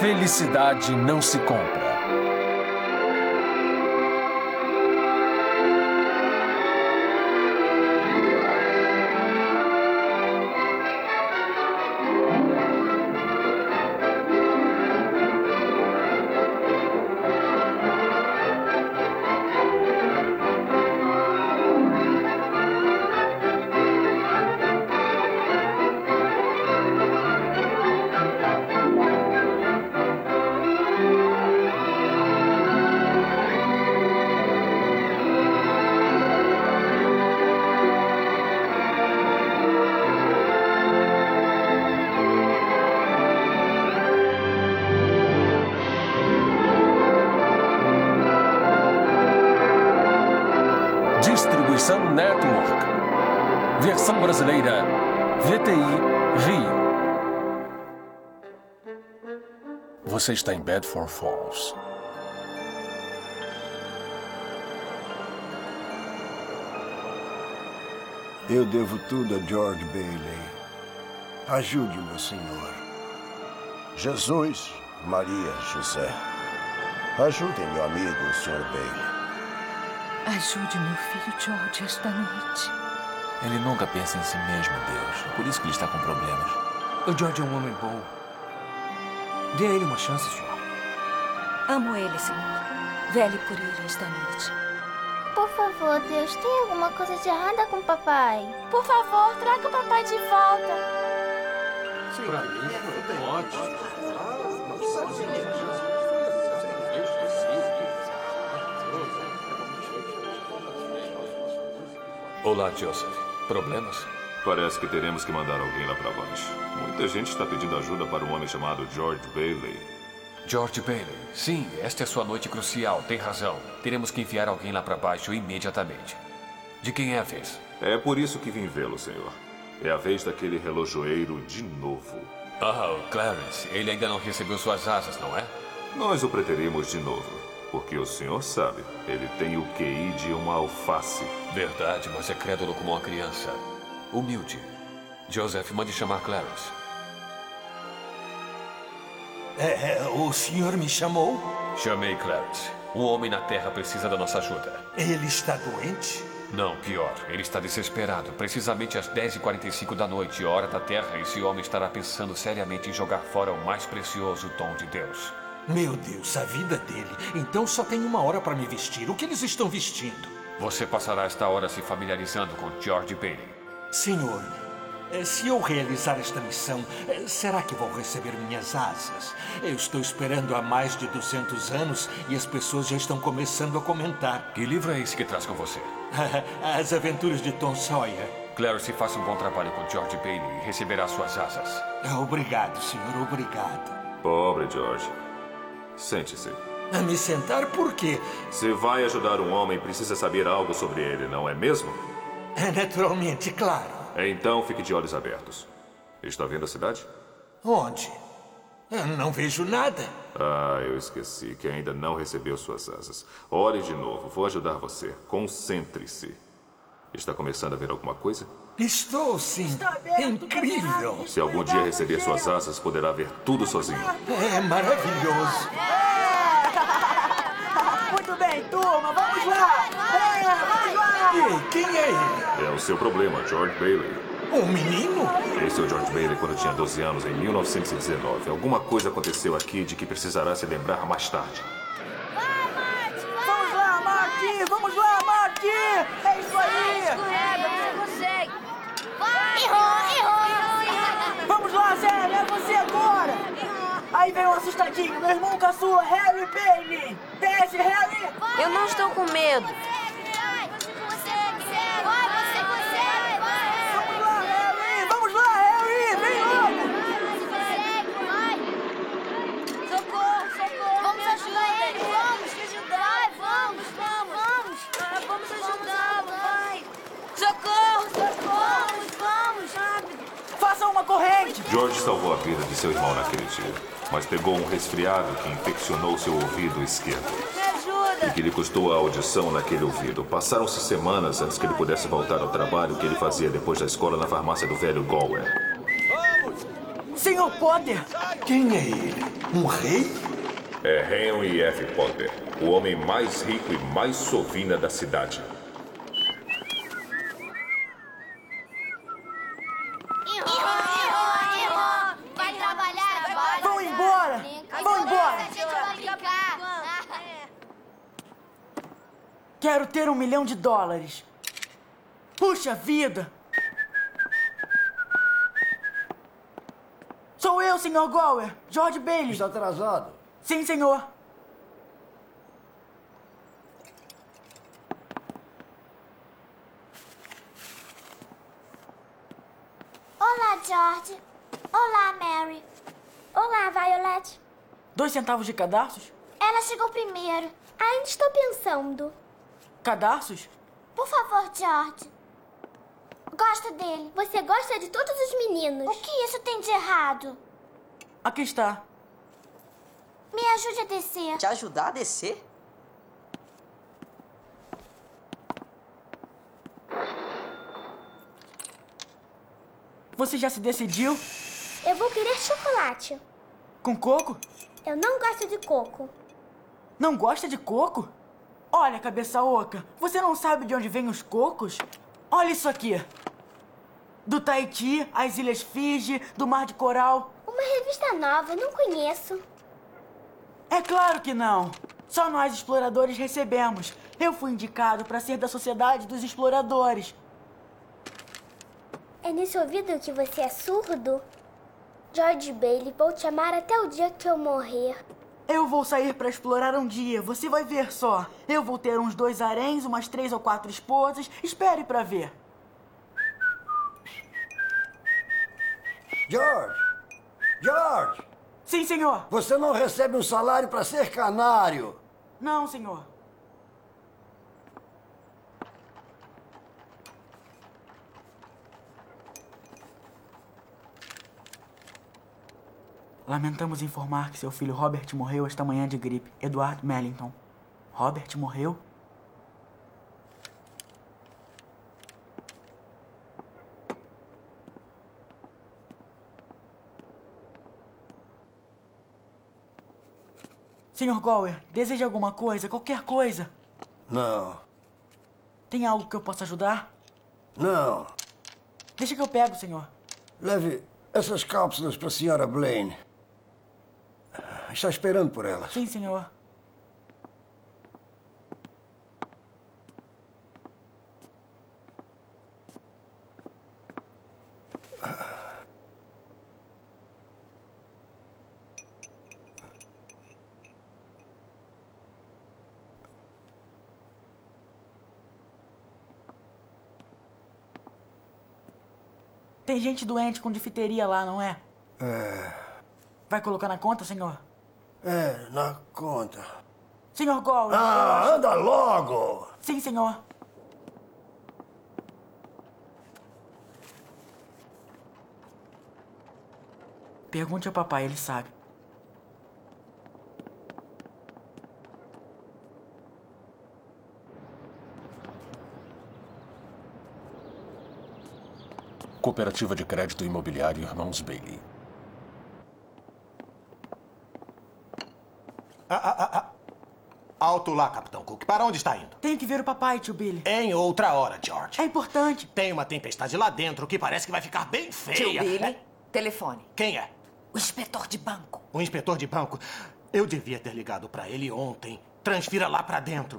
Felicidade não se compra. Distribuição Network. Versão brasileira VTI Rio. Você está em Bedford Falls. Eu devo tudo a George Bailey. Ajude, meu senhor. Jesus, Maria, José. Ajudem meu amigo, o Sr. Bailey. Ajude meu filho George esta noite. Ele nunca pensa em si mesmo, Deus. Por isso que ele está com problemas. O George é um homem bom. Dê a ele uma chance, senhor. Amo ele, senhor. Vele por ele esta noite. Por favor, Deus, tem alguma coisa de errada com o papai? Por favor, traga o papai de volta. Pra mim, foi ótimo. Olá, Joseph. Problemas? Parece que teremos que mandar alguém lá pra baixo. Muita gente está pedindo ajuda para um homem chamado George Bailey. George Bailey. Sim, esta é sua noite crucial. Tem razão. Teremos que enviar alguém lá pra baixo imediatamente. De quem é a vez? É por isso que vim vê-lo, senhor. É a vez daquele relojoeiro de novo. Ah, o Clarence. Ele ainda não recebeu suas asas, não é? Nós o preteremos de novo. Porque o senhor sabe, ele tem o QI de uma alface. Verdade, mas é crédulo como uma criança. Humilde. Joseph, mande chamar Clarence. O senhor me chamou? Chamei Clarence. Um homem na Terra precisa da nossa ajuda. Ele está doente? Não, pior. Ele está desesperado. Precisamente às 10h45 da noite, hora da Terra, esse homem estará pensando seriamente em jogar fora o mais precioso dom de Deus. Meu Deus, a vida dele. Então só tem uma hora para me vestir. O que eles estão vestindo? Você passará esta hora se familiarizando com George Bailey. Senhor, se eu realizar esta missão, será que vou receber minhas asas? Eu estou esperando há mais de 200 anos e as pessoas já estão começando a comentar. Que livro é esse que traz com você? As Aventuras de Tom Sawyer. Clarence, faça um bom trabalho com George Bailey e receberá suas asas. Obrigado, senhor, obrigado. Pobre George. Sente-se. A me sentar por quê? Se vai ajudar um homem, precisa saber algo sobre ele, não é mesmo? Naturalmente, claro. Então fique de olhos abertos. Está vendo a cidade? Onde? Eu não vejo nada. Ah, eu esqueci que ainda não recebeu suas asas. Olhe de novo, vou ajudar você. Concentre-se. Está começando a ver alguma coisa? Estou, sim. Incrível. Se algum dia receber suas asas, poderá ver tudo sozinho. É maravilhoso. Muito bem, turma, vamos lá. Vamos lá. E quem é ele? É o seu problema, George Bailey. Um menino? Esse é o George Bailey quando tinha 12 anos, em 1919. Alguma coisa aconteceu aqui de que precisará se lembrar mais tarde. Vamos lá, Marty. Vamos lá, Marty. É isso aí. Escorrega, você consegue. Vamos lá, Zé, é você agora. Aí vem o assustadinho, meu irmão caçula, Harry Bailey. Desce, Harry. Eu não estou com medo. Vamos lá, Harry. Vem logo. Socorro, socorro. Vamos ajudar ele, vamos. Vamos ajudá-lo, vai. Socorro, socorro. Vamos, rápido. Faça uma corrente. George salvou a vida de seu irmão naquele dia, mas pegou um resfriado que infeccionou seu ouvido esquerdo. Me ajuda. E que lhe custou a audição naquele ouvido. Passaram-se semanas antes que ele pudesse voltar ao trabalho que ele fazia depois da escola na farmácia do velho Galway. Senhor Potter! Quem é ele? Um rei? É Henry F. Potter, o homem mais rico e mais sovina da cidade. Vai trabalhar, Vão embora! Vão embora! Quero ter $1 milhão. Puxa vida! Sou eu, Sr. Gower. George Bailey. Está atrasado. Sim, senhor. Olá, George. Olá, Mary. Olá, Violet. 2 centavos de cadarços? Ela chegou primeiro. Ainda estou pensando. Cadarços? Por favor, George. Gosto dele. Você gosta de todos os meninos. O que isso tem de errado? Aqui está. Me ajude a descer. Te ajudar a descer? Você já se decidiu? Eu vou querer chocolate. Com coco? Eu não gosto de coco. Não gosta de coco? Olha, cabeça oca, você não sabe de onde vêm os cocos? Olha isso aqui. Do Tahiti, as Ilhas Fiji, do Mar de Coral. Uma revista nova, não conheço. É claro que não. Só nós exploradores recebemos. Eu fui indicado para ser da Sociedade dos Exploradores. É nesse ouvido que você é surdo? George Bailey, vou te amar até o dia que eu morrer. Eu vou sair para explorar um dia, você vai ver só. Eu vou ter uns 2 haréns, umas 3 ou 4 esposas. Espere para ver. George! George! Sim, senhor. Você não recebe um salário para ser canário. Não, senhor. Lamentamos informar que seu filho Robert morreu esta manhã de gripe. Edward Mellington. Robert morreu? Sr. Gower, deseja alguma coisa? Qualquer coisa? Não. Tem algo que eu possa ajudar? Não. Deixa que eu pego, senhor. Leve essas cápsulas para a Sra. Blaine. Está esperando por elas. Sim, senhor. Tem gente doente com difteria lá, não é? É. Vai colocar na conta, senhor? É, na conta. Senhor Gower. Anda logo! Sim, senhor. Pergunte ao papai, ele sabe. Cooperativa de Crédito Imobiliário Irmãos Bailey. Alto lá, Capitão Cook. Para onde está indo? Tenho que ver o papai, tio Billy. Em outra hora, George. É importante. Tem uma tempestade lá dentro que parece que vai ficar bem feia. Tio Billy, telefone. Quem é? O inspetor de banco. O inspetor de banco? Eu devia ter ligado para ele ontem. Transfira lá para dentro.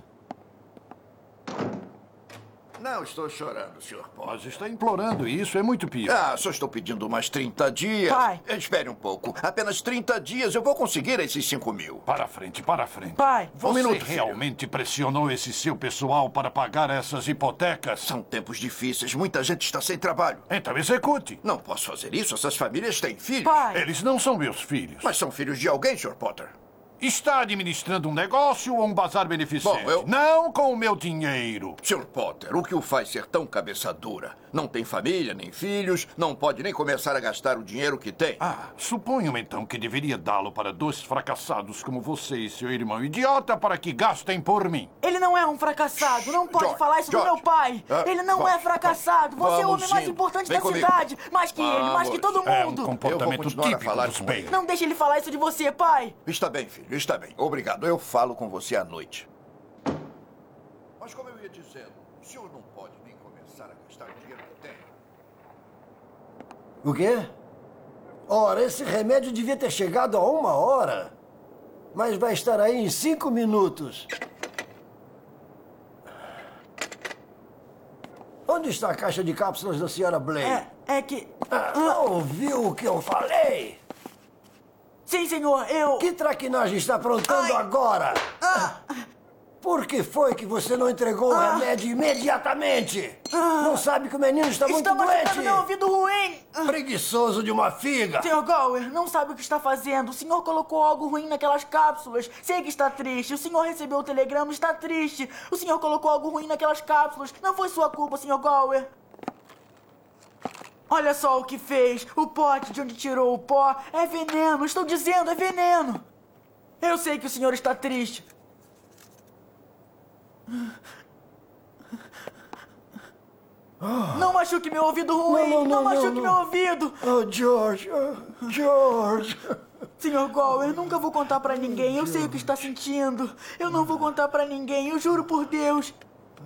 Não estou chorando, Sr. Potter. Mas está implorando isso, é muito pior. Só estou pedindo mais 30 dias. Pai. Espere um pouco. Apenas 30 dias eu vou conseguir esses 5 mil. Para frente, para frente. Pai. Você minuto, realmente pressionou esse seu pessoal para pagar essas hipotecas? São tempos difíceis. Muita gente está sem trabalho. Então execute. Não posso fazer isso. Essas famílias têm filhos. Pai. Eles não são meus filhos. Mas são filhos de alguém, Sr. Potter. Está administrando um negócio ou um bazar beneficente? Bom, eu... Não com o meu dinheiro. Sr. Potter, o que o faz ser tão cabeça dura? Não tem família, nem filhos, não pode nem começar a gastar o dinheiro que tem. Suponho então que deveria dá-lo para 2 fracassados como você e seu irmão idiota para que gastem por mim. Ele não é um fracassado. Não pode falar isso do meu pai. Ele não é fracassado. Você é o homem mais importante da cidade. Mais que ele, mais que todo mundo. É um comportamento típico dos Bailey. Não deixe ele falar isso de você, pai. Está bem, filho, está bem. Obrigado. Eu falo com você à noite. Mas como eu ia dizendo, o senhor não pode nem começar a gastar o dinheiro que tem. O quê? Ora, esse remédio devia ter chegado há 1 hora. Mas vai estar aí em 5 minutos. Onde está a caixa de cápsulas da senhora Blaine? É que... Não ouviu o que eu falei? Sim, senhor, eu... Que traquinagem está aprontando agora? Por que foi que você não entregou o remédio imediatamente? Não sabe que o menino está muito doente? Está meu ouvido ruim. Preguiçoso de uma figa. Sr. Gower, não sabe o que está fazendo. O senhor colocou algo ruim naquelas cápsulas. Sei que está triste. O senhor recebeu o telegrama e está triste. O senhor colocou algo ruim naquelas cápsulas. Não foi sua culpa, Sr. Gower. Olha só o que fez. O pote de onde tirou o pó é veneno. Estou dizendo, é veneno. Eu sei que o senhor está triste. Não machuque meu ouvido ruim! Não machuque meu ouvido! Oh, George! Oh, George! Sr. Gower, nunca vou contar pra ninguém. Eu sei o que está sentindo. Eu não vou contar pra ninguém, eu juro por Deus.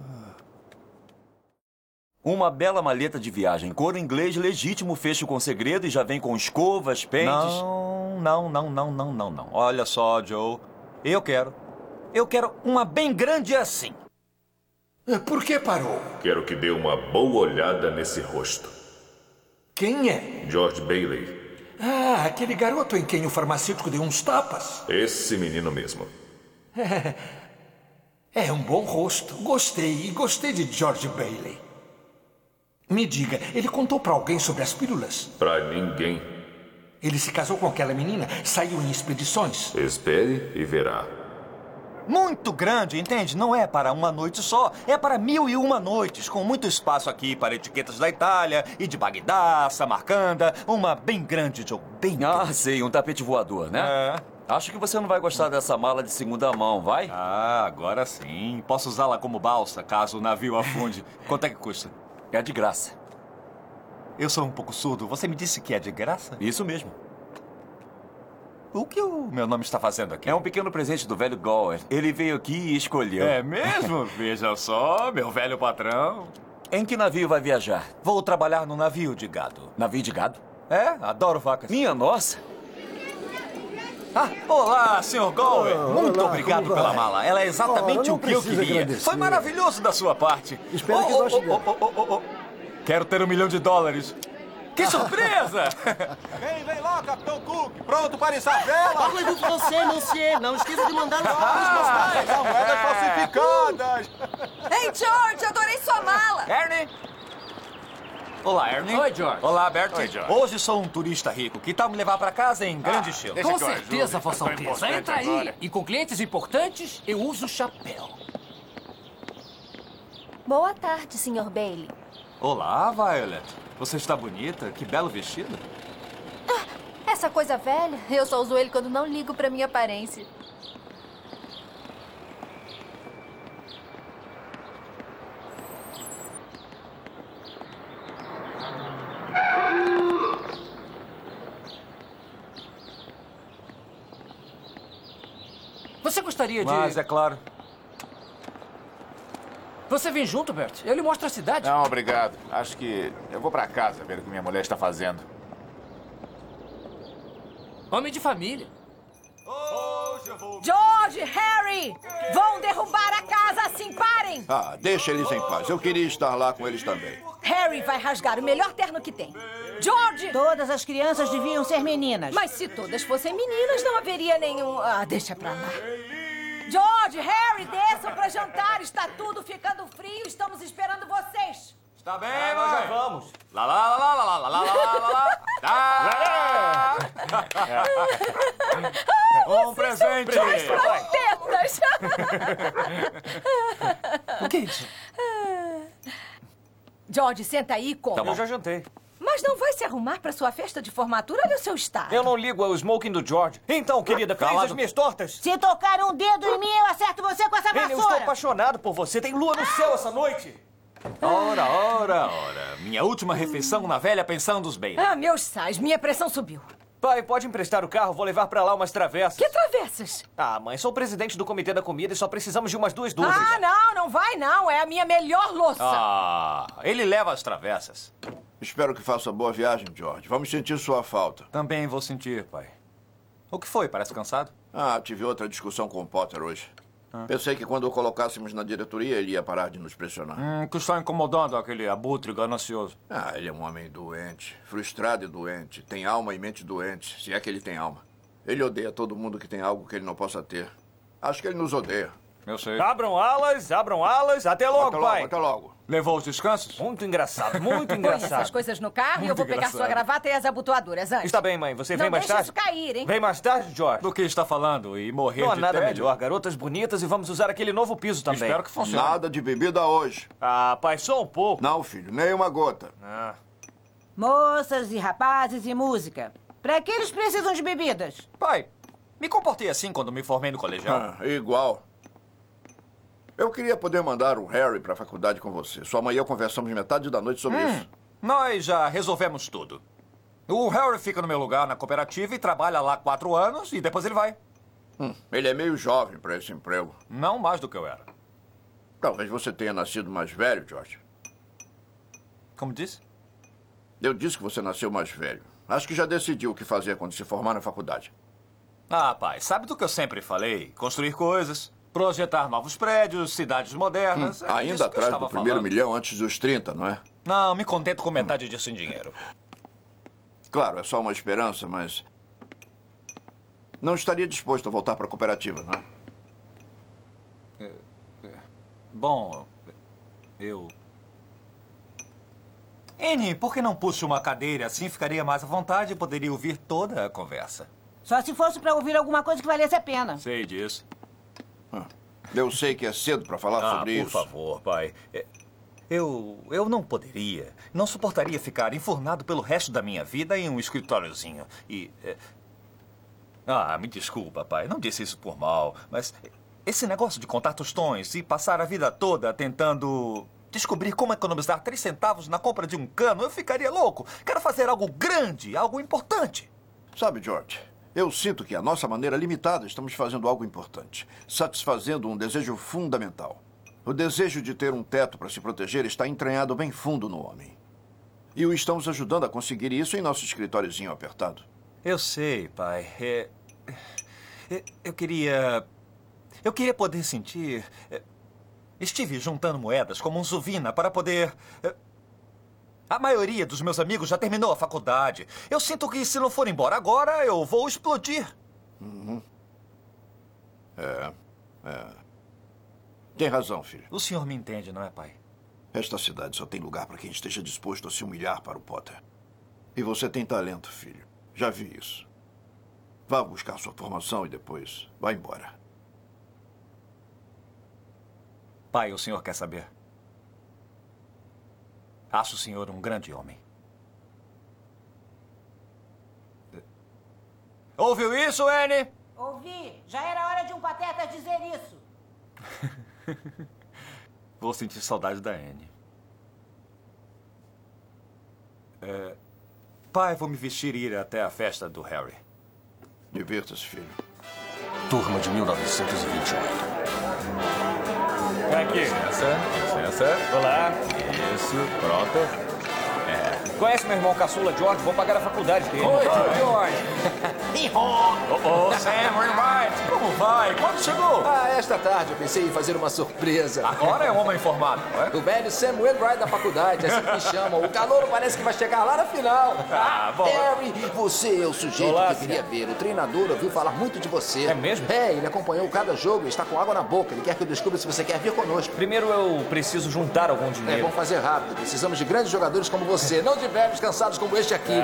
Uma bela maleta de viagem. Couro inglês legítimo, fecho com segredo e já vem com escovas, pentes... Não. Olha só, Joe. Eu quero uma bem grande assim. Por que parou? Quero que dê uma boa olhada nesse rosto. Quem é? George Bailey. Aquele garoto em quem o farmacêutico deu uns tapas. Esse menino mesmo. É um bom rosto. Gostei de George Bailey. Me diga, ele contou pra alguém sobre as pílulas? Pra ninguém. Ele se casou com aquela menina? Saiu em expedições? Espere e verá. Muito grande, entende? Não é para uma noite só, é para 1001 noites, com muito espaço aqui para etiquetas da Itália e de Bagdá, Samarcanda, uma bem grande, Joe, bem grande. Sei, um tapete voador, né? Acho que você não vai gostar dessa mala de segunda mão, vai? Agora sim. Posso usá-la como balsa, caso o navio afunde. Quanto é que custa? É de graça. Eu sou um pouco surdo. Você me disse que é de graça? Isso mesmo. O que o meu nome está fazendo aqui? É um pequeno presente do velho Gower. Ele veio aqui e escolheu. É mesmo? Veja só, meu velho patrão. Em que navio vai viajar? Vou trabalhar no navio de gado. Navio de gado? Adoro vacas. Minha nossa! Olá, Sr. Gower. Muito obrigado pela mala. Ela é exatamente o que eu queria. Agradecer. Foi maravilhoso da sua parte. Espero que goste dele. Quero ter $1 milhão. Que surpresa! Vem lá, Capitão Cook. Pronto para Isabela. Parle-vous français, monsieur. Não esqueça de mandar São moedas falsificadas. Ei, George, adorei sua mala. Ernie! Olá, Ernie. Oi, George. Olá, Bertie. Oi, George. Hoje sou um turista rico. Que tal me levar para casa em grande estilo? Com certeza, Vossa Alteza. Entra aí. E com clientes importantes, eu uso chapéu. Boa tarde, Sr. Bailey. Olá, Violet. Você está bonita. Que belo vestido. Essa coisa velha, eu só uso ele quando não ligo pra minha aparência. Você gostaria de... Mas, é claro. Você vem junto, Bert? Eu lhe mostro a cidade. Não, obrigado. Acho que eu vou pra casa ver o que minha mulher está fazendo. Homem de família. George, Harry! Vão derrubar a casa assim, parem! Deixa eles em paz. Eu queria estar lá com eles também. Harry vai rasgar o melhor terno que tem. George! Todas as crianças deviam ser meninas. Mas se todas fossem meninas, não haveria nenhum... deixa pra lá. George, Harry, desçam pra jantar. Está tudo ficando frio. Estamos esperando vocês. Tá bem, nós já vamos. Lá, lá, lá, lá, lá, lá, lá, lá, lá, Um presente! Tetas! O que é isso? George, senta aí e come. Tá bom. Eu já jantei. Mas não vai se arrumar pra sua festa de formatura? Olha o seu estado. Eu não ligo ao smoking do George. Então, querida, fez as minhas tortas? Se tocar um dedo em mim, eu acerto você com essa vassoura. Eu estou apaixonado por você. Tem lua no céu essa noite. Ora. Minha última refeição na velha pensão dos Bailey. Ah, meus sais, minha pressão subiu. Pai, pode emprestar o carro? Vou levar pra lá umas travessas. Que travessas? Ah, mãe, sou o presidente do comitê da comida e só precisamos de umas 2 dúzias. Ah, não vai não. É a minha melhor louça. Ah, ele leva as travessas. Espero que faça boa viagem, George. Vamos sentir sua falta. Também vou sentir, pai. O que foi? Parece cansado? Ah, tive outra discussão com o Potter hoje. Pensei que quando o colocássemos na diretoria, ele ia parar de nos pressionar. Que está incomodando aquele abutre ganancioso. Ah, ele é um homem doente, frustrado e doente. Tem alma e mente doente, se é que ele tem alma. Ele odeia todo mundo que tem algo que ele não possa ter. Acho que ele nos odeia. Eu sei. Abram alas. Até logo, pai. Até logo. Levou os descansos? Muito engraçado, muito Põe engraçado. essas coisas no carro e eu vou pegar sua gravata e as abotoaduras antes. Está bem, mãe. Você vem Não mais deixa tarde? isso cair, hein? Vem mais tarde, George? Do que está falando? E morrer Não há de nada tédio? melhor. Garotas bonitas e vamos usar aquele novo piso também. Espero que funcione. Nada de bebida hoje. Ah, pai, só um pouco. Não, filho, nem uma gota. Moças e rapazes e música. Pra que eles precisam de bebidas? Pai, me comportei assim quando me formei no colegial. Igual. Eu queria poder mandar o Harry para a faculdade com você. Sua mãe e eu conversamos metade da noite sobre isso. Nós já resolvemos tudo. O Harry fica no meu lugar na cooperativa e trabalha lá 4 anos e depois ele vai. Ele é meio jovem para esse emprego. Não mais do que eu era. Talvez você tenha nascido mais velho, George. Como disse? Eu disse que você nasceu mais velho. Acho que já decidiu o que fazer quando se formar na faculdade. Ah, pai, sabe do que eu sempre falei? Construir coisas, projetar novos prédios, cidades modernas. Ainda atrás do primeiro milhão antes dos 30, não é? Não, me contento com metade disso em dinheiro. Claro, é só uma esperança, mas... não estaria disposto a voltar para a cooperativa, não é? Bom, Annie, por que não puxa uma cadeira? Assim ficaria mais à vontade e poderia ouvir toda a conversa. Só se fosse pra ouvir alguma coisa que valesse a pena. Sei disso. Eu sei que é cedo para falar sobre isso. Por favor, pai. Eu não poderia, não suportaria ficar enfurnado pelo resto da minha vida em um escritóriozinho. Me desculpa, pai. Não disse isso por mal, mas esse negócio de contar tostões e passar a vida toda tentando descobrir como economizar 3 centavos na compra de um cano, eu ficaria louco. Quero fazer algo grande, algo importante. Sabe, George, eu sinto que, à nossa maneira limitada, estamos fazendo algo importante. Satisfazendo um desejo fundamental. O desejo de ter um teto para se proteger está entranhado bem fundo no homem. E o estamos ajudando a conseguir isso em nosso escritóriozinho apertado. Eu sei, pai. Eu queria poder sentir... Estive juntando moedas como um Zuvina para poder... A maioria dos meus amigos já terminou a faculdade. Eu sinto que se não for embora agora, eu vou explodir. Tem razão, filho. O senhor me entende, não é, pai? Esta cidade só tem lugar para quem esteja disposto a se humilhar para o Potter. E você tem talento, filho. Já vi isso. Vá buscar sua formação e depois vá embora. Pai, o senhor quer saber? Acho o senhor um grande homem. Ouviu isso, Annie? Ouvi. Já era hora de um pateta dizer isso. Vou sentir saudade da Annie. Pai, vou me vestir e ir até a festa do Harry. Divirta-se, filho. Turma de 1928. Aqui. Licença. Olá. Isso, pronto. Conhece meu irmão caçula, George? Vou pagar a faculdade dele. Oi, George. Sam Wainwright. Como vai? Quando chegou? Esta tarde eu pensei em fazer uma surpresa. Agora é um homem formado, não é? O velho Sam Wainwright da faculdade, é assim que me chamam. O calouro parece que vai chegar lá na final. Bom. Harry, você é o sujeito que eu queria ver. O treinador ouviu falar muito de você. É mesmo? Ele acompanhou cada jogo e está com água na boca. Ele quer que eu descubra se você quer vir conosco. Primeiro eu preciso juntar algum dinheiro. Vamos fazer rápido. Precisamos de grandes jogadores como você, não de velhos cansados como este aqui.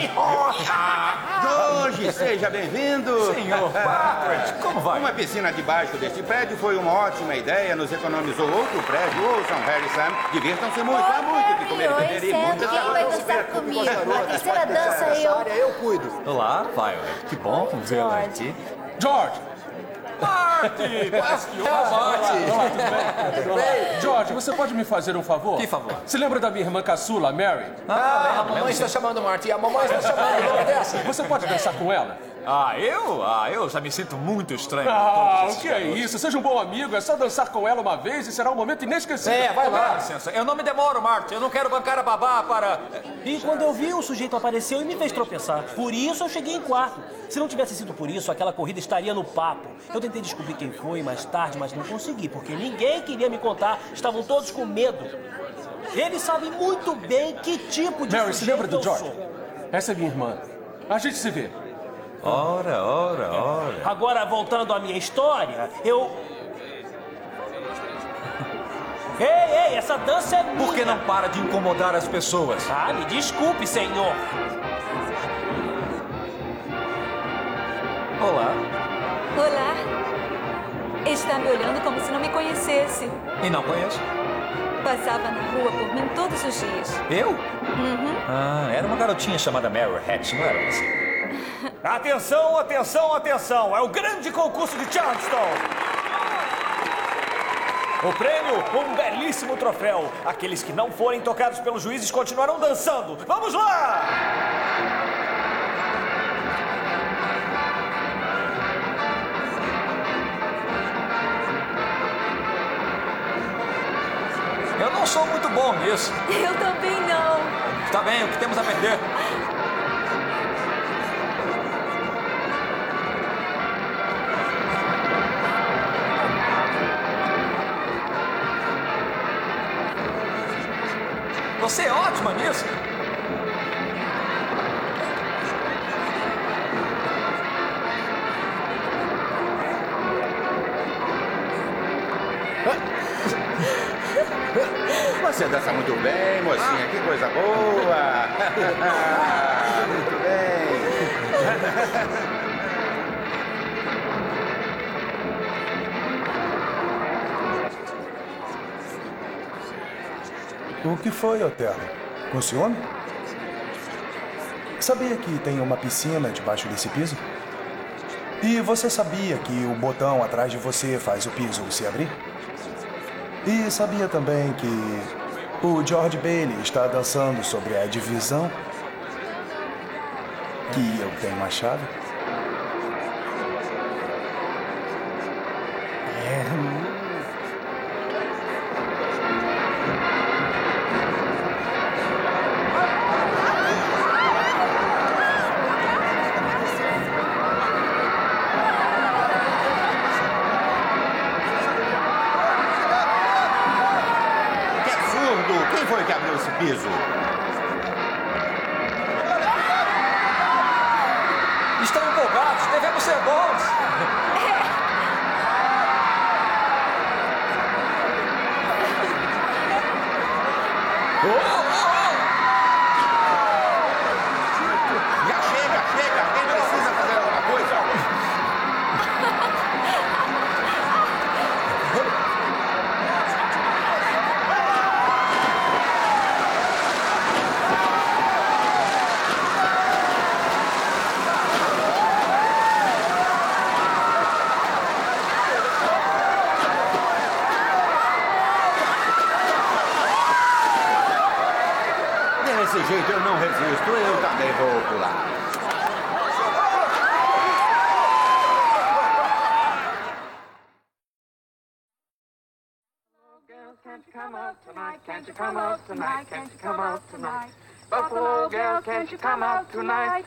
George, seja bem-vindo. Senhor Bartlett, como vai? Uma piscina debaixo deste prédio foi uma ótima ideia. Nos economizou outro prédio. Ouçam, Harry e Sam. Divirtam-se muito. Há muito que comer e beber e muita Quem vai dançar comigo? A terceira dança eu cuido. Olá, Violet. Que bom vê-la aqui. George! Marty! Tudo bem? George, você pode me fazer um favor? Que favor? Você lembra da minha irmã caçula, Mary? A mamãe está chamando, Marty. A mamãe está chamando. Lembra dessa? Você pode dançar com ela? Eu já me sinto muito estranho. O que é isso? Seja um bom amigo, é só dançar com ela uma vez e será um momento inesquecível. Vai lá. Dá licença, eu não me demoro, Marty. Eu não quero bancar a babá para... E quando eu vi, o sujeito apareceu e me fez tropeçar. Por isso eu cheguei em quarto. Se não tivesse sido por isso, aquela corrida estaria no papo. Eu tentei descobrir quem foi mais tarde, mas não consegui, porque ninguém queria me contar. Estavam todos com medo. Eles sabem muito bem que tipo de Mary, se lembra do eu George? sou. Essa é minha irmã. A gente se vê. Ora. Agora, voltando à minha história, Ei, essa dança é minha. Por que não para de incomodar as pessoas? Me desculpe, senhor. Olá. Está me olhando como se não me conhecesse. E não conheço? Passava na rua por mim todos os dias. Eu? Uhum. Era uma garotinha chamada Mary Hatch, não era você? Atenção! É o grande concurso de Charleston! O prêmio, um belíssimo troféu. Aqueles que não forem tocados pelos juízes continuarão dançando. Vamos lá! Eu não sou muito bom nisso. Eu também não. Tá bem, o que temos a perder? Você é ótima nisso. Você dança muito bem, mocinha. Que coisa boa. Muito bem. O que foi, Otelo? Com ciúme? Sabia que tem uma piscina debaixo desse piso? E você sabia que o botão atrás de você faz o piso se abrir? E sabia também que o George Bailey está dançando sobre a divisão? Que eu tenho a chave? Quem foi que abriu esse piso? Estão empolgados, devemos ser bons. Já chega. Quem precisa fazer alguma coisa? Desse jeito eu não resisto, eu também vou pular. Can't you come out tonight? Can't you come out tonight? Can't you come out tonight? Buffalo girl, can't you come out tonight?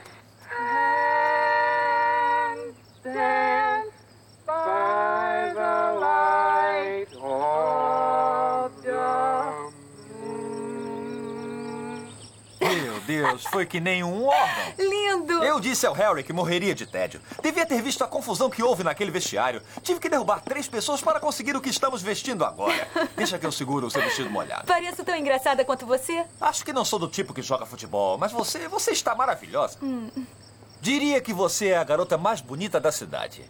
And dance by the light of the moon. Meu Deus, foi que nem um órgão. Lindo! Eu disse ao Harry que morreria de tédio. Devia ter visto a confusão que houve naquele vestiário. Tive que derrubar 3 pessoas para conseguir o que estamos vestindo agora. Deixa que eu seguro o seu vestido molhado. Pareço tão engraçada quanto você. Acho que não sou do tipo que joga futebol, mas você está maravilhosa. Diria que você é a garota mais bonita da cidade.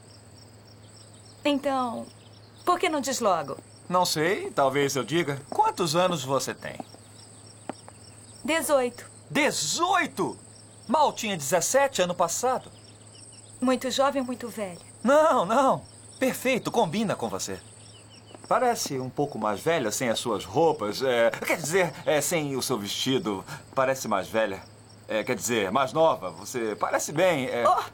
Então, por que não diz logo? Não sei, talvez eu diga. Quantos anos você tem? 18. 18? Mal tinha 17 ano passado. Muito jovem ou muito velha? Não. Perfeito, combina com você. Parece um pouco mais velha sem as suas roupas. Quer dizer, sem o seu vestido. Parece mais velha. Quer dizer, mais nova. Você parece bem.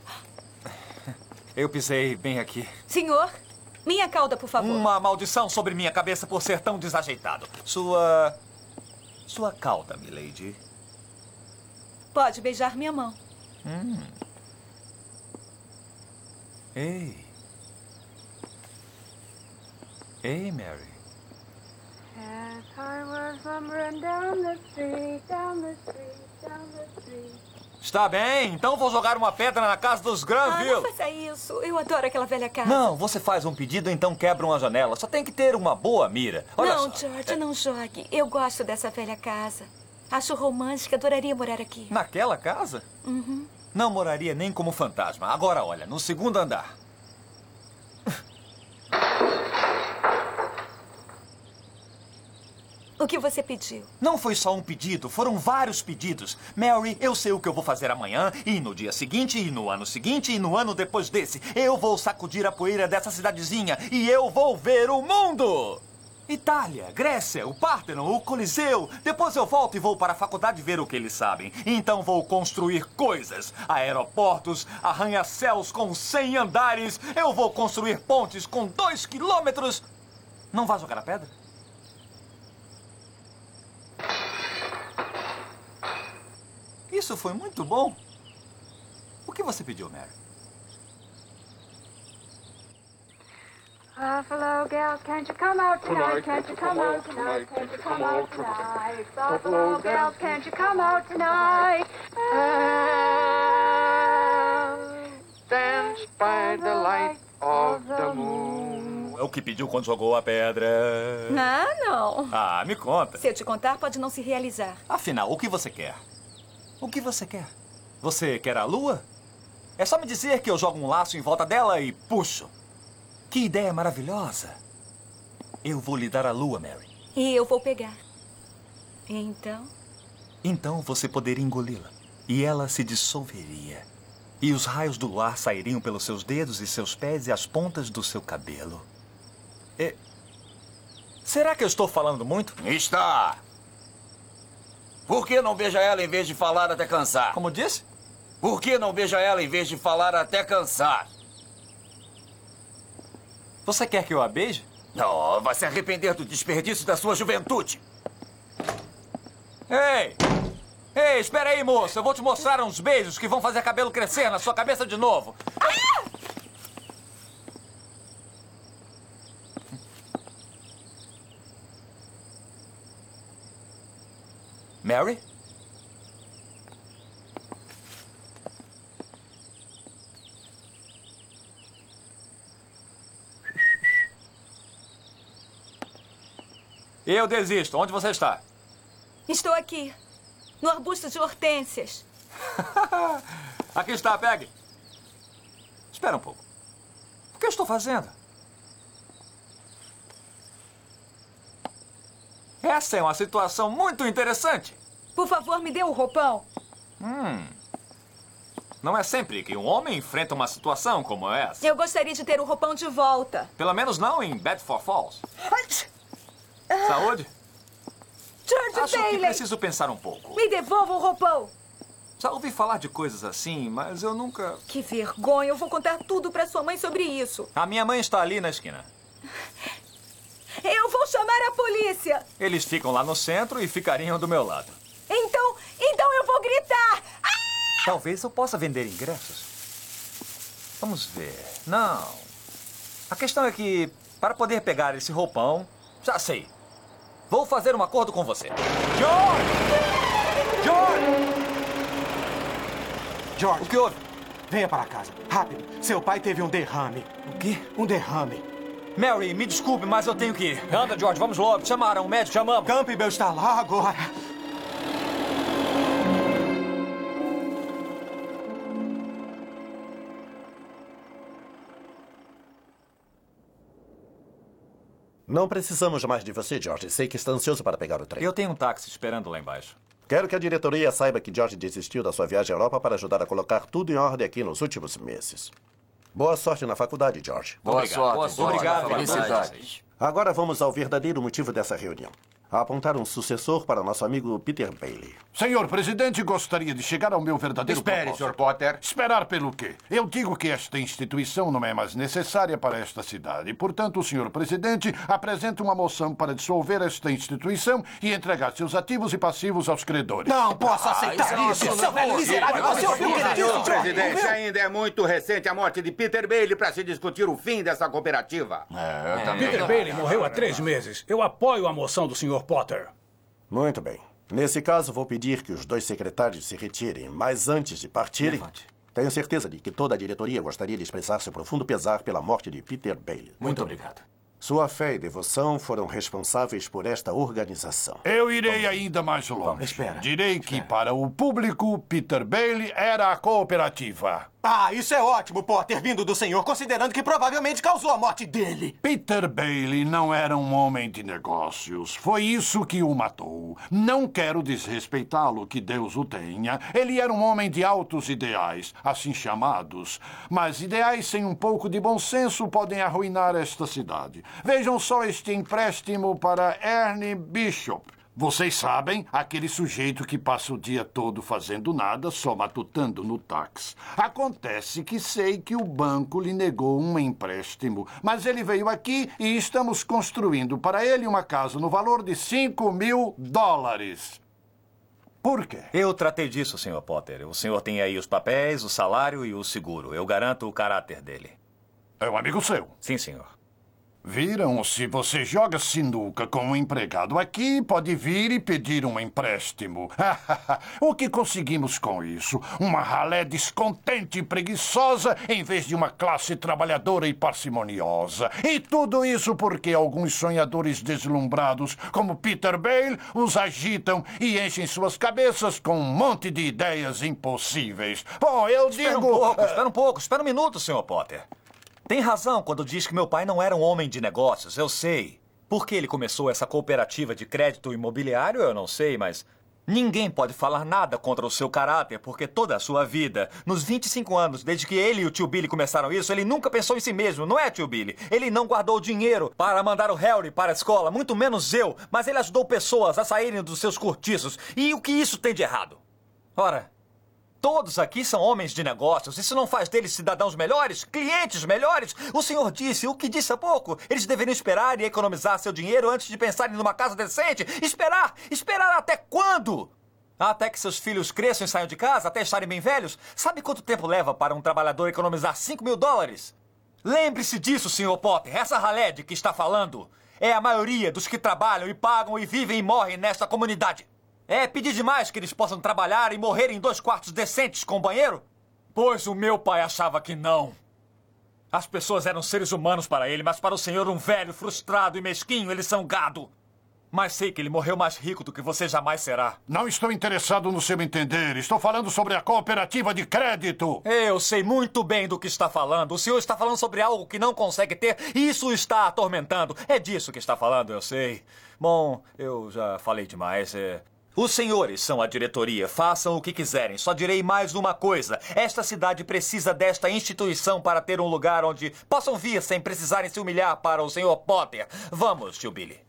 Eu pisei bem aqui. Senhor, minha cauda, por favor. Uma maldição sobre minha cabeça por ser tão desajeitado. Sua cauda, milady. Pode beijar minha mão. Ei, Mary. As I was lumbering down the street, down the street, down the street. Está bem, então vou jogar uma pedra na casa dos Granville. Não faça isso. Eu adoro aquela velha casa. Não, você faz um pedido, então quebra uma janela. Só tem que ter uma boa mira. Olha não, só. George, não jogue. Eu gosto dessa velha casa. Acho romântica, adoraria morar aqui. Naquela casa? Não moraria nem como fantasma. Agora, olha, no segundo andar. O que você pediu? Não foi só um pedido, foram vários pedidos. Mary, eu sei o que eu vou fazer amanhã, e no dia seguinte, e no ano seguinte, e no ano depois desse. Eu vou sacudir a poeira dessa cidadezinha e eu vou ver o mundo! Itália, Grécia, o Párteno, o Coliseu. Depois eu volto e vou para a faculdade ver o que eles sabem. Então vou construir coisas. Aeroportos, arranha-céus com 100 andares. Eu vou construir pontes com 2 quilômetros. Não vai jogar a pedra? Isso foi muito bom. O que você pediu, Mary? Buffalo girl, can't you come out tonight? Can't you come out tonight? Can't you come out tonight? Buffalo girl, can't you come out tonight? Dance by the light of the moon. É o que pediu quando jogou a pedra. Não. Ah, me conta. Se eu te contar, pode não se realizar. Afinal, o que você quer? O que você quer? Você quer a lua? É só me dizer que eu jogo um laço em volta dela e puxo. Que ideia maravilhosa. Eu vou lhe dar a lua, Mary. E eu vou pegar. Então? Então você poderia engoli-la. E ela se dissolveria. E os raios do luar sairiam pelos seus dedos e seus pés e as pontas do seu cabelo. Será que eu estou falando muito? Está! Por que não beija ela em vez de falar até cansar? Como disse? Por que não beija ela em vez de falar até cansar? Você quer que eu a beije? Não, vai se arrepender do desperdício da sua juventude. Ei! Ei, espera aí, moça. Eu vou te mostrar uns beijos que vão fazer cabelo crescer na sua cabeça de novo. Mary? Eu desisto. Onde você está? Estou aqui, no arbusto de hortênsias. Aqui está, pegue. Espera um pouco. O que eu estou fazendo? Essa é uma situação muito interessante. Por favor, me dê o roupão. Não é sempre que um homem enfrenta uma situação como essa. Eu gostaria de ter o roupão de volta. Pelo menos não em Bedford Falls. Saúde? George Acho Bailey. que preciso pensar um pouco. Me devolva o roupão. Já ouvi falar de coisas assim, mas eu nunca... Que vergonha. Eu vou contar tudo para sua mãe sobre isso. A minha mãe está ali na esquina. Eu vou chamar a polícia. Eles ficam lá no centro e ficariam do meu lado. Então, Então eu vou gritar! Talvez eu possa vender ingressos. Vamos ver. Não. A questão é que, para poder pegar esse roupão... Já sei. Vou fazer um acordo com você. George! O que houve? Venha para casa. Rápido. Seu pai teve um derrame. O quê? Um derrame. Mary, me desculpe, mas eu tenho que ir. Anda, George, vamos logo. Chamaram o médico, chamamos. Campbell está lá agora. Não precisamos mais de você, George. Sei que está ansioso para pegar o trem. Eu tenho um táxi esperando lá embaixo. Quero que a diretoria saiba que George desistiu da sua viagem à Europa para ajudar a colocar tudo em ordem aqui nos últimos meses. Boa sorte na faculdade, George. Boa sorte. Obrigado. Felicidades. Agora vamos ao verdadeiro motivo dessa reunião. Apontar um sucessor para nosso amigo Peter Bailey. Senhor presidente, gostaria de chegar ao meu verdadeiro Espere, Sr. Potter. Esperar pelo quê? Eu digo que esta instituição não é mais necessária para esta cidade. Portanto, o senhor presidente apresenta uma moção para dissolver esta instituição e entregar seus ativos e passivos aos credores. Não posso aceitar isso! Seu velho miserável! Você ouviu o que ele disse, Senhor presidente, ainda é muito recente a morte de Peter Bailey para se discutir o fim dessa cooperativa. Eu também. Peter Bailey morreu há 3 meses. Eu apoio a moção do Sr. Potter. Muito bem. Nesse caso, vou pedir que os 2 secretários se retirem, mas antes de partirem, tenho certeza de que toda a diretoria gostaria de expressar seu profundo pesar pela morte de Peter Bailey. Muito obrigado. Sua fé e devoção foram responsáveis por esta organização. Eu irei ainda mais longe. Direi que, para o público, Peter Bailey era a cooperativa. Ah, isso é ótimo, Potter, vindo do senhor, considerando que provavelmente causou a morte dele. Peter Bailey não era um homem de negócios. Foi isso que o matou. Não quero desrespeitá-lo, que Deus o tenha. Ele era um homem de altos ideais, assim chamados. Mas ideais sem um pouco de bom senso podem arruinar esta cidade. Vejam só este empréstimo para Ernie Bishop. Vocês sabem, aquele sujeito que passa o dia todo fazendo nada, só matutando no táxi. Acontece que sei que o banco lhe negou um empréstimo, mas ele veio aqui e estamos construindo para ele uma casa no valor de $5.000. Por quê? Eu tratei disso, Sr. Potter. O senhor tem aí os papéis, o salário e o seguro. Eu garanto o caráter dele. É um amigo seu? Sim, senhor. Viram? Se você joga sinuca com um empregado aqui, pode vir e pedir um empréstimo. O que conseguimos com isso? Uma ralé descontente e preguiçosa em vez de uma classe trabalhadora e parcimoniosa. E tudo isso porque alguns sonhadores deslumbrados como Peter Bailey os agitam e enchem suas cabeças com um monte de ideias impossíveis. Bom, eu digo... Espera um minuto, Sr. Potter. Tem razão quando diz que meu pai não era um homem de negócios, eu sei. Por que ele começou essa cooperativa de crédito imobiliário, eu não sei, mas... Ninguém pode falar nada contra o seu caráter, porque toda a sua vida, nos 25 anos, desde que ele e o tio Billy começaram isso, ele nunca pensou em si mesmo, não é, tio Billy? Ele não guardou dinheiro para mandar o Harry para a escola, muito menos eu, mas ele ajudou pessoas a saírem dos seus cortiços. E o que isso tem de errado? Ora... Todos aqui são homens de negócios. Isso não faz deles cidadãos melhores? Clientes melhores? O senhor disse o que disse há pouco. Eles deveriam esperar e economizar seu dinheiro antes de pensarem numa casa decente. Esperar? Esperar até quando? Até que seus filhos cresçam e saiam de casa? Até estarem bem velhos? Sabe quanto tempo leva para um trabalhador economizar $5.000? Lembre-se disso, Sr. Potter. Essa ralé de que está falando é a maioria dos que trabalham e pagam e vivem e morrem nesta comunidade. É pedir demais que eles possam trabalhar e morrer em 2 quartos decentes com banheiro? Pois o meu pai achava que não. As pessoas eram seres humanos para ele, mas para o senhor um velho, frustrado e mesquinho, eles são gado. Mas sei que ele morreu mais rico do que você jamais será. Não estou interessado no seu entender. Estou falando sobre a cooperativa de crédito. Eu sei muito bem do que está falando. O senhor está falando sobre algo que não consegue ter e isso o está atormentando. É disso que está falando, eu sei. Bom, eu já falei demais. Os senhores são a diretoria, façam o que quiserem. Só direi mais uma coisa. Esta cidade precisa desta instituição para ter um lugar onde possam vir sem precisarem se humilhar para o Sr. Potter. Vamos, tio Billy.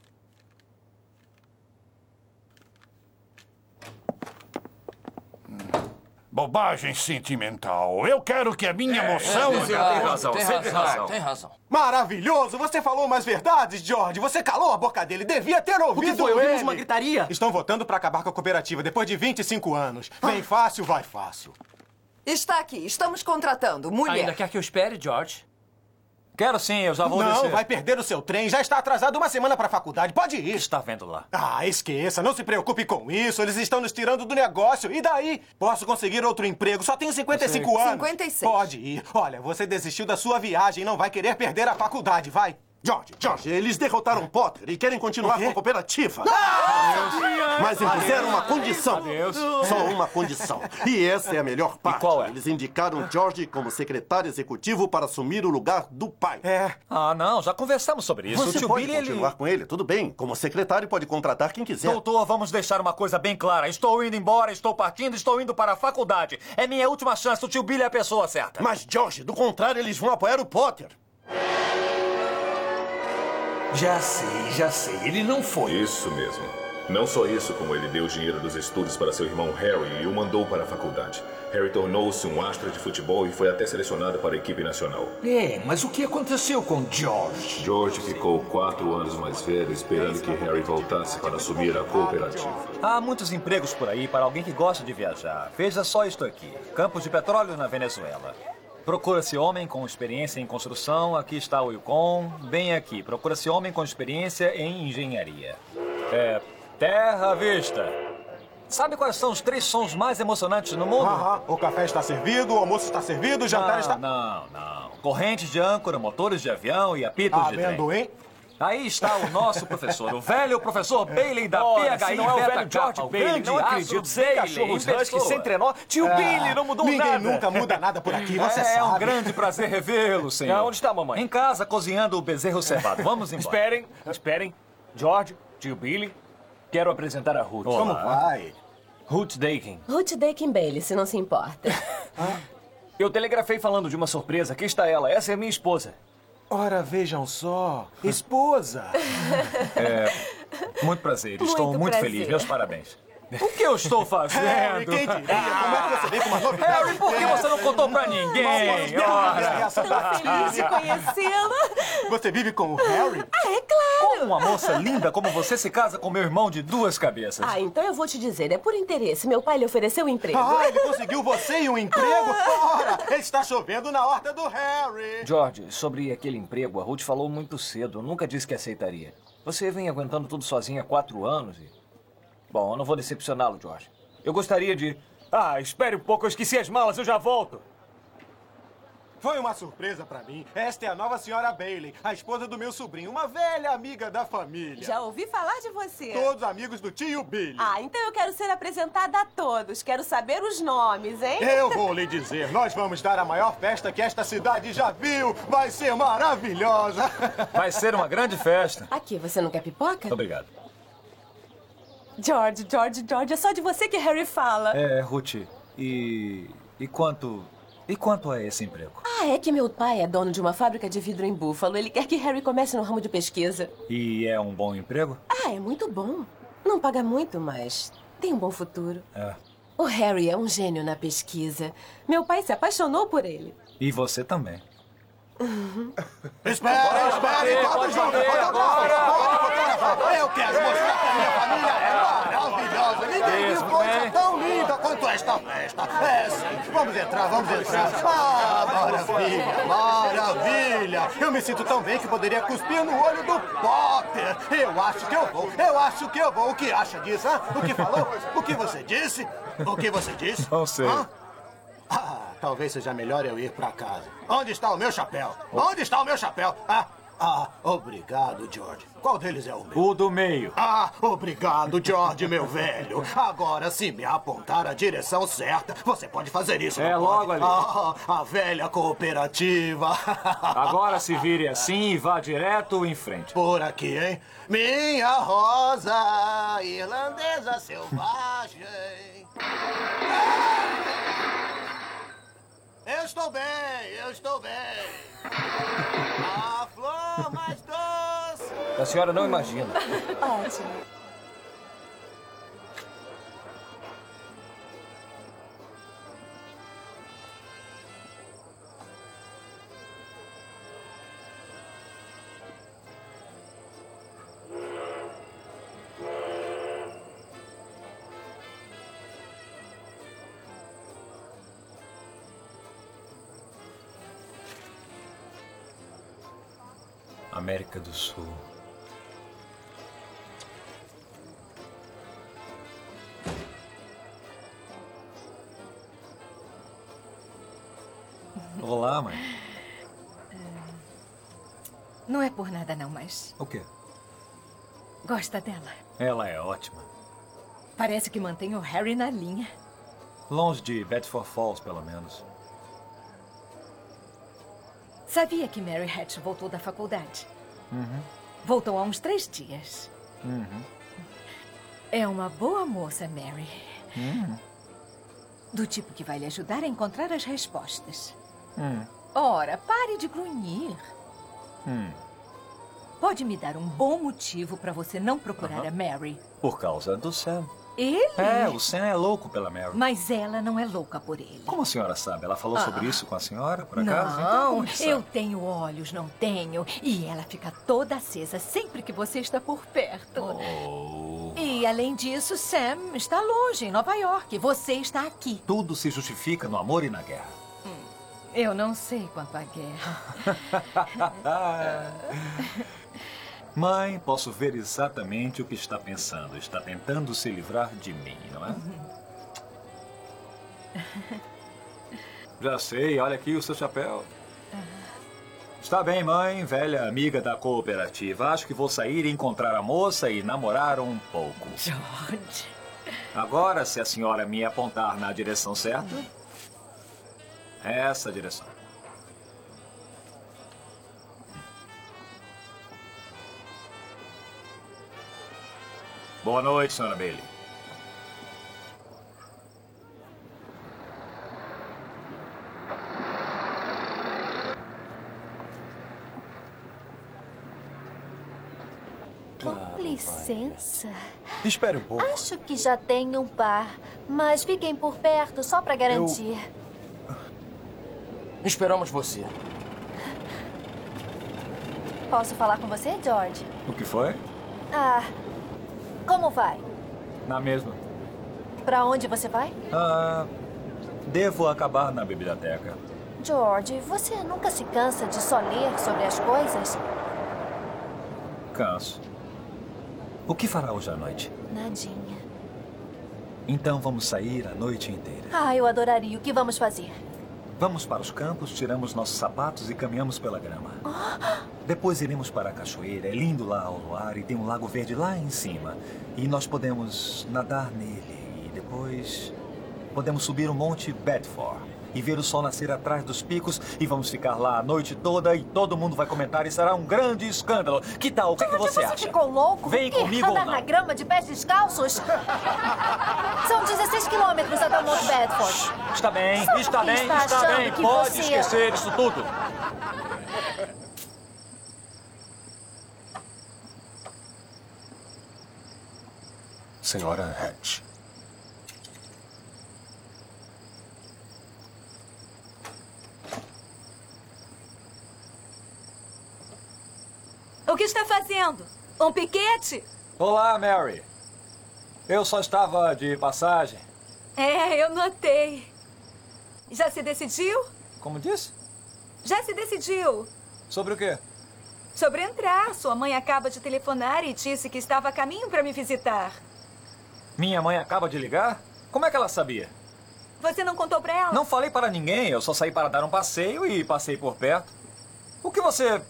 Bobagem sentimental. Eu quero que a minha emoção... Tem razão. Maravilhoso! Você falou umas verdades, George. Você calou a boca dele. Devia ter ouvido O que foi? ele. Ouvimos uma gritaria. Estão votando pra acabar com a cooperativa depois de 25 anos. Vem fácil, vai fácil. Está aqui. Estamos contratando. Mulher. Ainda quer que eu espere, George? Quero sim, eu já vou Não, descer. vai perder o seu trem. Já está atrasado uma semana pra faculdade. Pode ir. O que está vendo lá? Ah, esqueça. Não se preocupe com isso. Eles estão nos tirando do negócio. E daí? Posso conseguir outro emprego. Só tenho 55 anos. 56. Pode ir. Olha, você desistiu da sua viagem e não vai querer perder a faculdade. Vai. George, eles derrotaram Potter e querem continuar com a cooperativa. Mas impuseram uma condição. Só uma condição. E essa é a melhor parte. E qual é? Eles indicaram George como secretário executivo para assumir o lugar do pai. Ah, não, já conversamos sobre isso. Você o tio pode Billy, continuar com ele, tudo bem. Como secretário, pode contratar quem quiser. Doutor, vamos deixar uma coisa bem clara. Estou indo embora, estou partindo, estou indo para a faculdade. É minha última chance. O tio Billy é a pessoa certa. Mas, George, do contrário, eles vão apoiar o Potter. Já sei. Ele não foi. Isso mesmo. Não só isso, como ele deu dinheiro dos estudos para seu irmão Harry e o mandou para a faculdade. Harry tornou-se um astro de futebol e foi até selecionado para a equipe nacional. Mas o que aconteceu com George? George ficou 4 anos mais velho, esperando que Harry voltasse para assumir a cooperativa. Há muitos empregos por aí para alguém que gosta de viajar. Veja só isto aqui. Campos de petróleo na Venezuela. Procura-se homem com experiência em construção. Aqui está o Yukon. Bem aqui. Procura-se homem com experiência em engenharia. Terra à vista. Sabe quais são os 3 sons mais emocionantes no mundo? O café está servido, o almoço está servido, o jantar está... Não. Correntes de âncora, motores de avião e apitos de trem. Amendoim? Aí está o nosso professor, o velho professor Bailey da PHI não é o Beta velho George Kappa, o Bailey, grande não astro acredito. Sem Bailey, cachorros em husky, pessoa. sem trenó. Tio Billy não mudou nada. Ninguém nunca muda nada por aqui, você É um sabe. grande prazer revê-lo, senhor. Onde está a mamãe? Em casa, cozinhando o bezerro cevado. Vamos embora. Esperem. George, tio Billy, quero apresentar a Ruth. Como vai? Ruth Dakin. Ruth Dakin Bailey, se não se importa. Eu telegrafei falando de uma surpresa. Aqui está ela. Essa é minha esposa. Ora, vejam só. Esposa. Muito prazer. Estou muito prazer. feliz. Meus parabéns. O que eu estou fazendo? Harry, quem diria? Como é que você vem com uma novidade? Harry, por que você não contou pra ninguém? Ora. Estou feliz de conhecê-lo. Você vive com o Harry? É claro. Como uma moça linda como você se casa com meu irmão de 2 cabeças? Então eu vou te dizer, é por interesse. Meu pai lhe ofereceu um emprego. Ele conseguiu você e um emprego? Ora, está chovendo na horta do Harry. George, sobre aquele emprego, a Ruth falou muito cedo. Nunca disse que aceitaria. Você vem aguentando tudo sozinha há 4 anos e... Bom, eu não vou decepcioná-lo, George. Eu gostaria de... espere um pouco, eu esqueci as malas, eu já volto. Foi uma surpresa pra mim. Esta é a nova senhora Bailey, a esposa do meu sobrinho, uma velha amiga da família. Já ouvi falar de você. Todos amigos do tio Billy. Então eu quero ser apresentada a todos. Quero saber os nomes, hein? Eu vou lhe dizer, nós vamos dar a maior festa que esta cidade já viu. Vai ser maravilhosa. Vai ser uma grande festa. Aqui, você não quer pipoca? Obrigado. George, é só de você que Harry fala. Ruth, e quanto é esse emprego? É que meu pai é dono de uma fábrica de vidro em Buffalo. Ele quer que Harry comece no ramo de pesquisa. E é um bom emprego? É muito bom. Não paga muito, mas tem um bom futuro. É. O Harry é um gênio na pesquisa. Meu pai se apaixonou por ele. E você também. Espere, pode fotografar. Eu quero mostrar que a minha família é maravilhosa. Ninguém viu coisa tão linda quanto esta festa. Sim. Vamos entrar. Maravilha. Eu me sinto tão bem que poderia cuspir no olho do Potter. Eu acho que eu vou. O que acha disso, hein? O que falou? O que você disse? Não sei. Talvez seja melhor eu ir pra casa. Onde está o meu chapéu? Obrigado, George. Qual deles é o meu? O do meio. Obrigado, George, meu velho. Agora, se me apontar a direção certa, você pode fazer isso. Logo ali. A velha cooperativa. Agora se vire assim e vá direto em frente. Por aqui, hein? Minha rosa irlandesa selvagem. Eu estou bem. A flor mais doce. A senhora não imagina. Ótimo. América do Sul. Olá, mãe. Não é por nada não, mas O quê? gosta dela. Ela é ótima. Parece que mantém o Harry na linha. Longe de Bedford Falls, pelo menos. Sabia que Mary Hatch voltou da faculdade? Uhum. Voltou há uns 3 dias. Uhum. É uma boa moça, Mary. Uhum. Do tipo que vai lhe ajudar a encontrar as respostas. Uhum. Ora, pare de grunhir. Pode me dar um bom motivo para você não procurar a Mary? Por causa do Sam. Ele? É, o Sam é louco pela Mary. Mas ela não é louca por ele. Como a senhora sabe? Ela falou sobre isso com a senhora, por acaso? Então, Não, como que eu sabe? tenho olhos, não tenho. E ela fica toda acesa sempre que você está por perto. Oh. E, além disso, Sam está longe, em Nova York. Você está aqui. Tudo se justifica no amor e na guerra. Eu não sei quanto à guerra. Mãe, posso ver exatamente o que está pensando. Está tentando se livrar de mim, não é? Já sei, olha aqui o seu chapéu. Está bem, mãe, velha amiga da cooperativa. Acho que vou sair e encontrar a moça e namorar um pouco. George. Agora, se a senhora me apontar na direção certa, essa direção. Boa noite, senhora Bailey. Com licença. Espere um pouco. Acho que já tem um par, mas fiquem por perto só para garantir. Esperamos você. Posso falar com você, George? O que foi? Ah, como vai? Na mesma. Pra onde você vai? Devo acabar na biblioteca. George, você nunca se cansa de só ler sobre as coisas? Canso. O que fará hoje à noite? Nadinha. Então vamos sair a noite inteira. Ah, eu adoraria. O que vamos fazer? Vamos para os campos, tiramos nossos sapatos e caminhamos pela grama. Depois iremos para a cachoeira. É lindo lá ao luar e tem um lago verde lá em cima. E nós podemos nadar nele. E depois podemos subir o Monte Bedford e ver o sol nascer atrás dos picos. E vamos ficar lá a noite toda e todo mundo vai comentar e será um grande escândalo. Que tal? O que, é que você acha? Você ficou louco? Vem comigo ou andar não? na grama de pés descalços? São 16 quilômetros até o Monte Bedford. Está bem, Só está porque bem, está está achando bem. que Pode você- esquecer isso tudo. Senhora Hatch. O que está fazendo? Um piquete? Olá, Mary. Eu só estava de passagem. É, eu notei. Já se decidiu? Como disse? Já se decidiu. Sobre o quê? Sobre entrar. Sua mãe acaba de telefonar e disse que estava a caminho para me visitar. Minha mãe acaba de ligar? Como é que ela sabia? Você não contou para ela? Não falei para ninguém. Eu só saí para dar um passeio e passei por perto. O que você...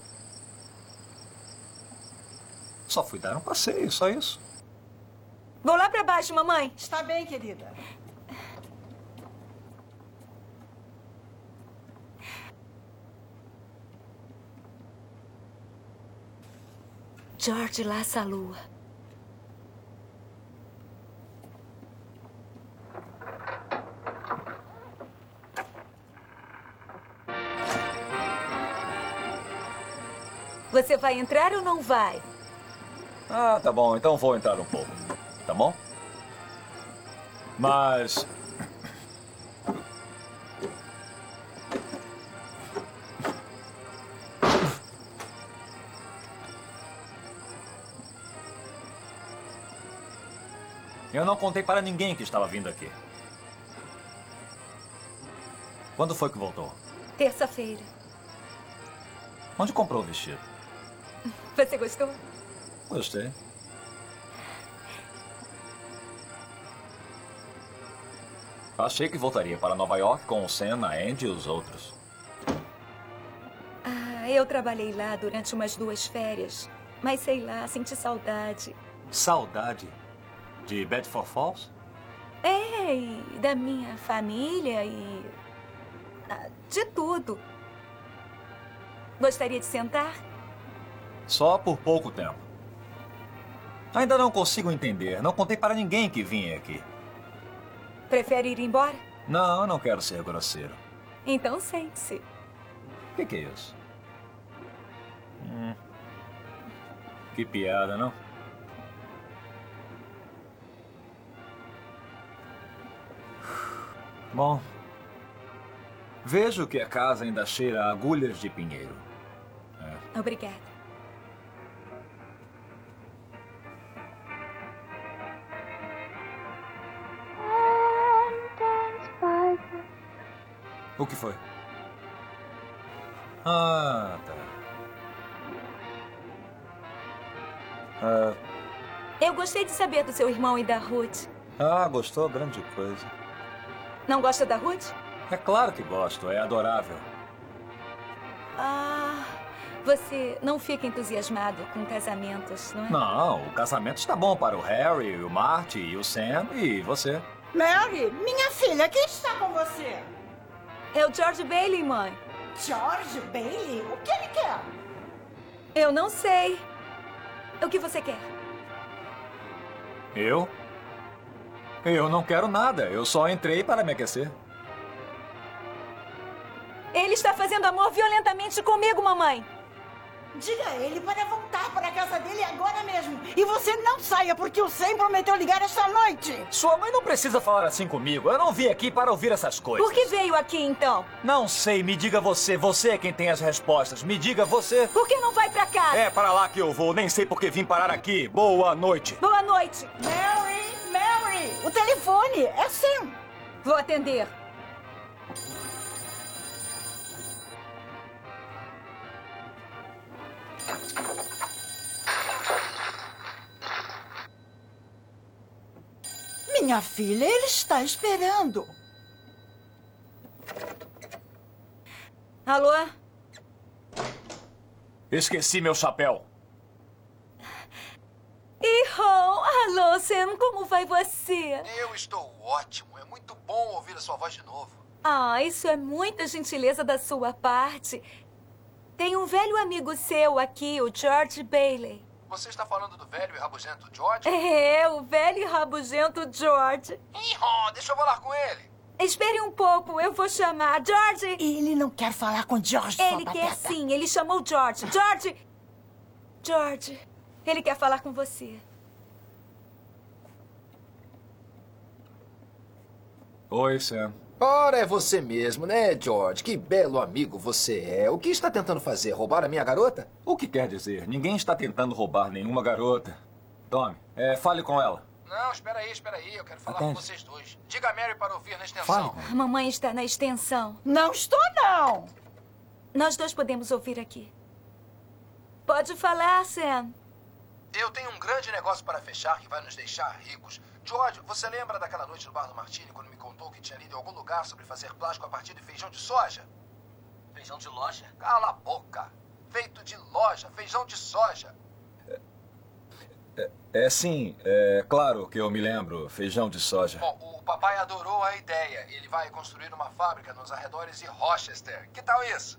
Só fui dar um passeio, só isso. Vou lá para baixo, mamãe. Está bem, querida. George laça a lua. Você vai entrar ou não vai? Ah, tá bom. Então vou entrar um pouco. Tá bom? Mas... eu não contei para ninguém que estava vindo aqui. Quando foi que voltou? Terça-feira. Onde comprou o vestido? Você gostou? Gostei. Achei que voltaria para Nova York com o Sam, a Andy e os outros. Eu trabalhei lá durante umas 2 férias. Mas sei lá, senti saudade. Saudade? De Bedford Falls? E da minha família e... de tudo. Gostaria de sentar? Só por pouco tempo. Ainda não consigo entender. Não contei para ninguém que vinha aqui. Prefere ir embora? Não, eu não quero ser grosseiro. Então sente-se. O que é isso? Que piada, não? Bom, vejo que a casa ainda cheira a agulhas de pinheiro. Obrigada. O que foi? Ah, tá. Eu gostei de saber do seu irmão e da Ruth. Gostou? Grande coisa. Não gosta da Ruth? É claro que gosto, é adorável. Você não fica entusiasmado com casamentos, não é? Não, o casamento está bom para o Harry, o Marty e o Sam e você. Mary, minha filha, quem está com você? É o George Bailey, mãe. George Bailey? O que ele quer? Eu não sei. O que você quer? Eu? Eu não quero nada. Eu só entrei para me aquecer. Ele está fazendo amor violentamente comigo, mamãe. Diga a ele para voltar para a casa dele agora mesmo. E você não saia, porque o Sam prometeu ligar esta noite. Sua mãe não precisa falar assim comigo. Eu não vim aqui para ouvir essas coisas. Por que veio aqui, então? Não sei. Me diga você. Você é quem tem as respostas. Me diga você. Por que não vai para casa? É para lá que eu vou. Nem sei por que vim parar aqui. Boa noite. Boa noite. Mary, o telefone é Sam. Vou atender. Minha filha, ele está esperando. Alô? Esqueci meu chapéu. Alô, Sam, como vai você? Eu estou ótimo. É muito bom ouvir a sua voz de novo. Isso é muita gentileza da sua parte. Tem um velho amigo seu aqui, o George Bailey. Você está falando do velho e rabugento George? É, o velho e rabugento George. Deixa eu falar com ele. Espere um pouco, eu vou chamar. George! Ele não quer falar com George, Ele quer sim, ele chamou George. George! George, ele quer falar com você. Oi, Sam. Ora, é você mesmo, né, George? Que belo amigo você é. O que está tentando fazer? Roubar a minha garota? O que quer dizer? Ninguém está tentando roubar nenhuma garota. Tome, fale com ela. Não, espera aí. Eu quero falar com vocês dois. Diga a Mary para ouvir na extensão. Fale. A mamãe está na extensão. Não estou, não. Nós dois podemos ouvir aqui. Pode falar, Sam. Eu tenho um grande negócio para fechar que vai nos deixar ricos. George, você lembra daquela noite no bar do Martini quando me contou que tinha lido em algum lugar sobre fazer plástico a partir de feijão de soja? Feijão de loja? Cala a boca. Feito de loja, feijão de soja. Sim, claro que eu me lembro. Feijão de soja. Bom, o papai adorou a ideia. Ele vai construir uma fábrica nos arredores de Rochester. Que tal isso?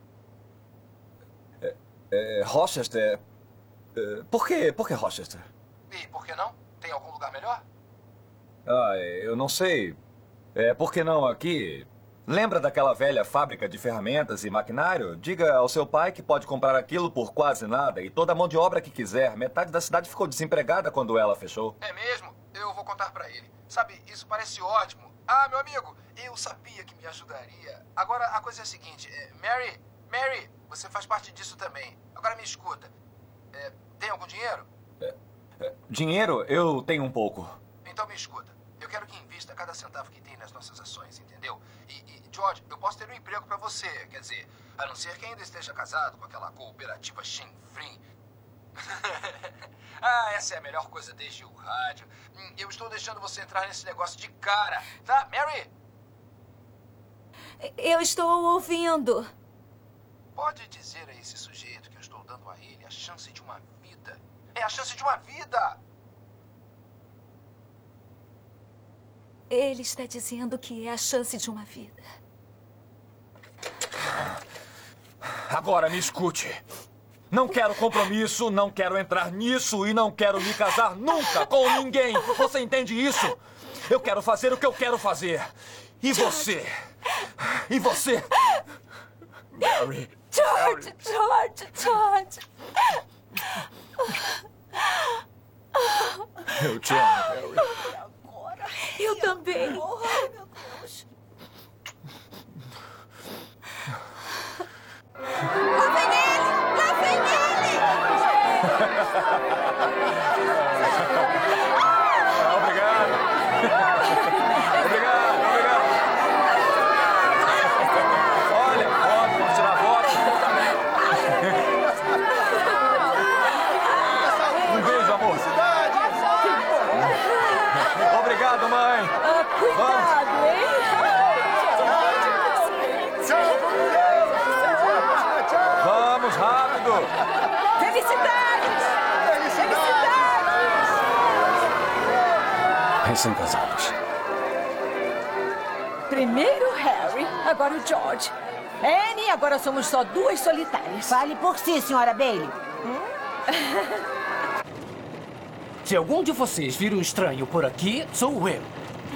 Rochester? Por que Rochester? E por que não? Tem algum lugar melhor? Eu não sei. Por que não aqui? Lembra daquela velha fábrica de ferramentas e maquinário? Diga ao seu pai que pode comprar aquilo por quase nada e toda a mão de obra que quiser. Metade da cidade ficou desempregada quando ela fechou. É mesmo? Eu vou contar pra ele. Sabe, isso parece ótimo. Meu amigo, eu sabia que me ajudaria. Agora, a coisa é a seguinte. Mary, você faz parte disso também. Agora me escuta. Tem algum dinheiro? Dinheiro? Eu tenho um pouco. Então me escuta. Eu quero que invista cada centavo que tem nas nossas ações, entendeu? E George, eu posso ter um emprego pra você. Quer dizer, a não ser que ainda esteja casado com aquela cooperativa chinfrim. Ah, essa é a melhor coisa desde o rádio. Eu estou deixando você entrar nesse negócio de cara, tá, Mary? Eu estou ouvindo. Pode dizer a esse sujeito que eu estou dando a ele a chance de uma vida. É a chance de uma vida! Ele está dizendo que é a chance de uma vida. Agora me escute. Não quero compromisso, não quero entrar nisso e não quero me casar nunca com ninguém. Você entende isso? Eu quero fazer o que eu quero fazer. E você? E você? Mary. George, George, George. Eu te amo, Mary. Eu também. Ai, meu Deus. Lá vem ele! Lá vem ele! Obrigado. Obrigado, obrigado. Olha, foto, vamos tirar foto. Um beijo, amor. Obrigado, mãe. Cuidado, hein? Vamos, rápido. Felicidades! Recém-casados. Primeiro o Harry, agora o George. Annie, agora somos só duas solitárias. Fale por si, senhora Bailey. Se algum de vocês vir um estranho por aqui, sou eu.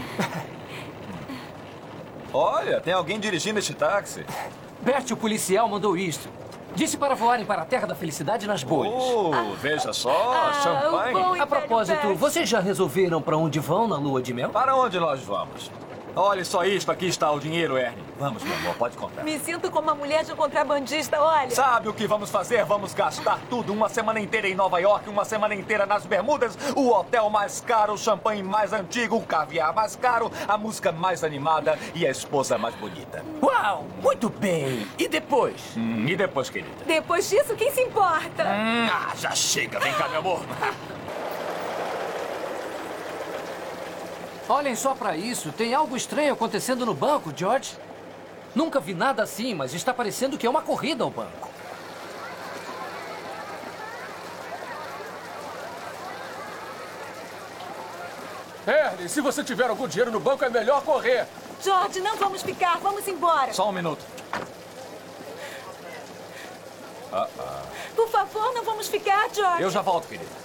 Olha, tem alguém dirigindo este táxi. Bert, o policial, mandou isto. Disse para voarem para a Terra da Felicidade nas bolhas. Oh, veja só, champanhe. A propósito, vocês já resolveram para onde vão na lua de mel? Para onde nós vamos? Olha só isto, aqui está o dinheiro, Ernie. Vamos, meu amor, pode contar. Me sinto como uma mulher de um contrabandista, olha. Sabe o que vamos fazer? Vamos gastar tudo. Uma semana inteira em Nova York, uma semana inteira nas Bermudas, o hotel mais caro, o champanhe mais antigo, o caviar mais caro, a música mais animada e a esposa mais bonita. Uau, muito bem. E depois? E depois, querida? Depois disso, quem se importa? Já chega. Vem cá, meu amor. Olhem só para isso. Tem algo estranho acontecendo no banco, George. Nunca vi nada assim, mas está parecendo que é uma corrida ao banco. Ernie, se você tiver algum dinheiro no banco, é melhor correr. George, não vamos ficar. Vamos embora. Só um minuto. Por favor, não vamos ficar, George. Eu já volto, querida.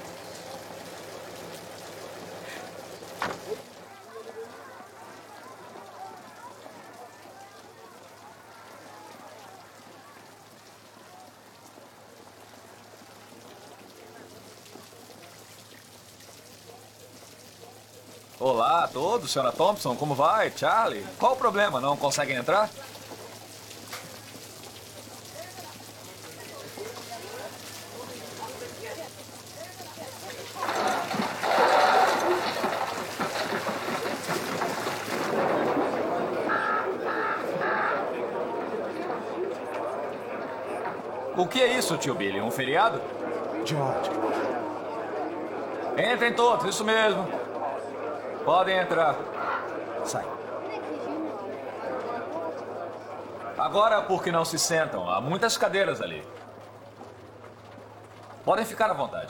Olá a todos, senhora Thompson, como vai? Charlie? Qual o problema? Não conseguem entrar? O que é isso, tio Billy? Um feriado? George. Entrem todos, isso mesmo. Podem entrar. Sai. Agora, por que não se sentam? Há muitas cadeiras ali. Podem ficar à vontade.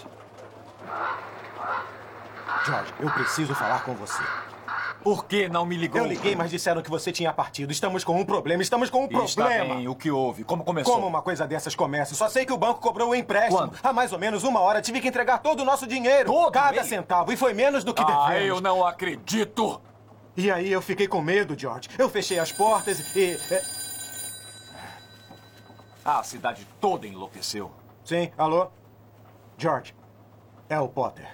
George, eu preciso falar com você. Por que não me ligou? Eu liguei, mas disseram que você tinha partido. Estamos com um problema. Estamos com um problema. Está bem. O que houve? Como começou? Como uma coisa dessas começa? Só sei que o banco cobrou o empréstimo. Quando? Há mais ou menos uma hora tive que entregar todo o nosso dinheiro. Todo cada mesmo? centavo. E foi menos do que devemos. Eu não acredito. E aí eu fiquei com medo, George. Eu fechei as portas e... A cidade toda enlouqueceu. Sim, alô? George, é o Potter.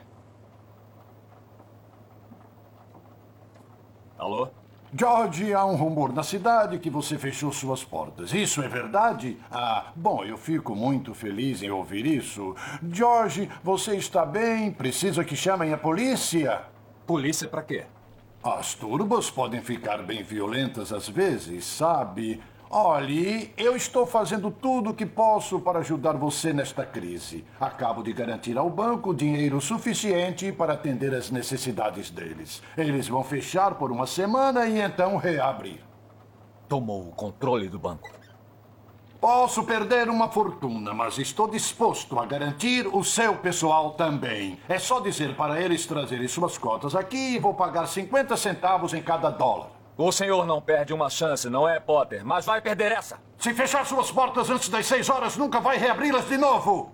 Alô? George, há um rumor na cidade que você fechou suas portas. Isso é verdade? Bom, eu fico muito feliz em ouvir isso. George, você está bem? Precisa que chamem a polícia? Polícia pra quê? As turbas podem ficar bem violentas às vezes, sabe? Olhe, eu estou fazendo tudo o que posso para ajudar você nesta crise. Acabo de garantir ao banco dinheiro suficiente para atender as necessidades deles. Eles vão fechar por uma semana e então reabrir. Tomou o controle do banco. Posso perder uma fortuna, mas estou disposto a garantir o seu pessoal também. É só dizer para eles trazerem suas cotas aqui e vou pagar 50 centavos em cada dólar. O senhor não perde uma chance, não é, Potter? Mas vai perder essa. Se fechar suas portas antes das 6 horas, nunca vai reabri-las de novo.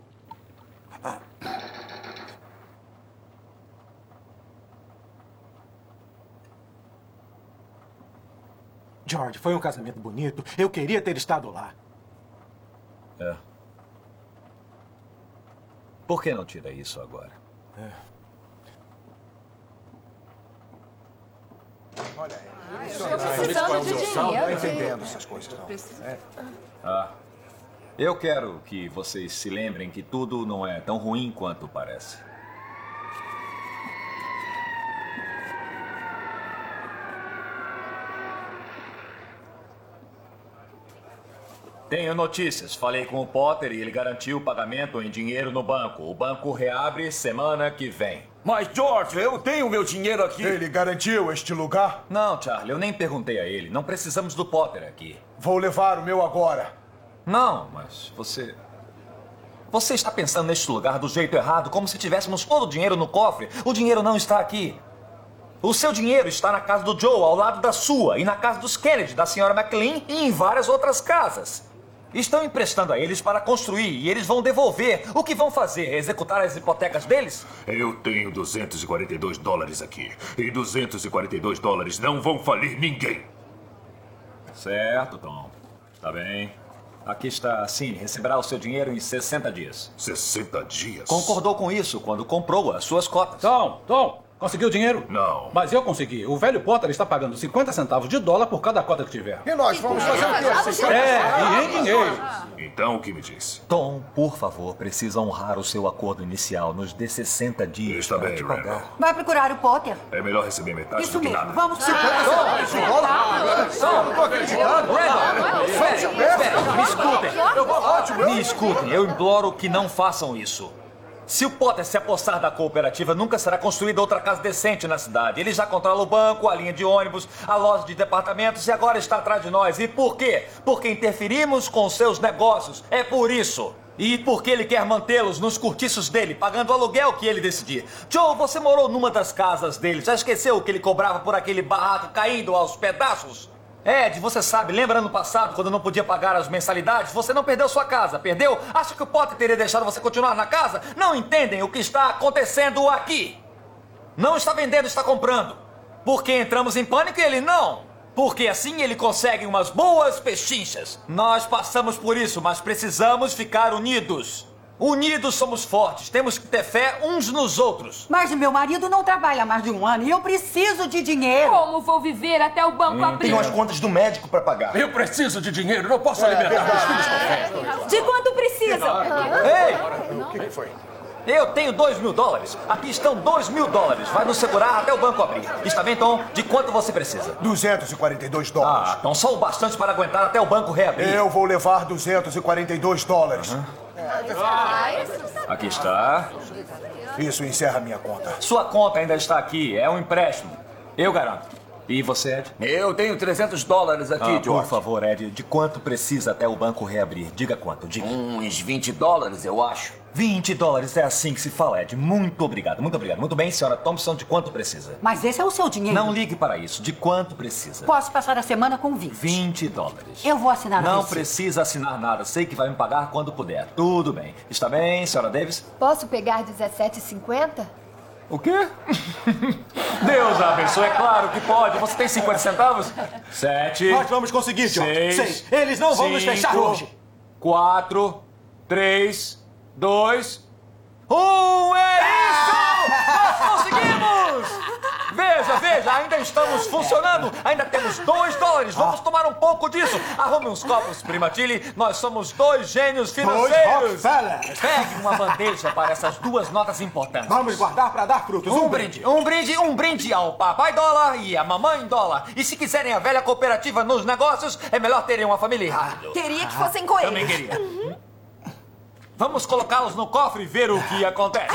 George, foi um casamento bonito. Eu queria ter estado lá. É. Por que não tira isso agora? Olha aí. Precisando de dinheiro. Não entendendo essas coisas, não. Eu quero que vocês se lembrem que tudo não é tão ruim quanto parece. Tenho notícias. Falei com o Potter e ele garantiu o pagamento em dinheiro no banco. O banco reabre semana que vem. Mas, George, eu tenho meu dinheiro aqui. Ele garantiu este lugar? Não, Charlie, eu nem perguntei a ele. Não precisamos do Potter aqui. Vou levar o meu agora. Não, mas você... Você está pensando neste lugar do jeito errado, como se tivéssemos todo o dinheiro no cofre. O dinheiro não está aqui. O seu dinheiro está na casa do Joe, ao lado da sua, e na casa dos Kennedy, da senhora McLean e em várias outras casas. Estão emprestando a eles para construir e eles vão devolver. O que vão fazer? Executar as hipotecas deles? Eu tenho 242 dólares aqui. E 242 dólares não vão falir ninguém. Certo, Tom. Tá bem. Aqui está a Cine. Receberá o seu dinheiro em 60 dias. 60 dias? Concordou com isso quando comprou as suas cotas. Tom, conseguiu o dinheiro? Não. Mas eu consegui. O velho Potter está pagando 50 centavos de dólar por cada cota que tiver. E nós vamos fazer o quê? E em dinheiro. Então, o que me diz? Tom, por favor, precisa honrar o seu acordo inicial. Nos dê 60 dias Está para bem, te Randall. pagar. Vai procurar o Potter? É melhor receber metade Isso do que mesmo. nada. Vamos Eu não tô acreditando. Espera, me escutem. Me escutem, eu imploro que não façam isso. Se o Potter se apossar da cooperativa, nunca será construída outra casa decente na cidade. Ele já controla o banco, a linha de ônibus, a loja de departamentos e agora está atrás de nós. E por quê? Porque interferimos com seus negócios. É por isso. E porque ele quer mantê-los nos cortiços dele, pagando o aluguel que ele decidir. Joe, você morou numa das casas dele. Já esqueceu o que ele cobrava por aquele barraco caindo aos pedaços? Ed, você sabe, lembra ano passado, quando não podia pagar as mensalidades? Você não perdeu sua casa, perdeu? Acha que o Potter teria deixado você continuar na casa? Não entendem o que está acontecendo aqui. Não está vendendo, está comprando. Porque entramos em pânico e ele não. Porque assim ele consegue umas boas pechinchas. Nós passamos por isso, mas precisamos ficar unidos. Unidos somos fortes, temos que ter fé uns nos outros. Mas meu marido não trabalha há mais de um ano e eu preciso de dinheiro. Como vou viver até o banco abrir? Tenho as contas do médico para pagar. Eu preciso de dinheiro, não posso alimentar meus filhos com fé. De quanto precisam? Ei! O que foi? Eu tenho 2 mil dólares. Aqui estão 2 mil dólares. Vai nos segurar até o banco abrir. Está bem, Tom? De quanto você precisa? 242 dólares. Então só o bastante para aguentar até o banco reabrir. Eu vou levar 242 dólares. Aqui está. Isso encerra minha conta. Sua conta ainda está aqui. É um empréstimo. Eu garanto. E você, Ed? Eu tenho 300 dólares aqui, George. Por favor, Ed, de quanto precisa até o banco reabrir? Diga quanto, diga. Uns 20 dólares, eu acho. 20 dólares, é assim que se fala, Ed. Muito obrigado, muito obrigado. Muito bem, senhora Thompson, de quanto precisa? Mas esse é o seu dinheiro. Não ligue para isso. De quanto precisa? Posso passar a semana com 20. 20 dólares. Eu vou assinar Não recibo. precisa assinar nada. Sei que vai me pagar quando puder. Tudo bem. Está bem, senhora Davis? Posso pegar 17,50? O quê? Deus abençoe, é claro que pode. Você tem 50 centavos? 7. Nós vamos conseguir, George. 6. Eles não vão nos fechar hoje. 4, 3, 2, 1. É isso! Nós conseguimos! Veja, ainda estamos funcionando. Ainda temos $2. Vamos tomar um pouco disso. Arrume uns copos, prima Tilly. Nós somos 2 gênios financeiros. Pegue uma bandeja para essas 2 notas importantes. Vamos guardar para dar frutos. Um brinde ao papai dólar e a mamãe dólar. E se quiserem a velha cooperativa nos negócios, é melhor terem uma família rápido. Queria que fossem coelhos. Também queria. Vamos colocá-los no cofre e ver o que acontece.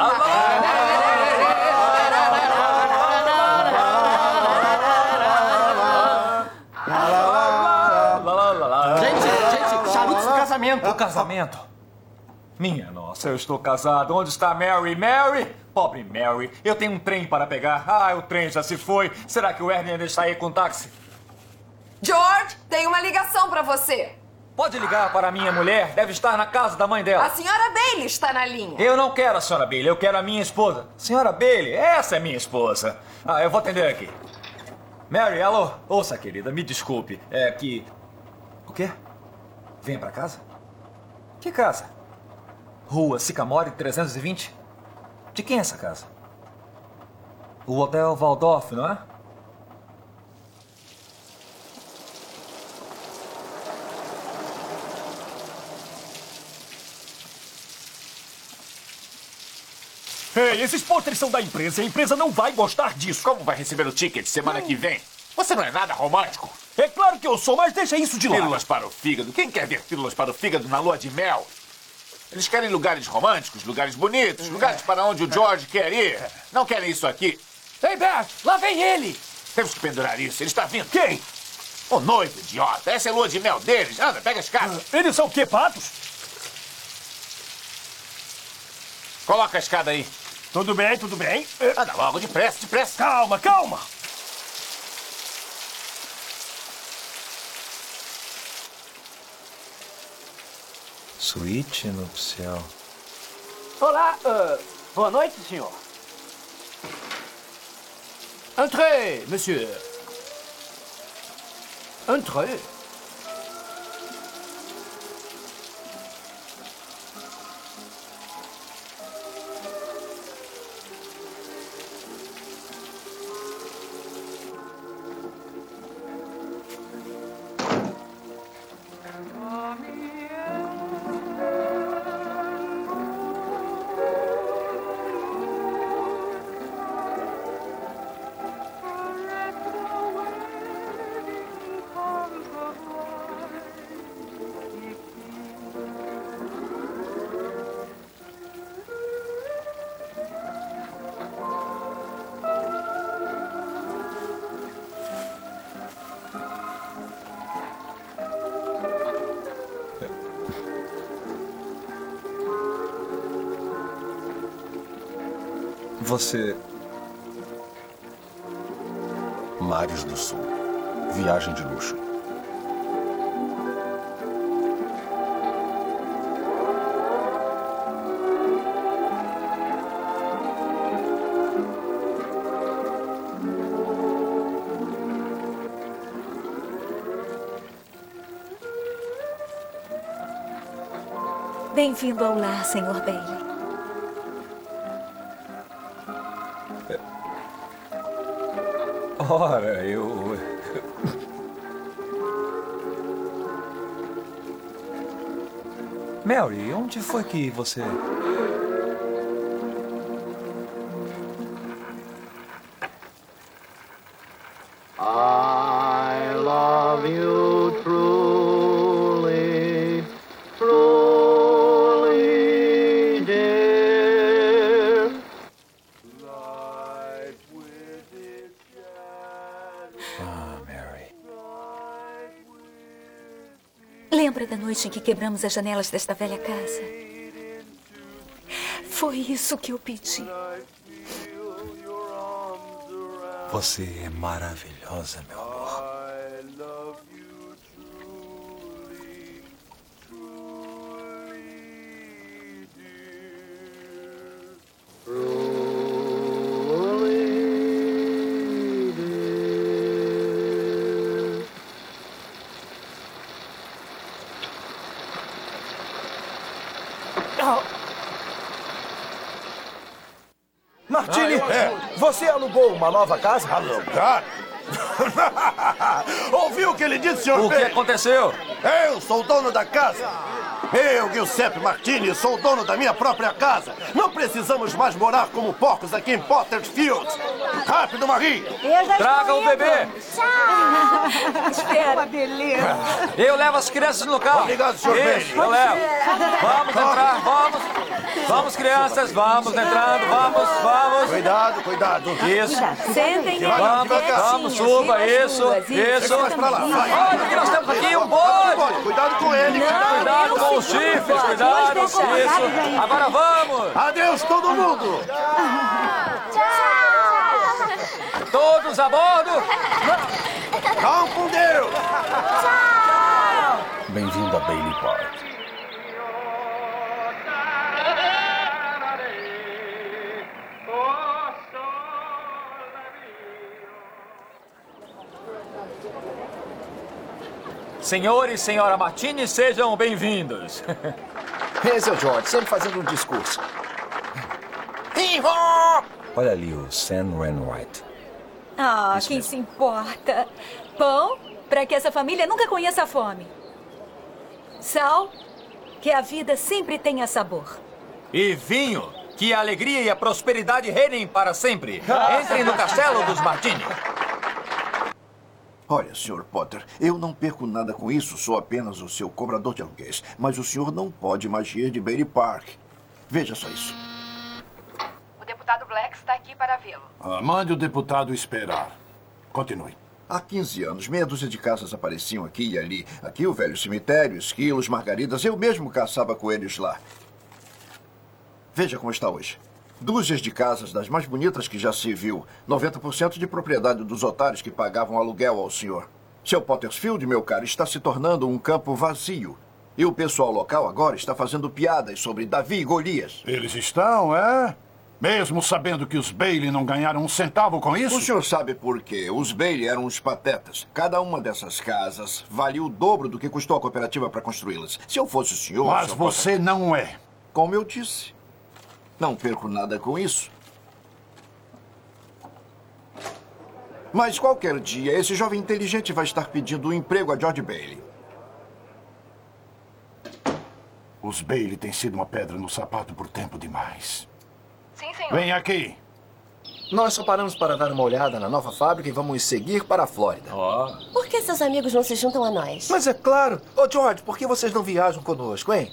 Gente, charutos do casamento. O casamento? Minha nossa, eu estou casado. Onde está Mary? Mary? Pobre Mary. Eu tenho um trem para pegar. O trem já se foi. Será que o Ernie ainda está aí com o táxi? George, tem uma ligação para você. Pode ligar para a minha mulher. Deve estar na casa da mãe dela. A senhora Bailey está na linha. Eu não quero a senhora Bailey. Eu quero a minha esposa. Senhora Bailey, essa é minha esposa. Eu vou atender aqui. Mary, alô? Ouça, querida, me desculpe. É que... O quê? Venha para casa? Que casa? Rua Sycamore 320? De quem é essa casa? O Hotel Waldorf, não é? Ei, esses pôsteres são da empresa. A empresa não vai gostar disso. Como vai receber o ticket semana que vem? Você não é nada romântico. É claro que eu sou, mas deixa isso de lado. Pílulas para o fígado. Quem quer ver pílulas para o fígado na lua de mel? Eles querem lugares românticos, lugares bonitos, lugares para onde o George quer ir. Não querem isso aqui. Ei, Bert, lá vem ele. Temos que pendurar isso. Ele está vindo. Quem? O noivo, idiota. Essa é a lua de mel deles. Anda, pega a escada. Eles são o quê, patos? Coloca a escada aí. Tudo bem, tudo bem. Anda logo, depressa, depressa. Calma, calma. Suíte nupcial. Olá, boa noite, senhor. Entrez, monsieur. Entrez. Você... Mares do Sul. Viagem de luxo. Bem-vindo ao lar, Sr. Bailey. Ora, eu... Mary, onde foi que você... I love you truly, truly, dear. Mary. Lembra da noite em que quebramos as janelas desta velha casa? Foi isso que eu pedi. Você é maravilhosa, meu amor. Martini, você alugou uma nova casa? Alugar? Ouviu o que ele disse, senhor? O que aconteceu? Eu sou o dono da casa. Eu, Giuseppe Martini, sou o dono da minha própria casa. Não precisamos mais morar como porcos aqui em Potter's Field. Rápido, Marie. Traga o bebê. Tchau. Espera. Uma beleza. Eu levo as crianças no carro. Obrigado, senhor Isso, Bailey. eu levo. Vamos entrar, vamos. Vamos, crianças, vamos entrando, vamos. Cuidado, cuidado. Isso. Sentem Vamos, suba, isso. Mais pra lá, vai. Olha que nós temos aqui um bode. Cuidado com ele. Cuidado com os chifres, cuidado. Isso. Agora vamos. Adeus, todo mundo. Todos a bordo. Vão com Deus. Bem-vindo a Bailey Park. Senhor e senhora Martini, sejam bem-vindos. Esse é o George, sempre fazendo um discurso. Olha ali o Sam Wainwright. Ah, quem se importa? Pão, para que essa família nunca conheça a fome. Sal, que a vida sempre tenha sabor. E vinho, que a alegria e a prosperidade reinem para sempre. Entrem no castelo dos Martini. Olha, Sr. Potter, eu não perco nada com isso, sou apenas o seu cobrador de aluguéis. Mas o senhor não pode mais rir de Bailey Park. Veja só isso. O deputado Black está aqui para vê-lo. Mande o deputado esperar. Continue. Há 15 anos, meia dúzia de casas apareciam aqui e ali. Aqui o velho cemitério, esquilos, margaridas. Eu mesmo caçava coelhos lá. Veja como está hoje. Dúzias de casas das mais bonitas que já se viu. 90% de propriedade dos otários que pagavam aluguel ao senhor. Seu Pottersfield, meu caro, está se tornando um campo vazio. E o pessoal local agora está fazendo piadas sobre Davi e Golias. Eles estão, é? Mesmo sabendo que os Bailey não ganharam um centavo com isso? O senhor sabe por quê. Os Bailey eram uns patetas. Cada uma dessas casas valia o dobro do que custou a cooperativa para construí-las. Se eu fosse o senhor... Mas você não é. Como eu disse. Não perco nada com isso. Mas qualquer dia, esse jovem inteligente vai estar pedindo um emprego a George Bailey. Os Bailey têm sido uma pedra no sapato por tempo demais. Sim, senhor. Vem aqui. Nós só paramos para dar uma olhada na nova fábrica e vamos seguir para a Flórida. Por que seus amigos não se juntam a nós? Mas é claro. Ô, George, por que vocês não viajam conosco, hein?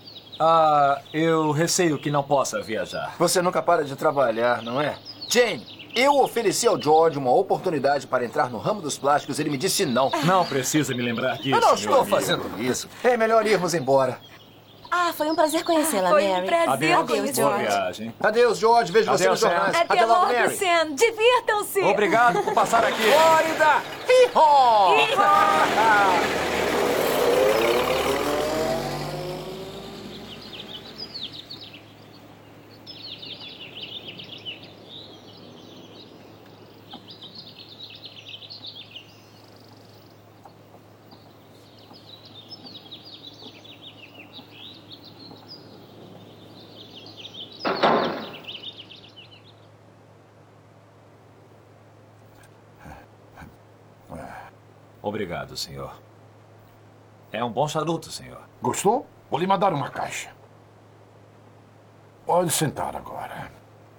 Eu receio que não possa viajar. Você nunca para de trabalhar, não é? Jane, eu ofereci ao George uma oportunidade para entrar no ramo dos plásticos e ele me disse não. Não precisa me lembrar disso. Eu não estou fazendo isso. É melhor irmos embora. Ah, foi um prazer conhecê-la, Foi Mary. um prazer. Adeus, boa viagem. Adeus, George. Vejo você nos jornais. Até logo, Mary. Sam. Divirtam-se. Obrigado por passar aqui. Flórida! Hee-haw! Obrigado, senhor. É um bom charuto, senhor. Gostou? Vou lhe mandar uma caixa. Pode sentar agora.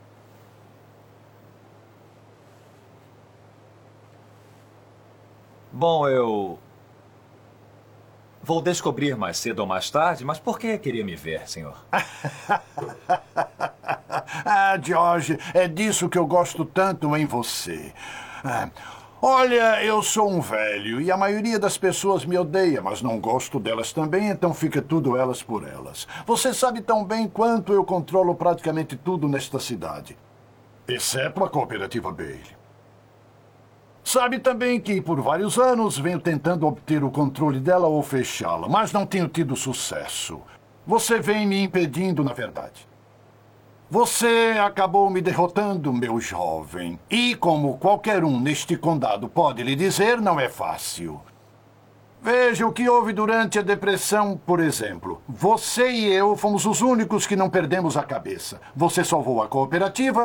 Bom, eu vou descobrir mais cedo ou mais tarde, mas por que queria me ver, senhor? George, é disso que eu gosto tanto em você. Olha, eu sou um velho e a maioria das pessoas me odeia, mas não gosto delas também, então fica tudo elas por elas. Você sabe tão bem quanto eu controlo praticamente tudo nesta cidade, exceto a cooperativa Bailey. Sabe também que por vários anos venho tentando obter o controle dela ou fechá-la, mas não tenho tido sucesso. Você vem me impedindo, na verdade. Você acabou me derrotando, meu jovem. E, como qualquer um neste condado pode lhe dizer, não é fácil. Veja o que houve durante a depressão, por exemplo. Você e eu fomos os únicos que não perdemos a cabeça. Você salvou a cooperativa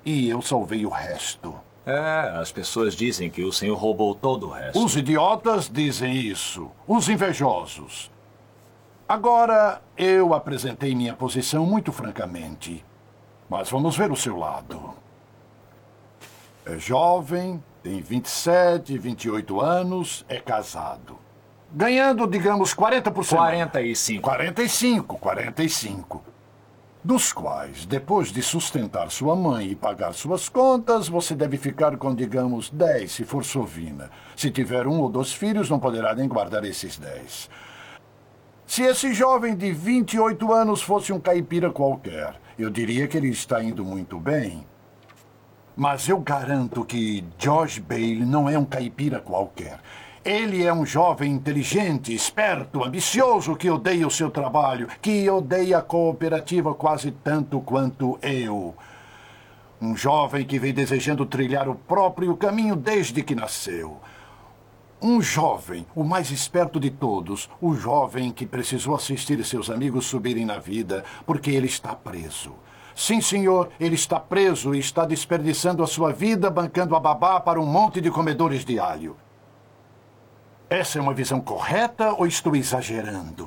e eu salvei o resto. É, as pessoas dizem que o senhor roubou todo o resto. Os idiotas dizem isso. Os invejosos. Agora, eu apresentei minha posição muito francamente. Mas vamos ver o seu lado. É jovem, tem 27, 28 anos, é casado. Ganhando, digamos, 40%. 45. 45. Dos quais, depois de sustentar sua mãe e pagar suas contas, você deve ficar com, digamos, 10, se for sovina. Se tiver 1 ou 2 filhos, não poderá nem guardar esses 10. Se esse jovem de 28 anos fosse um caipira qualquer, eu diria que ele está indo muito bem. Mas eu garanto que George Bailey não é um caipira qualquer. Ele é um jovem inteligente, esperto, ambicioso, que odeia o seu trabalho, que odeia a cooperativa quase tanto quanto eu. Um jovem que vem desejando trilhar o próprio caminho desde que nasceu. Um jovem, o mais esperto de todos, o jovem que precisou assistir seus amigos subirem na vida porque ele está preso. Sim, senhor, ele está preso e está desperdiçando a sua vida bancando a babá para um monte de comedores de alho. Essa é uma visão correta ou estou exagerando?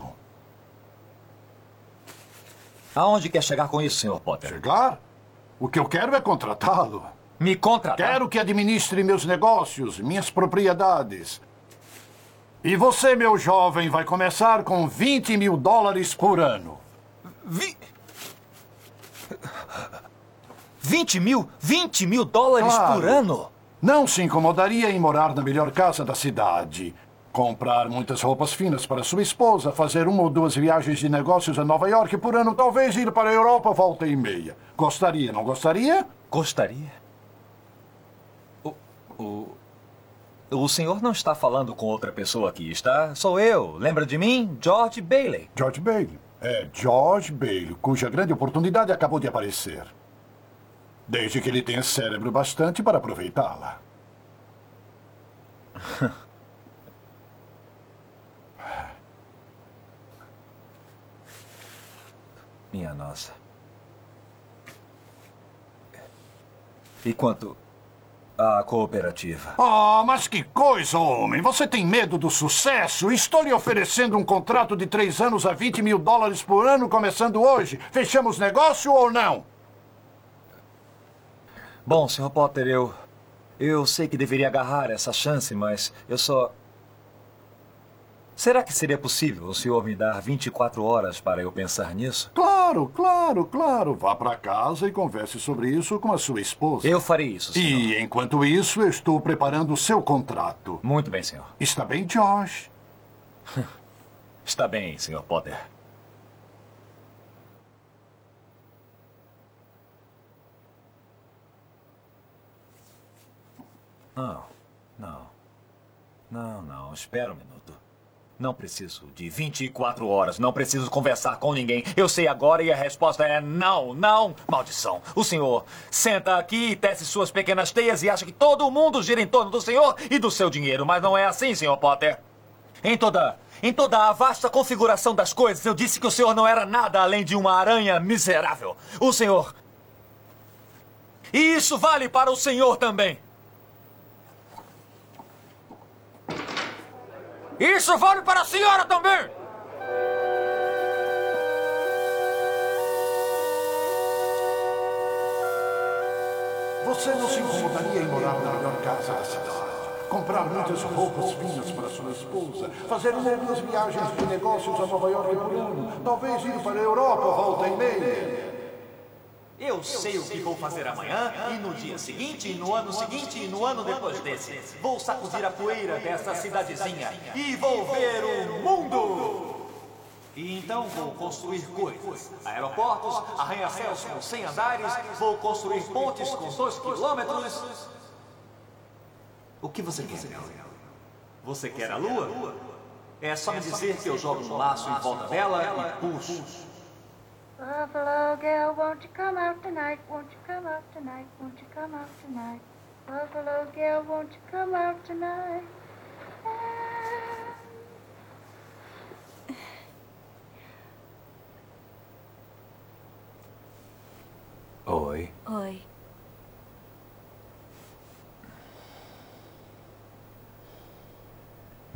Aonde quer chegar com isso, Sr. Potter? Chegar? O que eu quero é contratá-lo. Me contratar? Quero que administre meus negócios, minhas propriedades. E você, meu jovem, vai começar com $20 mil por ano. 20 mil? $20 mil por ano? Não se incomodaria em morar na melhor casa da cidade. Comprar muitas roupas finas para sua esposa, fazer 1 ou 2 viagens de negócios a Nova York por ano, talvez ir para a Europa volta e meia. Gostaria, não gostaria? Gostaria? O senhor não está falando com outra pessoa aqui, está? Sou eu. Lembra de mim? George Bailey. George Bailey. É George Bailey, cuja grande oportunidade acabou de aparecer. Desde que ele tenha cérebro bastante para aproveitá-la. Minha nossa. E quanto à cooperativa? Ah, mas que coisa, homem! Você tem medo do sucesso? Estou lhe oferecendo um contrato de 3 anos a $20 mil por ano, começando hoje. Fechamos negócio ou não? Bom, Sr. Potter, eu sei que deveria agarrar essa chance, mas eu só... Será que seria possível o senhor me dar 24 horas para eu pensar nisso? Claro, claro, claro. Vá para casa e converse sobre isso com a sua esposa. Eu farei isso, senhor. E, enquanto isso, eu estou preparando o seu contrato. Muito bem, senhor. Está bem, Josh? Está bem, Sr. Potter. Não. Espera um minuto. Não preciso de 24 horas. Não preciso conversar com ninguém. Eu sei agora e a resposta é não, não. Maldição. O senhor senta aqui e tece suas pequenas teias e acha que todo mundo gira em torno do senhor e do seu dinheiro. Mas não é assim, Sr. Potter. Em toda a vasta configuração das coisas, eu disse que o senhor não era nada além de uma aranha miserável. O senhor... E isso vale para o senhor também. Isso vale para a senhora também! Você não se incomodaria em morar na melhor casa da cidade? Comprar muitas roupas finas para sua esposa? Fazer 1 ou 2 viagens de negócios a Nova York por ano? Talvez ir para a Europa volta e meia? Eu sei o que vou fazer amanhã, e no dia seguinte, e no ano seguinte, e no ano depois desse. Vou sacudir a poeira dessa cidadezinha e vou ver o mundo! E então vou construir coisas. Aeroportos, arranha-céus com 100 andares, vou construir pontes com 2 quilômetros. O que você quer? Você quer a lua? É só me dizer que eu jogo um laço em volta dela e puxo. Buffalo girl, won't you come out tonight? Won't you come out tonight? Won't you come out tonight? Buffalo girl, won't you come out tonight? Oi. Oi.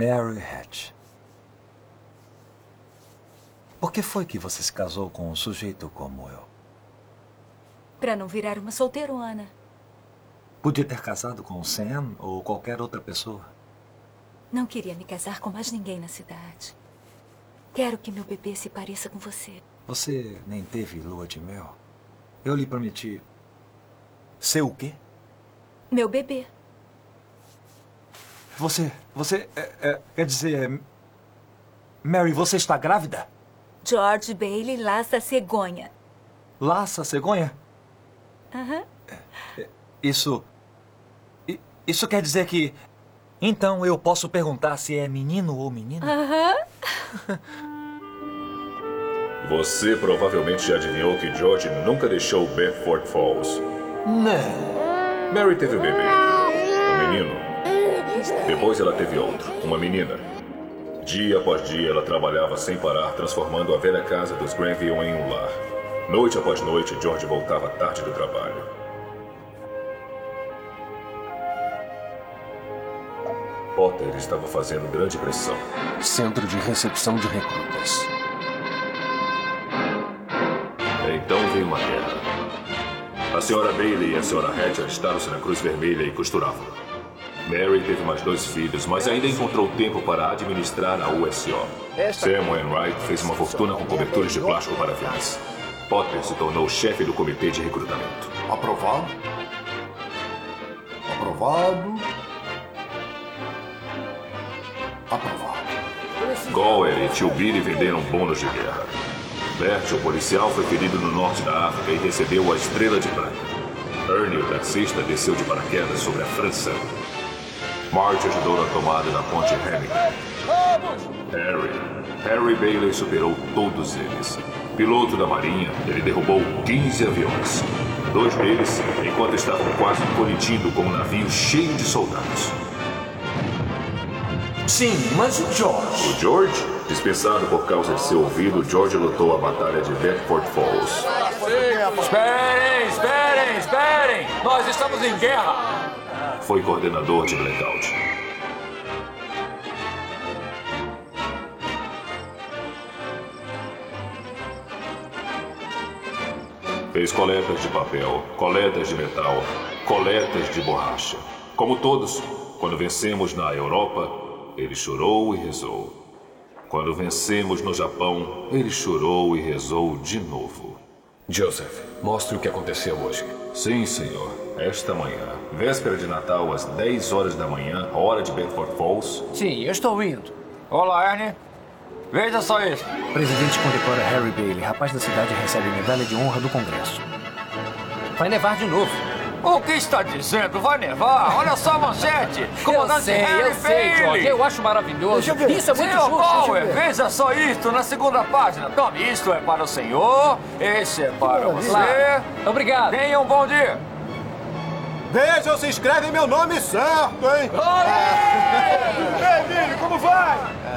Mary Hatch. Por que foi que você se casou com um sujeito como eu? Pra não virar uma solteirona. Podia ter casado com o Sam ou qualquer outra pessoa. Não queria me casar com mais ninguém na cidade. Quero que meu bebê se pareça com você. Você nem teve lua de mel? Eu lhe prometi... Ser o quê? Meu bebê. Você... quer dizer... Mary, você está grávida? George Bailey Laça Cegonha. Laça cegonha? Aham. Isso quer dizer que... Então eu posso perguntar se é menino ou menina? Aham. Você provavelmente já adivinhou que George nunca deixou Bedford Falls. Não. Mary teve um bebê, um menino. Depois ela teve outro, uma menina. Dia após dia ela trabalhava sem parar, transformando a velha casa dos Granville em um lar. Noite após noite, George voltava tarde do trabalho. Potter estava fazendo grande pressão. Centro de recepção de recrutas. Então veio uma guerra. A senhora Bailey e a senhora Hatch alistaram-se na Cruz Vermelha e costuravam. Mary teve mais 2 filhos, mas ainda encontrou tempo para administrar a USO. Sam Wainwright fez uma fortuna com cobertores de plástico para aviões. Potter se tornou chefe do comitê de recrutamento. Aprovado. Aprovado. Aprovado. Gower e tio Billy venderam bônus de guerra. Bert, o policial, foi ferido no norte da África e recebeu a Estrela de Prata. Ernie, o taxista, desceu de paraquedas sobre a França. Marge ajudou na tomada da ponte Hamilton. Harry Bailey superou todos eles. Piloto da Marinha, ele derrubou 15 aviões. 2 deles, enquanto estavam quase colidindo com um navio cheio de soldados. Sim, mas o George... O George? Dispensado por causa de seu ouvido, George lutou a batalha de Bedford Falls. Esperem! Nós estamos em guerra! Foi coordenador de Blackout. Fez coletas de papel, coletas de metal, coletas de borracha. Como todos, quando vencemos na Europa, ele chorou e rezou. Quando vencemos no Japão, ele chorou e rezou de novo. Joseph, mostre o que aconteceu hoje. Sim, senhor. Esta manhã, véspera de Natal, às 10 horas da manhã, hora de Bedford Falls. Sim, eu estou indo. Olá, Ernie. Veja só isso. O presidente condecora Harry Bailey. Rapaz da cidade recebe medalha de honra do Congresso. Vai nevar de novo. O que está dizendo? Vai nevar? Olha só a manchete. Comandante eu sei, George. Eu acho maravilhoso. Isso é muito Senhor justo. Power, veja só isto na segunda página. Tome, isto é para o senhor. Esse é para você. Obrigado. Tenha um bom dia. Vejam se escrevem meu nome certo, hein? Ei, Billy, como vai?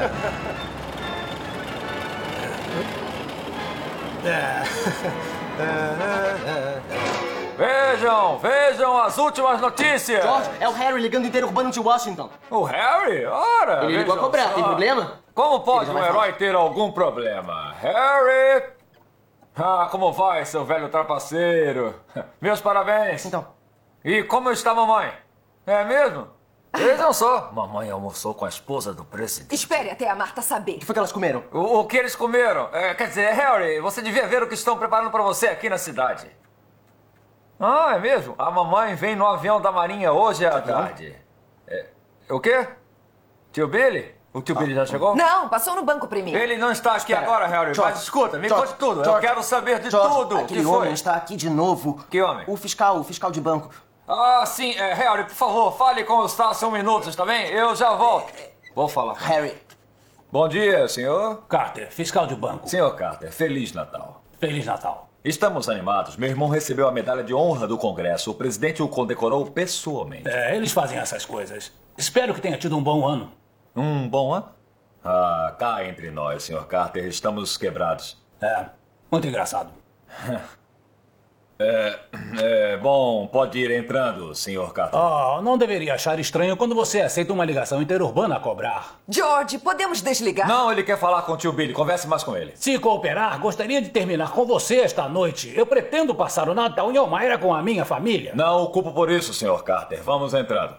Vejam as últimas notícias. George, é o Harry ligando interurbano de Washington. O Harry? Ora, ele ligou a cobrar, tem problema? Como pode um herói ter algum problema? Harry! Ah, como vai, seu velho trapaceiro? Meus parabéns. Então. E como está a mamãe? É mesmo? Vejam só. Mamãe almoçou com a esposa do presidente. Espere até a Marta saber. O que foi que elas comeram? O que eles comeram? Quer dizer, Harry, você devia ver o que estão preparando para você aqui na cidade. Ah, é mesmo? A mamãe vem no avião da Marinha hoje à tarde. O quê? Tio Billy? O tio Billy já chegou? Não, passou no banco primeiro. Ele não está aqui agora, Harry, George, mas escuta, me George, conte tudo. George, eu quero saber de George, tudo. Aquele que foi? homem está aqui de novo. Que homem? O fiscal de banco. Ah, sim, Harry, por favor, fale com o Stacy 1 minuto, está bem? Eu já volto. Vou falar. Harry. Bom dia, senhor. Carter, fiscal de banco. Senhor Carter, Feliz Natal. Feliz Natal. Estamos animados. Meu irmão recebeu a medalha de honra do Congresso. O presidente o condecorou pessoalmente. Eles fazem essas coisas. Espero que tenha tido um bom ano. Um bom ano? Ah, cá entre nós, senhor Carter, estamos quebrados. Muito engraçado. Bom, pode ir entrando, Sr. Carter. Oh, não deveria achar estranho quando você aceita uma ligação interurbana a cobrar. George, podemos desligar? Não, ele quer falar com o tio Billy. Converse mais com ele. Se cooperar, gostaria de terminar com você esta noite. Eu pretendo passar o Natal em Elmira com a minha família. Não o culpo por isso, Sr. Carter. Vamos entrando.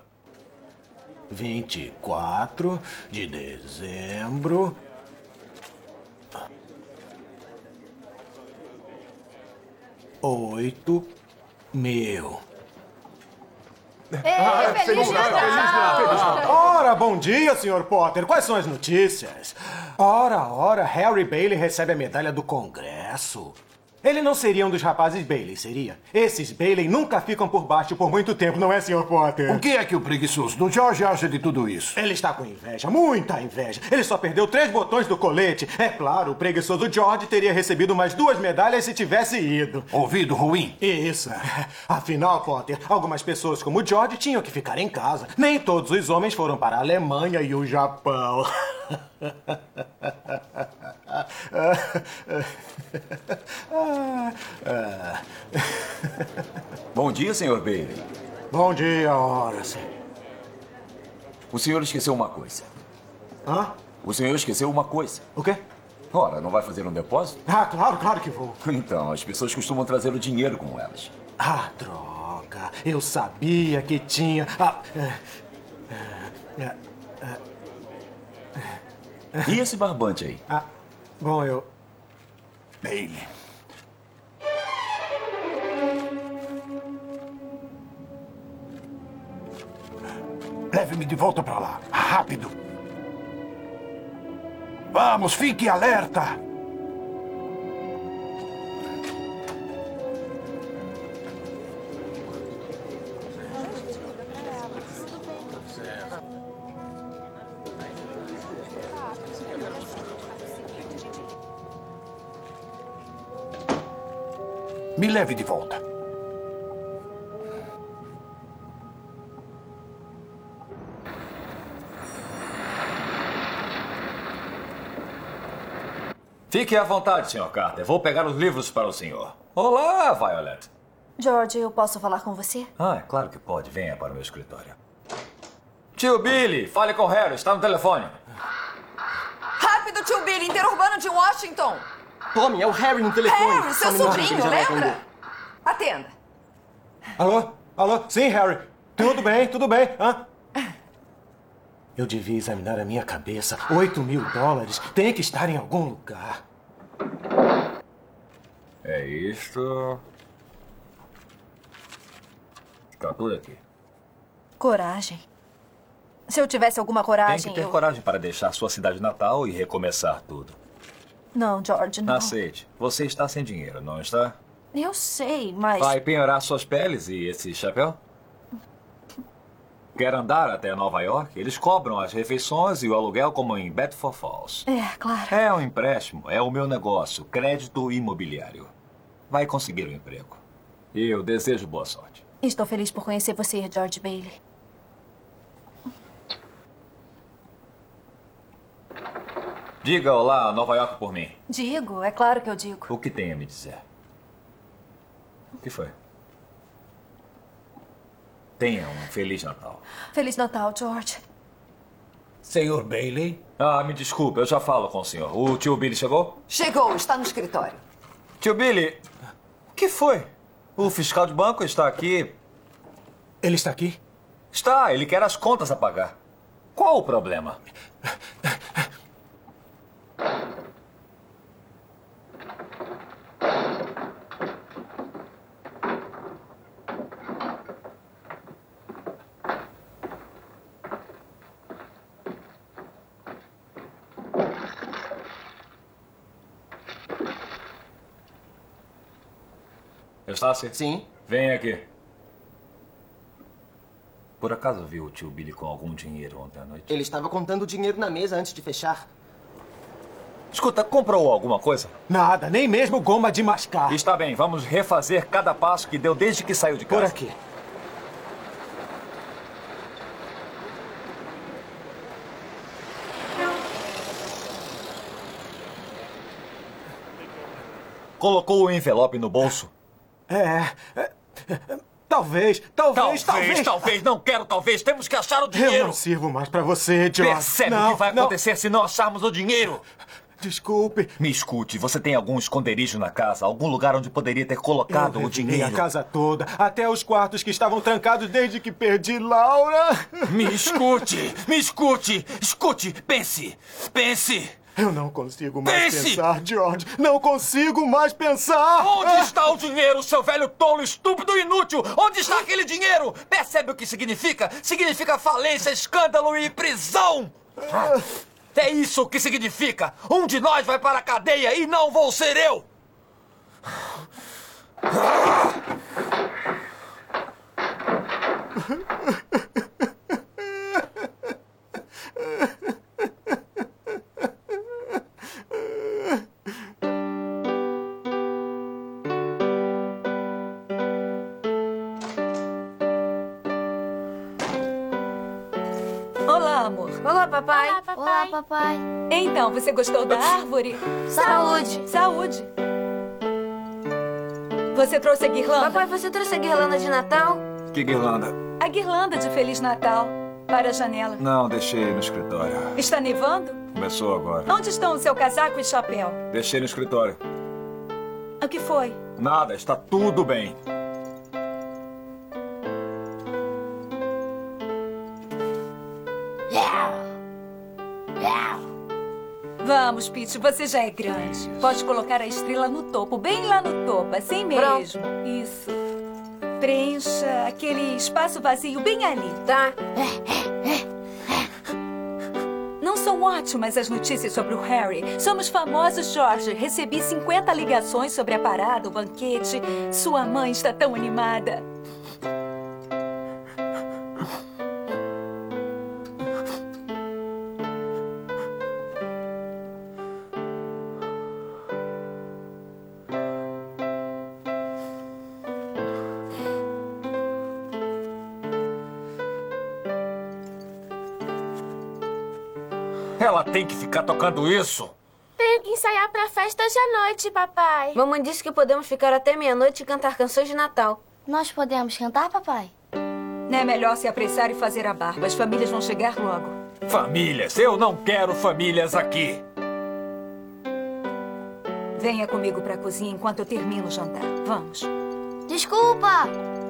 24 de dezembro. $8.000. Feliz Natal! Ora, bom dia, Sr. Potter. Quais são as notícias? Ora, Harry Bailey recebe a medalha do Congresso. Ele não seria um dos rapazes Bailey, seria? Esses Bailey nunca ficam por baixo por muito tempo, não é, Sr. Potter? O que é que o preguiçoso do George acha de tudo isso? Ele está com inveja, muita inveja. Ele só perdeu 3 botões do colete. É claro, o preguiçoso George teria recebido mais 2 medalhas se tivesse ido. Ouvido ruim? Isso. Afinal, Potter, algumas pessoas como o George tinham que ficar em casa. Nem todos os homens foram para a Alemanha e o Japão. Bom dia, Sr. Bailey. Bom dia, Horace. O senhor esqueceu uma coisa. Hã? O senhor esqueceu uma coisa. O quê? Ora, não vai fazer um depósito? Ah, claro que vou. Então, as pessoas costumam trazer o dinheiro com elas. Ah, droga. Eu sabia que tinha... E esse barbante aí? Bom, eu... Bailey. Leve-me de volta para lá. Rápido. Vamos, fique alerta. Me leve de volta. Fique à vontade, Sr. Carter. Vou pegar os livros para o senhor. Olá, Violet. George, eu posso falar com você? É claro que pode. Venha para o meu escritório. Tio Billy, fale com Harry. Está no telefone. Rápido, tio Billy, interurbano de Washington. Tommy, é o Harry no telefone. Harry, seu sobrinho, lembra? Atenda. Alô? Sim, Harry. Tudo bem. Hã? Eu devia examinar a minha cabeça. $8.000 tem que estar em algum lugar. É isto. Está tudo aqui. Coragem. Se eu tivesse alguma coragem, Tem que ter coragem para deixar sua cidade natal e recomeçar tudo. Não, George, não. Aceite. Você está sem dinheiro, não está? Eu sei, mas... Vai penhorar suas peles e esse chapéu? Quer andar até Nova York? Eles cobram as refeições e o aluguel como em Bedford Falls. É, claro. É um empréstimo, é o meu negócio, crédito imobiliário. Vai conseguir um emprego. E eu desejo boa sorte. Estou feliz por conhecer você, George Bailey. Diga olá a Nova York por mim. Digo, é claro que eu digo. O que tem a me dizer? O que foi? Tenha um Feliz Natal. Feliz Natal, George. Senhor Bailey? Me desculpe, eu já falo com o senhor. O tio Billy chegou? Chegou, está no escritório. Tio Billy, o que foi? O fiscal de banco está aqui. Ele está aqui? Está, ele quer as contas a pagar. Qual o problema? Estácio? Sim. Vem aqui. Por acaso viu o tio Billy com algum dinheiro ontem à noite? Ele estava contando o dinheiro na mesa antes de fechar. Escuta, comprou alguma coisa? Nada, nem mesmo goma de mascar. Está bem, vamos refazer cada passo que deu desde que saiu de casa. Por aqui. Colocou o envelope no bolso? Talvez. Não quero talvez. Temos que achar o dinheiro. Eu não sirvo mais pra você, George. Percebe o que vai acontecer se não acharmos o dinheiro? Desculpe. Me escute, você tem algum esconderijo na casa? Algum lugar onde poderia ter colocado o dinheiro? A casa toda, até os quartos que estavam trancados desde que perdi Laura. Me escute. Escute, pense. Eu não consigo mais pensar, George. Não consigo mais pensar. Onde está o dinheiro, seu velho tolo, estúpido e inútil? Onde está aquele dinheiro? Percebe o que significa? Significa falência, escândalo e prisão. É isso que significa. Um de nós vai para a cadeia e não vou ser eu. Olá, amor. Olá, papai. Olá, papai. Então, você gostou da árvore? Saúde. Você trouxe a guirlanda? Papai, você trouxe a guirlanda de Natal? Que guirlanda? A guirlanda de Feliz Natal para a janela. Não, deixei no escritório. Está nevando? Começou agora. Onde estão o seu casaco e chapéu? Deixei no escritório. O que foi? Nada, está tudo bem. Vamos, Pete, você já é grande. Pode colocar a estrela no topo, bem lá no topo, assim mesmo. Pronto. Isso. Preencha aquele espaço vazio bem ali. Tá. Não são ótimas as notícias sobre o Harry. Somos famosos, George. Recebi 50 ligações sobre a parada, o banquete. Sua mãe está tão animada. Ela tem que ficar tocando isso. Tenho que ensaiar pra festa hoje à noite, papai. Mamãe disse que podemos ficar até meia-noite e cantar canções de Natal. Nós podemos cantar, papai? É melhor se apressar e fazer a barba. As famílias vão chegar logo. Famílias? Eu não quero famílias aqui. Venha comigo pra cozinha enquanto eu termino o jantar. Vamos. Desculpa!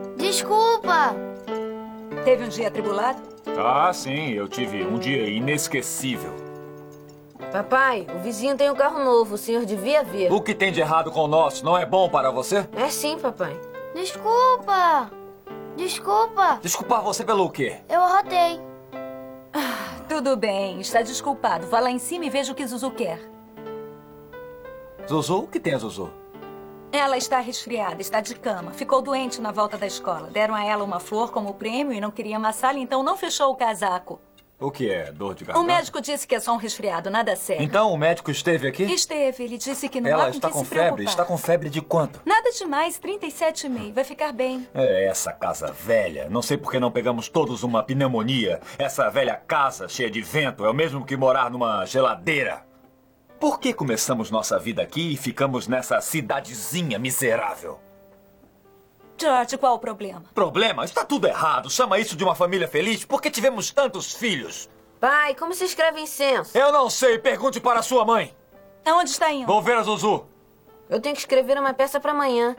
Teve um dia atribulado? Ah, sim. Eu tive um dia inesquecível. Papai, o vizinho tem um carro novo. O senhor devia ver. O que tem de errado com o nosso? Não é bom para você? É sim, papai. Desculpa! Desculpar você pelo quê? Eu arrotei. Tudo bem, está desculpado. Vá lá em cima e veja o que Zuzu quer. Zuzu? O que tem a Zuzu? Ela está resfriada, está de cama. Ficou doente na volta da escola. Deram a ela uma flor como prêmio e não queria amassá-la, então não fechou o casaco. O que é? Dor de garganta? O médico disse que é só um resfriado, nada sério. Então o médico esteve aqui? Esteve. Ele disse que não há Ela com está que com se febre? preocupar. Está com febre de quanto? Nada demais, 37,5. Vai ficar bem. É essa casa velha. Não sei por que não pegamos todos uma pneumonia. Essa velha casa cheia de vento é o mesmo que morar numa geladeira. Por que começamos nossa vida aqui e ficamos nessa cidadezinha miserável? George, qual o problema? Problema? Está tudo errado. Chama isso de uma família feliz porque tivemos tantos filhos. Pai, como se escreve incenso? Eu não sei. Pergunte para sua mãe. Aonde está indo? Vou ver a Zuzu. Eu tenho que escrever uma peça para amanhã.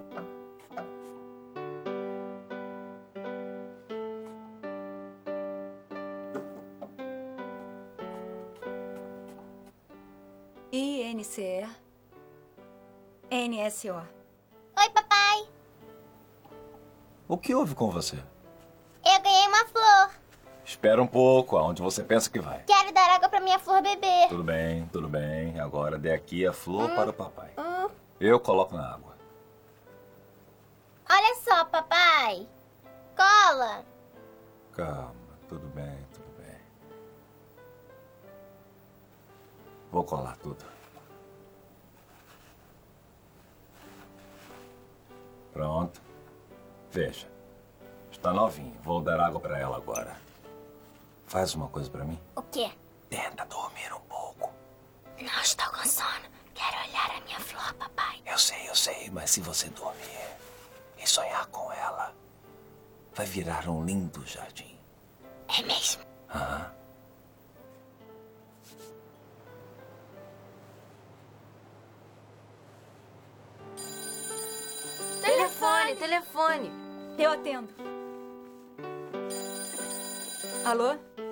INCE-NSO. Oi, papai. O que houve com você? Eu ganhei uma flor. Espera um pouco. Aonde você pensa que vai? Quero dar água pra minha flor beber. Tudo bem, tudo bem. Agora dê aqui a flor para o papai. Eu coloco na água. Olha só, papai. Cola. Calma, tudo bem, tudo bem. Vou colar tudo. Pronto. Veja. Está novinho. Vou dar água para ela agora. Faz uma coisa para mim. O quê? Tenta dormir um pouco. Não estou com sono. Quero olhar a minha flor, papai. Eu sei, mas se você dormir... e sonhar com ela, vai virar um lindo jardim. É mesmo? Aham. Telefone. Eu atendo. Alô?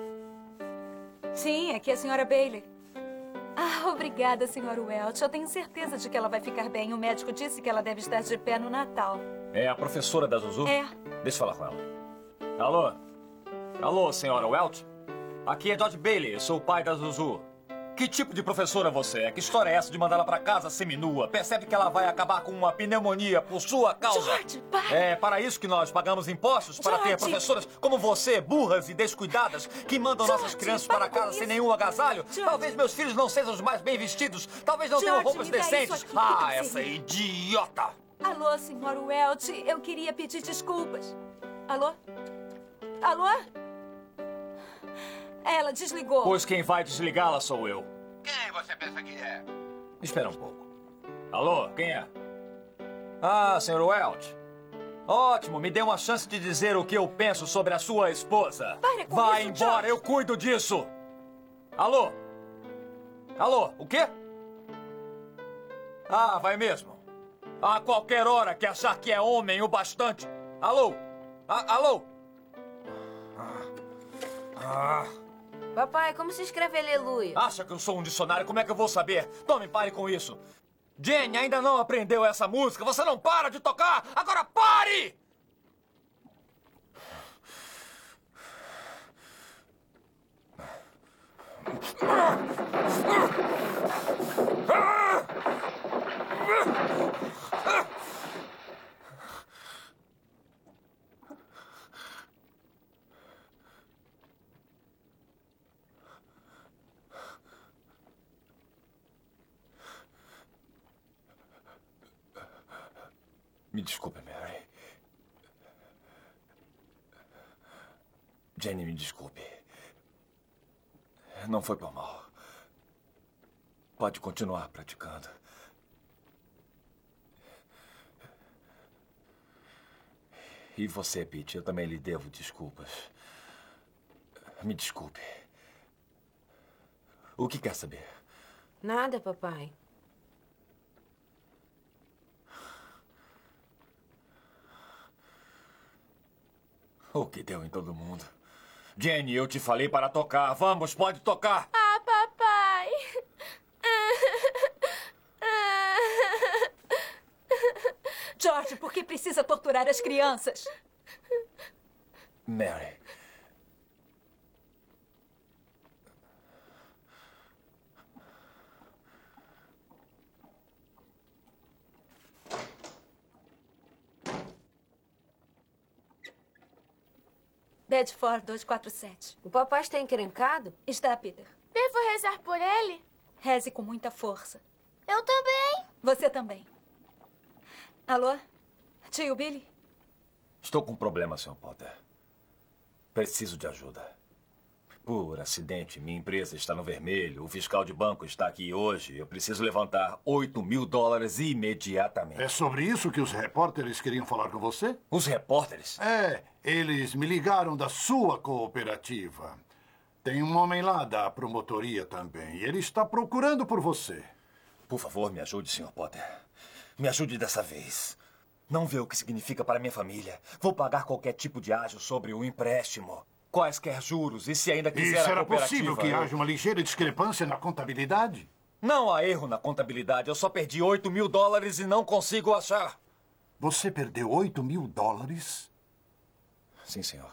Sim, aqui é a senhora Bailey. Ah, obrigada, senhora Welch. Eu tenho certeza de que ela vai ficar bem. O médico disse que ela deve estar de pé no Natal. É a professora da Zuzu? É. Deixa eu falar com ela. Alô? Alô, senhora Welch? Aqui é George Bailey, eu sou o pai da Zuzu. Que tipo de professora você é? Que história é essa de mandá-la pra casa seminua? Percebe que ela vai acabar com uma pneumonia por sua causa? George, pai! É para isso que nós pagamos impostos? Para ter professoras como você, burras e descuidadas, que mandam nossas crianças para casa sem nenhum agasalho? Talvez meus filhos não sejam os mais bem vestidos. Talvez não tenham roupas decentes. Ah, essa idiota! Alô, senhora Welch. Eu queria pedir desculpas. Alô? Alô? Ela desligou. Pois quem vai desligá-la sou eu. Quem você pensa que é? Espera um pouco. Alô, quem é? Ah, Sr. Welch. Ótimo, me dê uma chance de dizer o que eu penso sobre a sua esposa. Vai embora, eu cuido disso. Alô? Alô, o quê? Ah, vai mesmo. A qualquer hora que achar que é homem o bastante. Alô? Alô? Papai, como se escreve aleluia? Acha que eu sou um dicionário? Como é que eu vou saber? Tome, pare com isso. Jenny ainda não aprendeu essa música. Você não para de tocar! Agora pare! Me desculpe, Mary. Jenny, me desculpe. Não foi por mal. Pode continuar praticando. E você, Pete, eu também lhe devo desculpas. Me desculpe. O que quer saber? Nada, papai. O que deu em todo mundo? Jenny, eu te falei para tocar. Vamos, pode tocar. Ah, papai. George, por que precisa torturar as crianças? Mary. Bedford 247. O papai está encrencado? Está, Peter. Devo rezar por ele? Reze com muita força. Eu também. Você também. Alô? Tio Billy? Estou com um problema, Sr. Potter. Preciso de ajuda. Por acidente, minha empresa está no vermelho. O fiscal de banco está aqui hoje. Eu preciso levantar $8.000 imediatamente. É sobre isso que os repórteres queriam falar com você? Os repórteres? É, eles me ligaram da sua cooperativa. Tem um homem lá da promotoria também. E ele está procurando por você. Por favor, me ajude, Sr. Potter. Me ajude dessa vez. Não vê o que significa para minha família. Vou pagar qualquer tipo de ágio sobre o empréstimo. Quaisquer juros, e se ainda quiser Isso a era cooperativa... possível que haja uma ligeira discrepância na contabilidade? Não há erro na contabilidade. Eu só perdi $8.000 e não consigo achar. Você perdeu $8.000? Sim, senhor.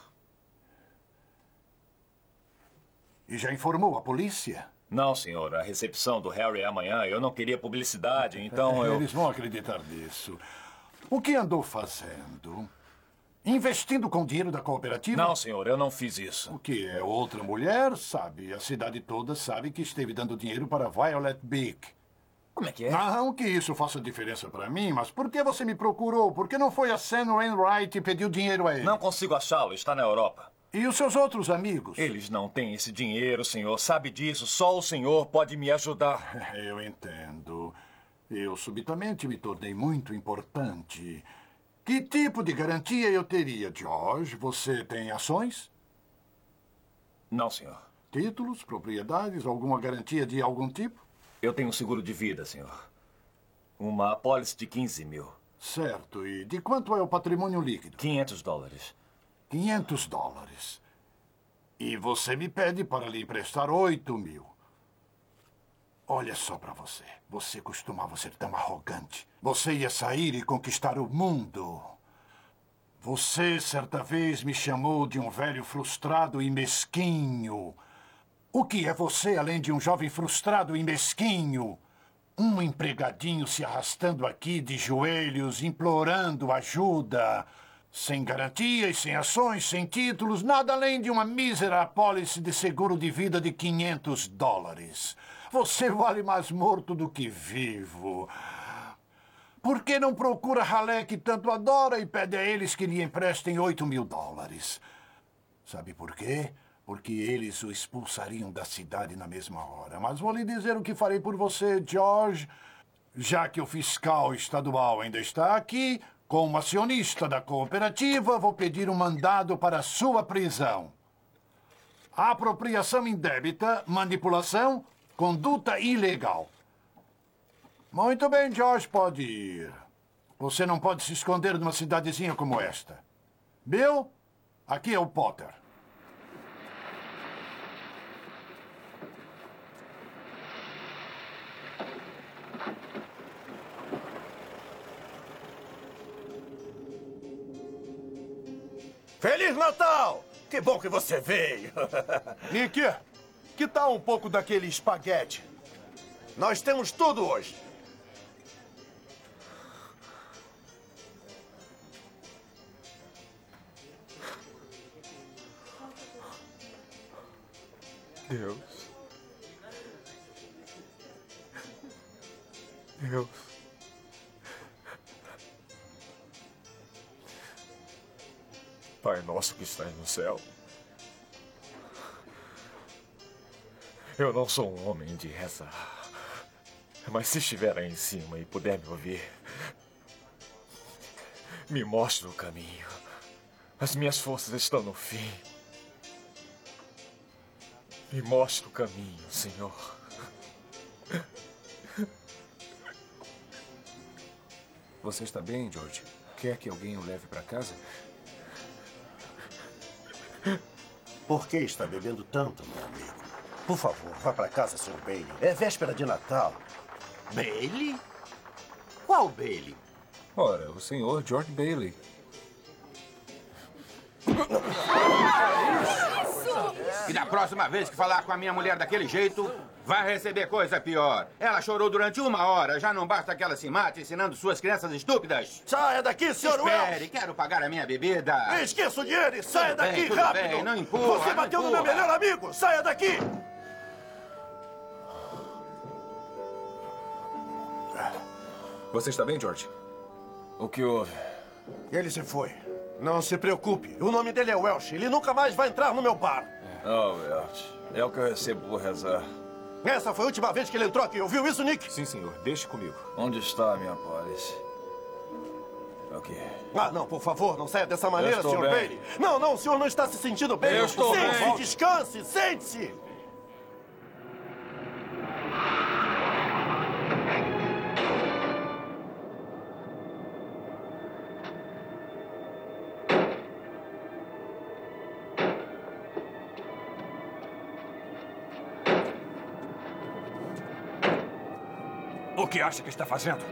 E já informou a polícia? Não, senhor. A recepção do Harry é amanhã. Eu não queria publicidade, então eu... Eles vão acreditar nisso. O que andou fazendo? Investindo com dinheiro da cooperativa? Não, senhor, eu não fiz isso. O que é? Outra mulher sabe. A cidade toda sabe que esteve dando dinheiro para Violet Beak. Como é que é? Não que isso faça diferença para mim, mas por que você me procurou? Por que não foi a Sam Wainwright e pediu dinheiro a ele? Não consigo achá-lo. Está na Europa. E os seus outros amigos? Eles não têm esse dinheiro, senhor. Sabe disso. Só o senhor pode me ajudar. Eu entendo. Eu subitamente me tornei muito importante. Que tipo de garantia eu teria, George? Você tem ações? Não, senhor. Títulos, propriedades, alguma garantia de algum tipo? Eu tenho um seguro de vida, senhor. Uma apólice de 15 mil. Certo. E de quanto é o patrimônio líquido? $500. $500. E você me pede para lhe emprestar 8 mil. Olha só para você. Você costumava ser tão arrogante. Você ia sair e conquistar o mundo. Você, certa vez, me chamou de um velho frustrado e mesquinho. O que é você, além de um jovem frustrado e mesquinho? Um empregadinho se arrastando aqui de joelhos, implorando ajuda. Sem garantias, sem ações, sem títulos, nada além de uma mísera apólice de seguro de vida de $500. Você vale mais morto do que vivo. Por que não procura ralé que tanto adora e pede a eles que lhe emprestem $8 mil? Sabe por quê? Porque eles o expulsariam da cidade na mesma hora. Mas vou lhe dizer o que farei por você, George. Já que o fiscal estadual ainda está aqui, como acionista da cooperativa, vou pedir um mandado para a sua prisão. Apropriação indébita, manipulação, conduta ilegal. Muito bem, George, pode ir. Você não pode se esconder numa cidadezinha como esta. Bill, aqui é o Potter. Feliz Natal! Que bom que você veio. Nick, que tal um pouco daquele espaguete? Nós temos tudo hoje. Deus. Deus. Pai nosso que estás no céu. Eu não sou um homem de rezar. Mas se estiver aí em cima e puder me ouvir, me mostre o caminho. As minhas forças estão no fim. Me mostre o caminho, Senhor. Você está bem, George? Quer que alguém o leve para casa? Por que está bebendo tanto, meu amigo? Por favor, vá para casa, Sr. Bailey. É véspera de Natal. Bailey? Qual Bailey? Ora, o senhor George Bailey. E da próxima vez que falar com a minha mulher daquele jeito, vai receber coisa pior. Ela chorou durante 1 hora. Já não basta que ela se mate ensinando suas crianças estúpidas. Saia daqui, Sr. Wells! Espere, quero pagar a minha bebida. Esqueça o dinheiro e saia daqui, tudo rápido! bem, não empurra, Você bateu no meu melhor amigo! Saia daqui! Você está bem, George? O que houve? Ele se foi. Não se preocupe. O nome dele é Welsh. Ele nunca mais vai entrar no meu bar. Oh, Welsh. É o que eu recebo por rezar. Essa foi a última vez que ele entrou aqui. Ouviu isso, Nick? Sim, senhor. Deixe comigo. Onde está a minha apólice? Ok. Ah, não, por favor, não saia dessa maneira, estou Sr. bem. Bailey. Não, não, o senhor não está se sentindo bem. Eu estou Sente-se, bem. descanse, sente-se. O que acha que está fazendo?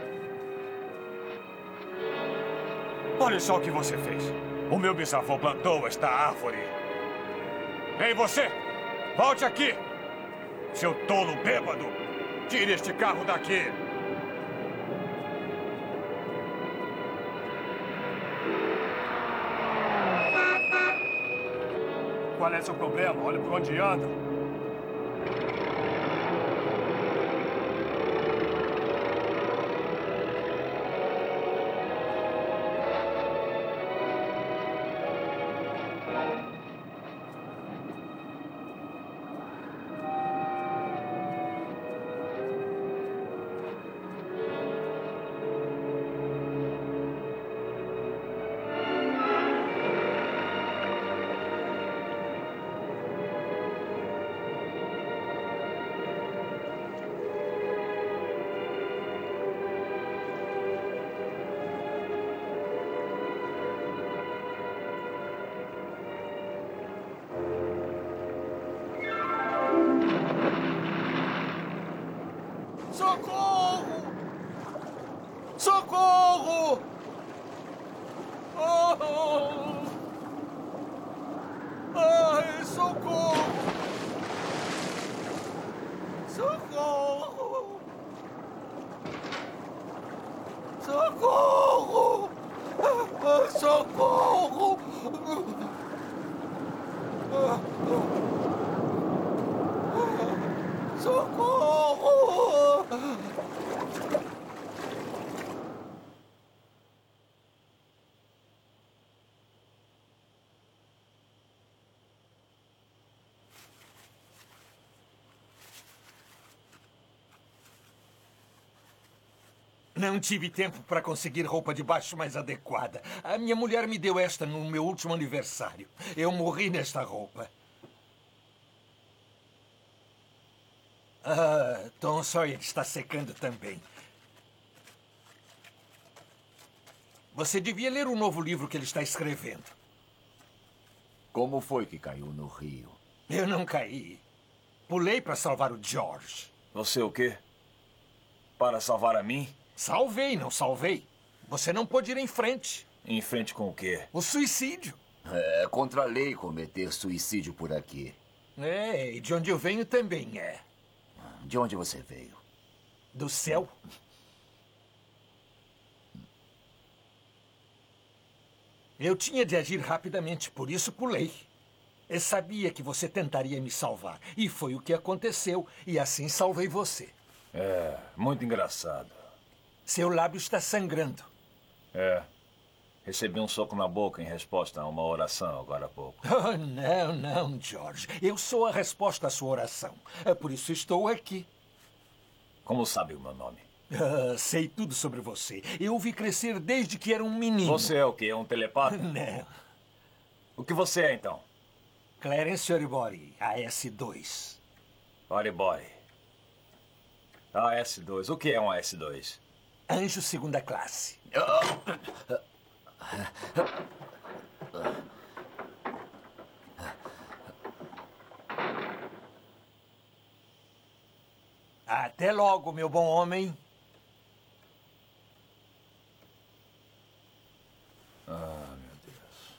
Olha só o que você fez. O meu bisavô plantou esta árvore. Ei, você! Volte aqui! Seu tolo bêbado! Tire este carro daqui! Qual é seu problema? Olha por onde anda. Socorro! Socorro! Socorro! Socorro! Socorro! Não tive tempo para conseguir roupa de baixo mais adequada. A minha mulher me deu esta no meu último aniversário. Eu morri nesta roupa. Tom Sawyer está secando também. Você devia ler o novo livro que ele está escrevendo. Como foi que caiu no rio? Eu não caí. Pulei para salvar o George. Você o quê? Para salvar a mim? Salvei, não salvei. Você não pôde ir em frente. Em frente com o quê? O suicídio. É contra a lei cometer suicídio por aqui. É, e de onde eu venho também é. De onde você veio? Do céu. Eu tinha de agir rapidamente, por isso pulei. Eu sabia que você tentaria me salvar. E foi o que aconteceu. E assim salvei você. É, muito engraçado. Seu lábio está sangrando. É. Recebi um soco na boca em resposta a uma oração agora há pouco. Oh, não, não, George. Eu sou a resposta à sua oração. É por isso estou aqui. Como sabe o meu nome? Sei tudo sobre você. Eu o vi crescer desde que era um menino. Você é o quê? Um telepata? Não. O que você é, então? Clarence Oribori, AS2. Oribori. AS2. O que é um AS2? Anjo segunda classe. Até logo, meu bom homem. Ah, meu Deus.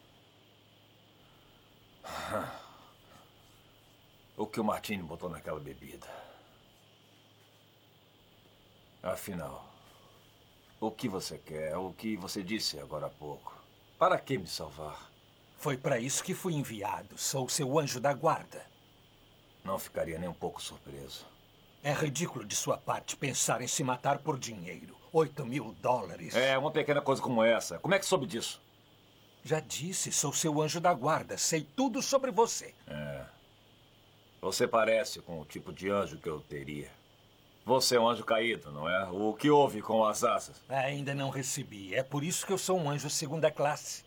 O que o Martini botou naquela bebida? Afinal, o que você quer? O que você disse agora há pouco? Para que me salvar? Foi para isso que fui enviado. Sou seu anjo da guarda. Não ficaria nem um pouco surpreso. É ridículo de sua parte pensar em se matar por dinheiro. $8.000. É, uma pequena coisa como essa. Como é que soube disso? Já disse, sou seu anjo da guarda. Sei tudo sobre você. É. Você parece com o tipo de anjo que eu teria. Você é um anjo caído, não é? O que houve com as asas? Ainda não recebi. É por isso que eu sou um anjo segunda classe.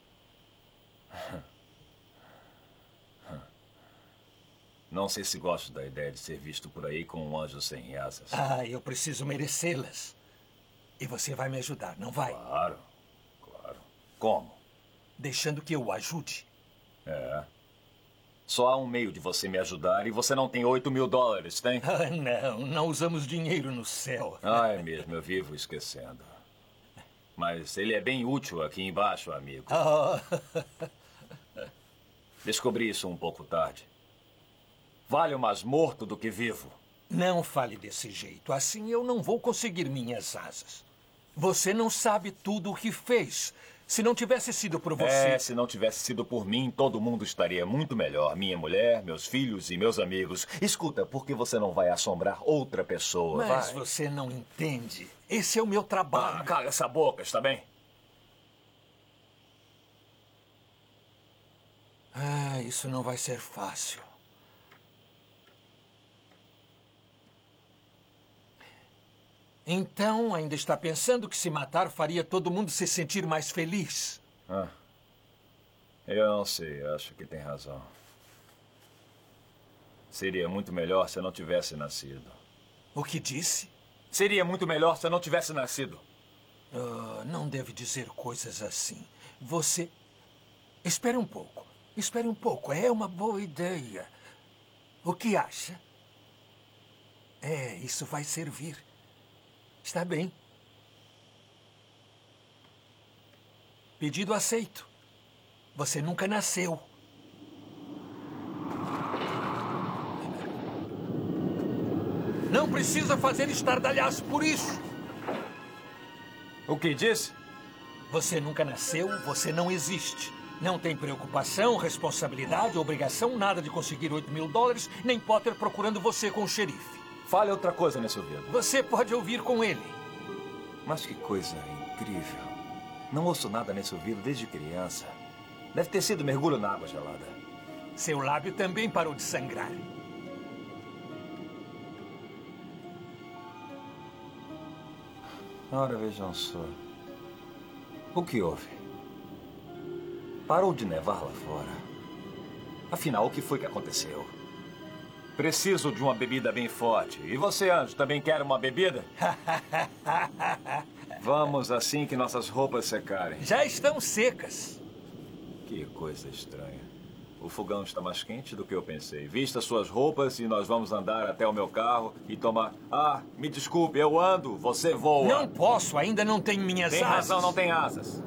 Não sei se gosto da ideia de ser visto por aí com um anjo sem asas. Eu preciso merecê-las. E você vai me ajudar, não vai? Claro, claro. Como? Deixando que eu o ajude. É. Só há um meio de você me ajudar e você não tem $8.000, tem? Não usamos dinheiro no céu. É mesmo, eu vivo esquecendo. Mas ele é bem útil aqui embaixo, amigo. Descobri isso um pouco tarde. Vale mais morto do que vivo. Não fale desse jeito. Assim eu não vou conseguir minhas asas. Você não sabe tudo o que fez. Se não tivesse sido por você... Se não tivesse sido por mim, todo mundo estaria muito melhor. Minha mulher, meus filhos e meus amigos. Escuta, por que você não vai assombrar outra pessoa? Mas você não entende. Esse é o meu trabalho. Cala essa boca, está bem? Isso não vai ser fácil. Então, ainda está pensando que se matar faria todo mundo se sentir mais feliz? Eu não sei, acho que tem razão. Seria muito melhor se eu não tivesse nascido. O que disse? Seria muito melhor se eu não tivesse nascido. Não deve dizer coisas assim. Você... Espere um pouco. Espere um pouco. É uma boa ideia. O que acha? Isso vai servir. Está bem. Pedido aceito. Você nunca nasceu. precisa fazer estardalhaço por isso. O que disse? Você nunca nasceu, você não existe. Não tem preocupação, responsabilidade, obrigação, nada de conseguir $8.000, nem Potter procurando você com o xerife. Fale outra coisa nesse ouvido. Você pode ouvir com ele. Mas que coisa incrível. Não ouço nada nesse ouvido desde criança. Deve ter sido mergulho na água gelada. Seu lábio também parou de sangrar. Ora, vejam só. O que houve? Parou de nevar lá fora. Afinal, o que foi que aconteceu? Preciso de uma bebida bem forte. E você, Anjo, também quer uma bebida? Vamos assim que nossas roupas secarem. Já estão secas. Que coisa estranha. O fogão está mais quente do que eu pensei. Vista suas roupas e nós vamos andar até o meu carro e tomar... Ah, me desculpe, eu ando, você voa. Não posso, ainda não tenho minhas asas. Tem razão, não tem asas.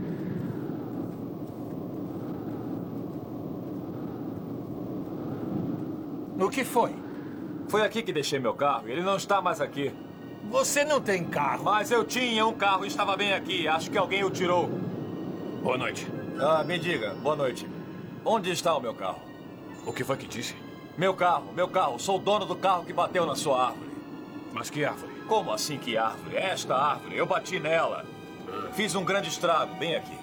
O que foi? Foi aqui que deixei meu carro. Ele não está mais aqui. Você não tem carro. Mas eu tinha um carro e estava bem aqui. Acho que alguém o tirou. Boa noite. Ah, me diga. Boa noite. Onde está o meu carro? O que foi que disse? Meu carro. Sou o dono do carro que bateu na sua árvore. Mas que árvore? Como assim que árvore? Esta árvore. Eu bati nela. Fiz um grande estrago, bem aqui.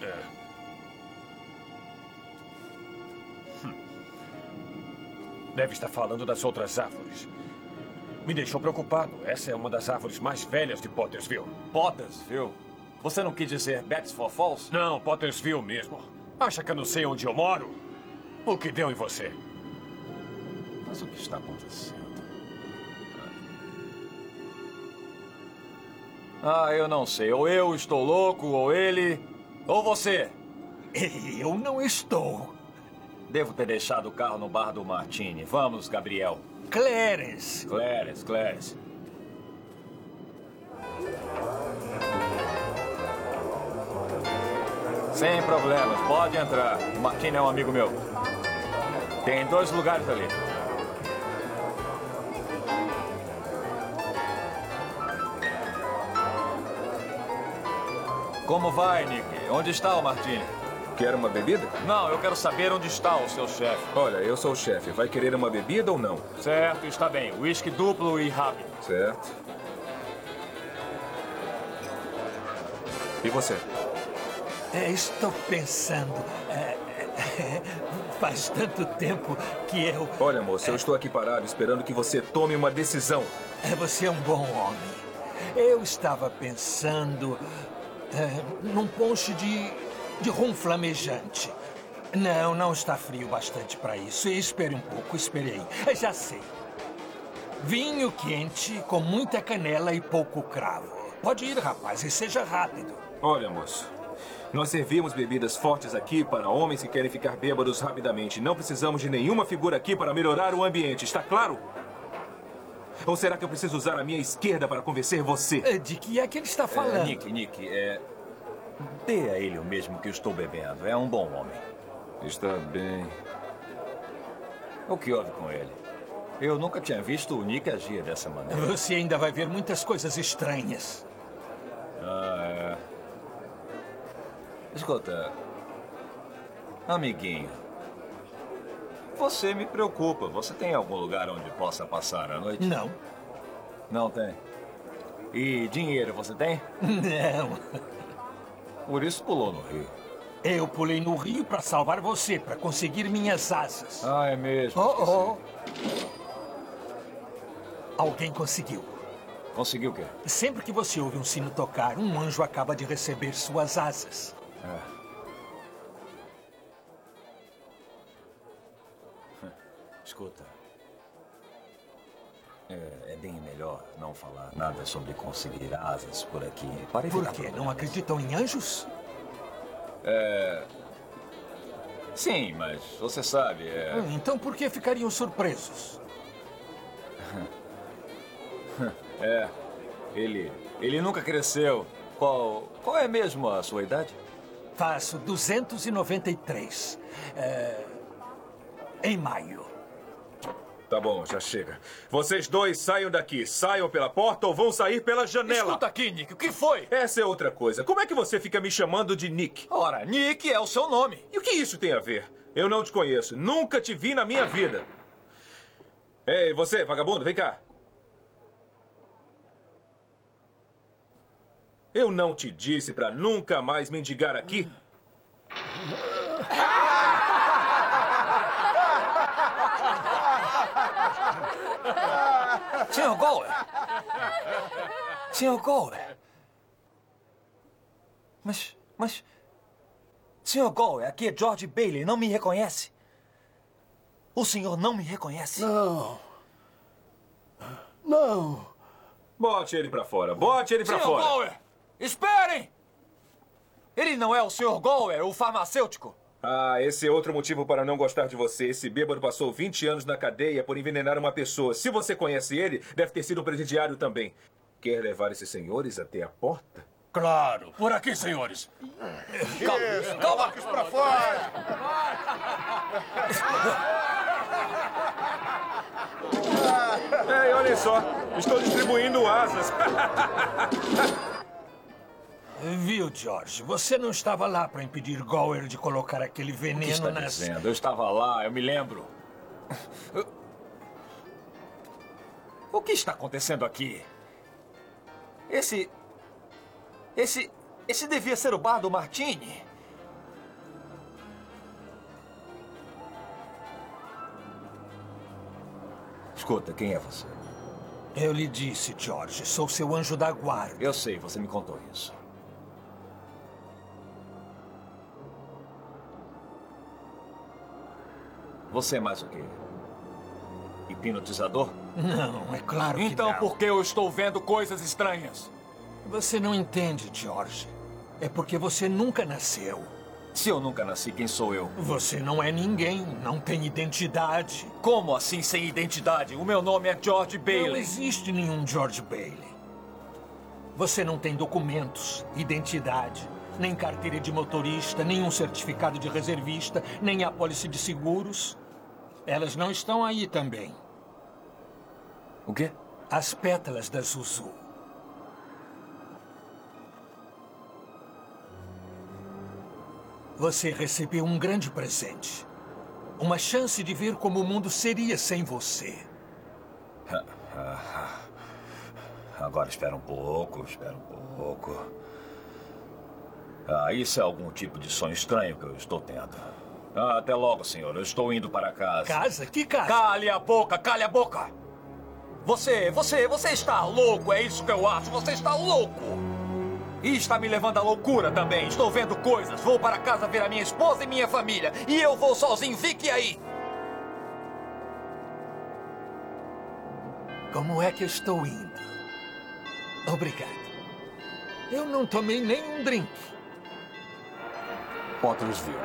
Deve estar falando das outras árvores. Me deixou preocupado. Essa é uma das árvores mais velhas de Pottersville. Pottersville? Você não quis dizer Bettsford Falls? Não, Pottersville mesmo. Acha que eu não sei onde eu moro? O que deu em você? Mas o que está acontecendo? Ah, eu não sei. Ou eu estou louco, ou ele... Ou você. Eu não estou. Devo ter deixado o carro no bar do Martini. Vamos, Gabriel. Clarence. Clarence. Sem problemas, pode entrar. O Martini é um amigo meu. Tem 2 lugares ali. Como vai, Nick? Onde está o Martini? Quer uma bebida? Não, eu quero saber onde está o seu chefe. Olha, eu sou o chefe. Vai querer uma bebida ou não? Certo, está bem. Whisky duplo e rápido. Certo. E você? Estou pensando. Faz tanto tempo que eu... Olha, moço, eu estou aqui parado esperando que você tome uma decisão. Você é um bom homem. Eu estava pensando num ponche de rum flamejante. Não está frio bastante para isso. Espere um pouco, esperei. Já sei. Vinho quente com muita canela e pouco cravo. Pode ir, rapaz, e seja rápido. Olha, moço, nós servimos bebidas fortes aqui para homens que querem ficar bêbados rapidamente. Não precisamos de nenhuma figura aqui para melhorar o ambiente, está claro? Ou será que eu preciso usar a minha esquerda para convencer você? De que é que ele está falando? Nick, dê a ele o mesmo que eu estou bebendo. É um bom homem. Está bem. O que houve com ele? Eu nunca tinha visto o Nick agir dessa maneira. Você ainda vai ver muitas coisas estranhas. Escuta, amiguinho, você me preocupa. Você tem algum lugar onde possa passar a noite? Não. Não tem? E dinheiro você tem? Não. Por isso pulou no rio. Eu pulei no rio para salvar você, para conseguir minhas asas. Ah, é mesmo? Alguém conseguiu. Conseguiu o quê? Sempre que você ouve um sino tocar, um anjo acaba de receber suas asas. Escuta. É bem melhor não falar nada sobre conseguir asas por aqui. Por quê? Não acreditam em anjos? Sim, mas você sabe, Então por que ficariam surpresos? Ele nunca cresceu. Qual é mesmo a sua idade? Faço 293. Em maio. Tá bom, já chega. Vocês dois saiam daqui. Saiam pela porta ou vão sair pela janela. Escuta aqui, Nick. O que foi? Essa é outra coisa. Como é que você fica me chamando de Nick? Ora, Nick é o seu nome. E o que isso tem a ver? Eu não te conheço. Nunca te vi na minha vida. Ei, você, vagabundo, vem cá. Eu não te disse pra nunca mais mendigar aqui? Sr. Gower! Sr. Gower! Mas... Sr. Gower, aqui é George Bailey. Não me reconhece? O senhor não me reconhece? Não. Não. Bote ele pra fora. Bote ele pra Sr. fora. Gower! Esperem! Ele não é o Sr. Gower, o farmacêutico? Ah, esse é outro motivo para não gostar de você. Esse bêbado passou 20 anos na cadeia por envenenar uma pessoa. Se você conhece ele, deve ter sido um presidiário também. Quer levar esses senhores até a porta? Claro. Por aqui, senhores. Calma. Marcos pra fora. Ei, olhem só. Estou distribuindo asas. Viu, George? Você não estava lá para impedir Gower de colocar aquele veneno O que está nas... dizendo? Eu estava lá, eu me lembro. O que está acontecendo aqui? Esse devia ser o bar do Martini. Escuta, quem é você? Eu lhe disse, George, sou seu anjo da guarda. Eu sei, você me contou isso. Você é mais o quê? Hipnotizador? Não, é claro que então não. por que eu estou vendo coisas estranhas? Você não entende, George. É porque você nunca nasceu. Se eu nunca nasci, quem sou eu? Você não é ninguém, não tem identidade. Como assim sem identidade? O meu nome é George Bailey. Não existe nenhum George Bailey. Você não tem documentos, identidade, nem carteira de motorista, nenhum certificado de reservista, nem apólice de seguros. Elas não estão aí também. O quê? As pétalas da Zuzu. Você recebeu um grande presente. Uma chance de ver como o mundo seria sem você. Agora espera um pouco, isso é algum tipo de sonho estranho que eu estou tendo. Até logo, senhor. Eu estou indo para casa. Casa? Que casa? Cale a boca, cale a boca! Você está louco, é isso que eu acho. Você está louco! E está me levando à loucura também. Estou vendo coisas. Vou para casa ver a minha esposa e minha família. E eu vou sozinho. Fique aí! Como é que eu estou indo? Obrigado. Eu não tomei nenhum drink. Pottersville.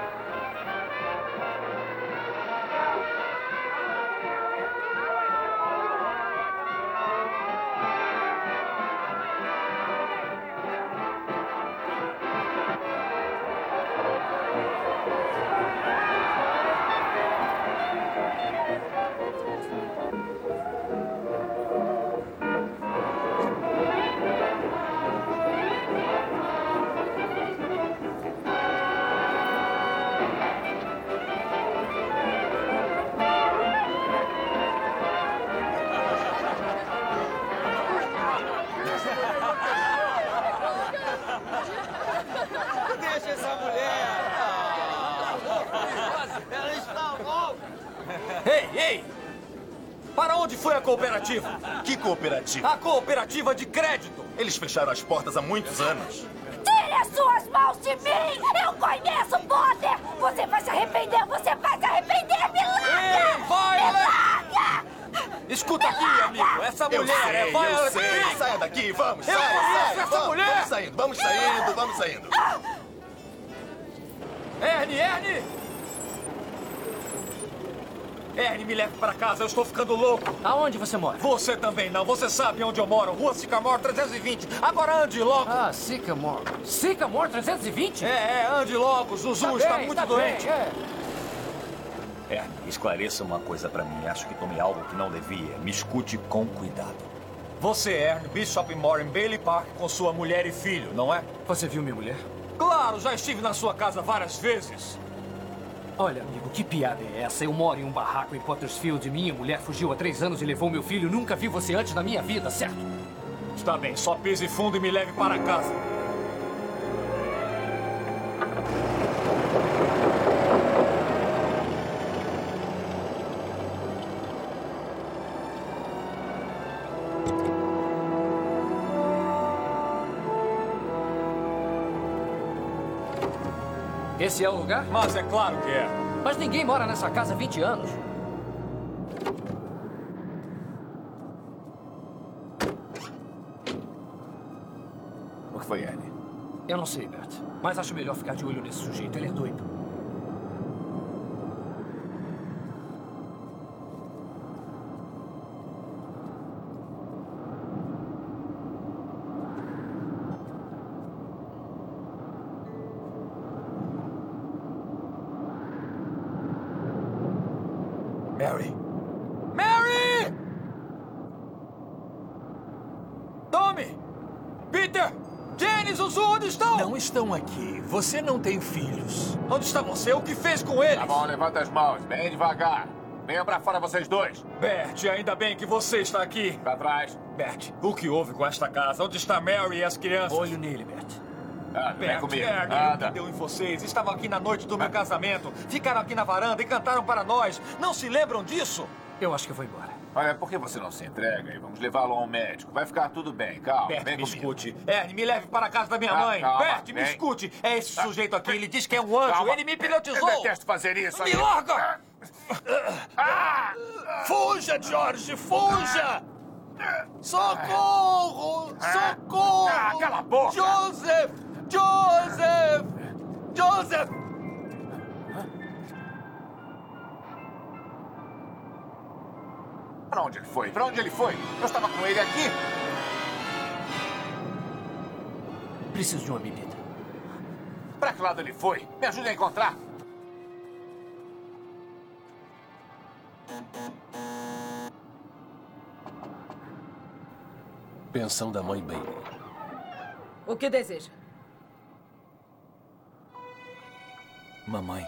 Deixa essa mulher! Ela está louca! Ei! Para onde foi a cooperativa? Que cooperativa? A cooperativa de crédito! Eles fecharam as portas há muitos anos. Tire as suas mãos de mim! Eu conheço Potter! Você vai se arrepender! Você vai se arrepender! Me larga! Ei, vai! Me larga! Escuta aqui, amigo! Essa mulher é Eu sei! Saia daqui! Vamos! Saia! Essa mulher! Vamos saindo! Ernie! Ernie, me leve para casa, eu estou ficando louco. Aonde você mora? Você também não, você sabe onde eu moro. Rua Sycamore 320. Agora ande logo. Ah, Sycamore. Sycamore 320? Ande logo, Zuzu está muito doente. esclareça uma coisa pra mim. Acho que tomei algo que não devia. Me escute com cuidado. Você é Bishop mora em Bailey Park com sua mulher e filho, não é? Você viu minha mulher? Claro, já estive na sua casa várias vezes. Olha, amigo, que piada é essa? Eu moro em um barraco em Pottersfield. Minha mulher fugiu há 3 anos e levou meu filho. Nunca vi você antes na minha vida, certo? Está bem, só pise fundo e me leve para casa. Esse é o lugar? Mas é claro que é. Mas ninguém mora nessa casa há 20 anos. O que foi, Annie? Eu não sei, Bert. Mas acho melhor ficar de olho nesse sujeito. Ele é doido. Mary! Mary! Tommy! Peter! Janice, os onde estão? Não estão aqui. Você não tem filhos. Onde está você? O que fez com eles? Tá bom, levanta as mãos. Bem devagar. Venham pra fora vocês dois. Bert, ainda bem que você está aqui. Pra trás. Bert, o que houve com esta casa? Onde está Mary e as crianças? Olho nele, Bert. Vem comigo. O que deu em vocês? Estavam aqui na noite do meu casamento. Ficaram aqui na varanda e cantaram para nós. Não se lembram disso? Eu acho que eu vou embora. Olha, por que você não se entrega e vamos levá-lo a um médico? Vai ficar tudo bem, calma. Bert, vem me comigo. escute. Ernie, me leve para a casa da minha mãe. Calma, Bert, me vem. escute. É esse sujeito aqui, ele diz que é um anjo. Calma. Ele me hipnotizou. Eu detesto fazer isso. Me amigo. larga! Fuja, George, fuja! Socorro! Socorro! Cala a boca! Joseph! Joseph! Joseph! Pra onde ele foi? Pra onde ele foi? Eu estava com ele aqui. Preciso de uma bebida. Pra que lado ele foi? Me ajude a encontrar. Pensão da mãe Bailey. O que deseja? Mamãe.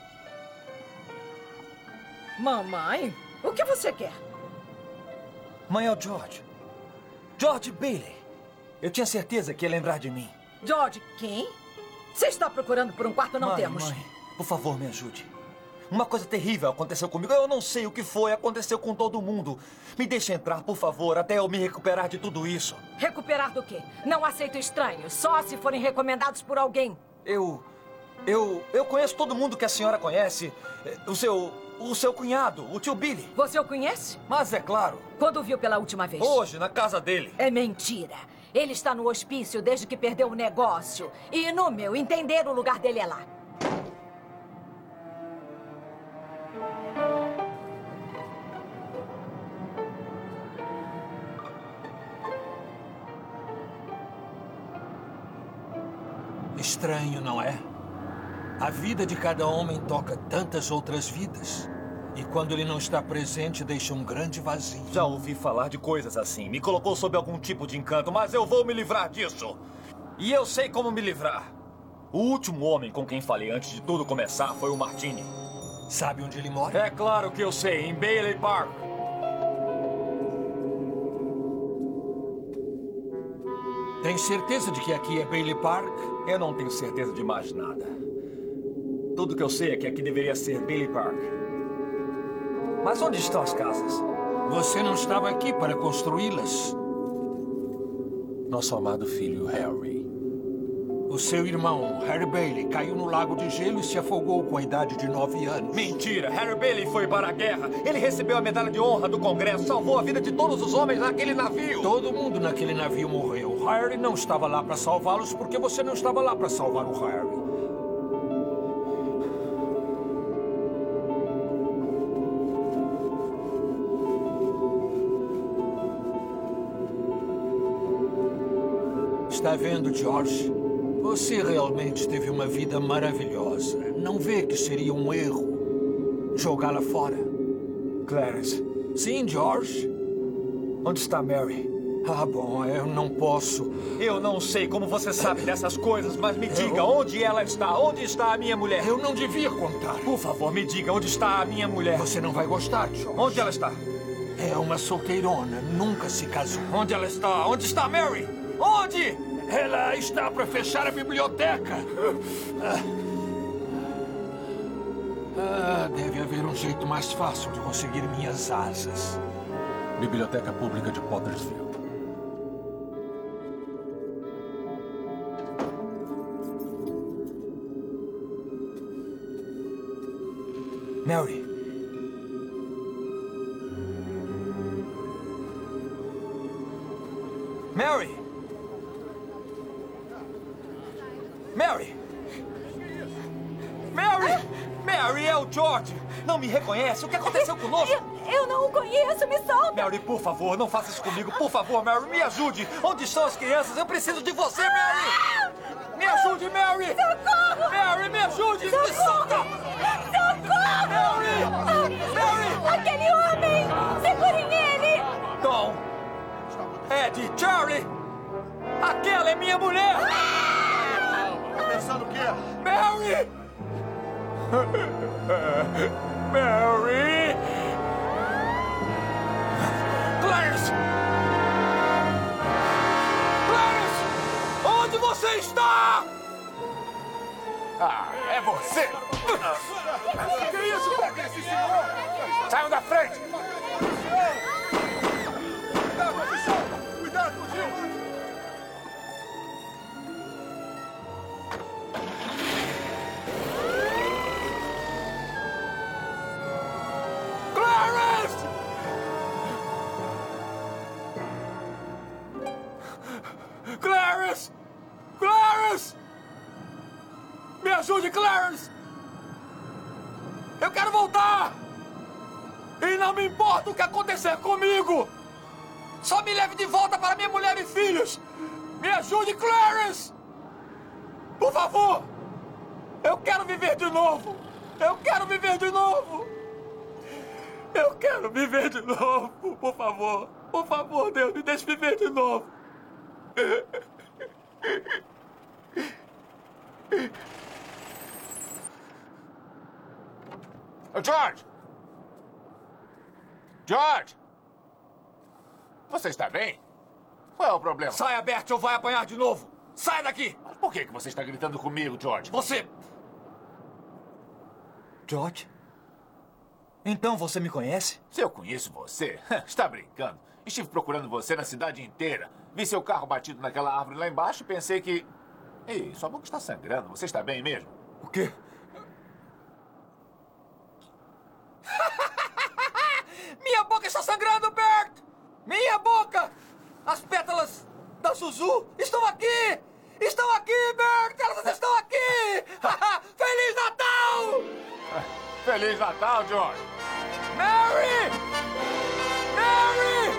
Mamãe? O que você quer? Mãe, é o George. George Bailey. Eu tinha certeza que ia lembrar de mim. George quem? Você está procurando por um quarto? Não temos. Mãe, por favor, me ajude. Uma coisa terrível aconteceu comigo. Eu não sei o que foi. Aconteceu com todo mundo. Me deixe entrar, por favor, até eu me recuperar de tudo isso. Recuperar do quê? Não aceito estranhos. Só se forem recomendados por alguém. Eu conheço todo mundo que a senhora conhece. O seu cunhado, o tio Billy. Você o conhece? Mas é claro. Quando o viu pela última vez? Hoje, na casa dele. É mentira. Ele está no hospício desde que perdeu o negócio. E no meu entender, o lugar dele é lá. Estranho, não é? A vida de cada homem toca tantas outras vidas. E quando ele não está presente, deixa um grande vazio. Já ouvi falar de coisas assim. Me colocou sob algum tipo de encanto, mas eu vou me livrar disso. E eu sei como me livrar. O último homem com quem falei antes de tudo começar foi o Martini. Sabe onde ele mora? É claro que eu sei, em Bailey Park. Tem certeza de que aqui é Bailey Park? Eu não tenho certeza de mais nada. Tudo que eu sei é que aqui deveria ser Bailey Park. Mas onde estão as casas? Você não estava aqui para construí-las. Nosso amado filho Harry. O seu irmão, Harry Bailey, caiu no lago de gelo e se afogou com a idade de 9 anos. Mentira! Harry Bailey foi para a guerra. Ele recebeu a medalha de honra do Congresso. Salvou a vida de todos os homens naquele navio. Todo mundo naquele navio morreu. Harry não estava lá para salvá-los porque você não estava lá para salvar o Harry. Está vendo, George? Você realmente teve uma vida maravilhosa. Não vê que seria um erro jogá-la fora. Clarence. Sim, George. Onde está Mary? Ah, bom, eu não posso. Eu não sei como você sabe dessas coisas, mas me diga onde ela está. Onde está a minha mulher? Eu não devia contar. Por favor, me diga onde está a minha mulher. Você não vai gostar, George. Onde ela está? É uma solteirona, nunca se casou. Onde ela está? Onde está Mary? Onde? Ela está para fechar a biblioteca. Deve haver um jeito mais fácil de conseguir minhas asas. Biblioteca Pública de Pottersfield. Mary. Mary! Mary! Mary! Mary, é o George! Não me reconhece? O que aconteceu conosco? Eu não o conheço, me solta! Mary, por favor, não faça isso comigo. Por favor, Mary, me ajude. Onde estão as crianças? Eu preciso de você, Mary! Me ajude, Mary! Socorro! Mary, me ajude! Socorro! Me solta! Socorro! Mary! Mary! Aquele homem! Segurem ele! Tom! Ed! Charlie! Aquela é minha mulher! Tá pensando o quê? Mary! Mary! Clarence! Clarence! Onde você está? Ah, é você! Que isso? Saiam da frente! Cuidado, Gil! Clarence! Clarence! Clarence! Me ajude, Clarence! Eu quero voltar! E não me importa o que acontecer comigo! Só me leve de volta para minha mulher e filhos! Me ajude, Clarence! Por favor! Eu quero viver de novo! Eu quero viver de novo! Eu quero viver de novo! Por favor! Por favor, Deus, me deixe viver de novo! George! George! Você está bem? Qual é o problema? Saia, Bert, ou vai apanhar de novo! Sai daqui! Por que você está gritando comigo, George? Você... George? Então você me conhece? Se eu conheço você? Está brincando. Estive procurando você na cidade inteira. Vi seu carro batido naquela árvore lá embaixo e pensei que... Ei, sua boca está sangrando. Você está bem mesmo? O quê? Minha boca está sangrando, Bert! Minha boca! As pétalas da Zuzu estão aqui! Estão aqui, Bert! Elas estão aqui! Feliz Natal! Feliz Natal, George! Mary! Mary!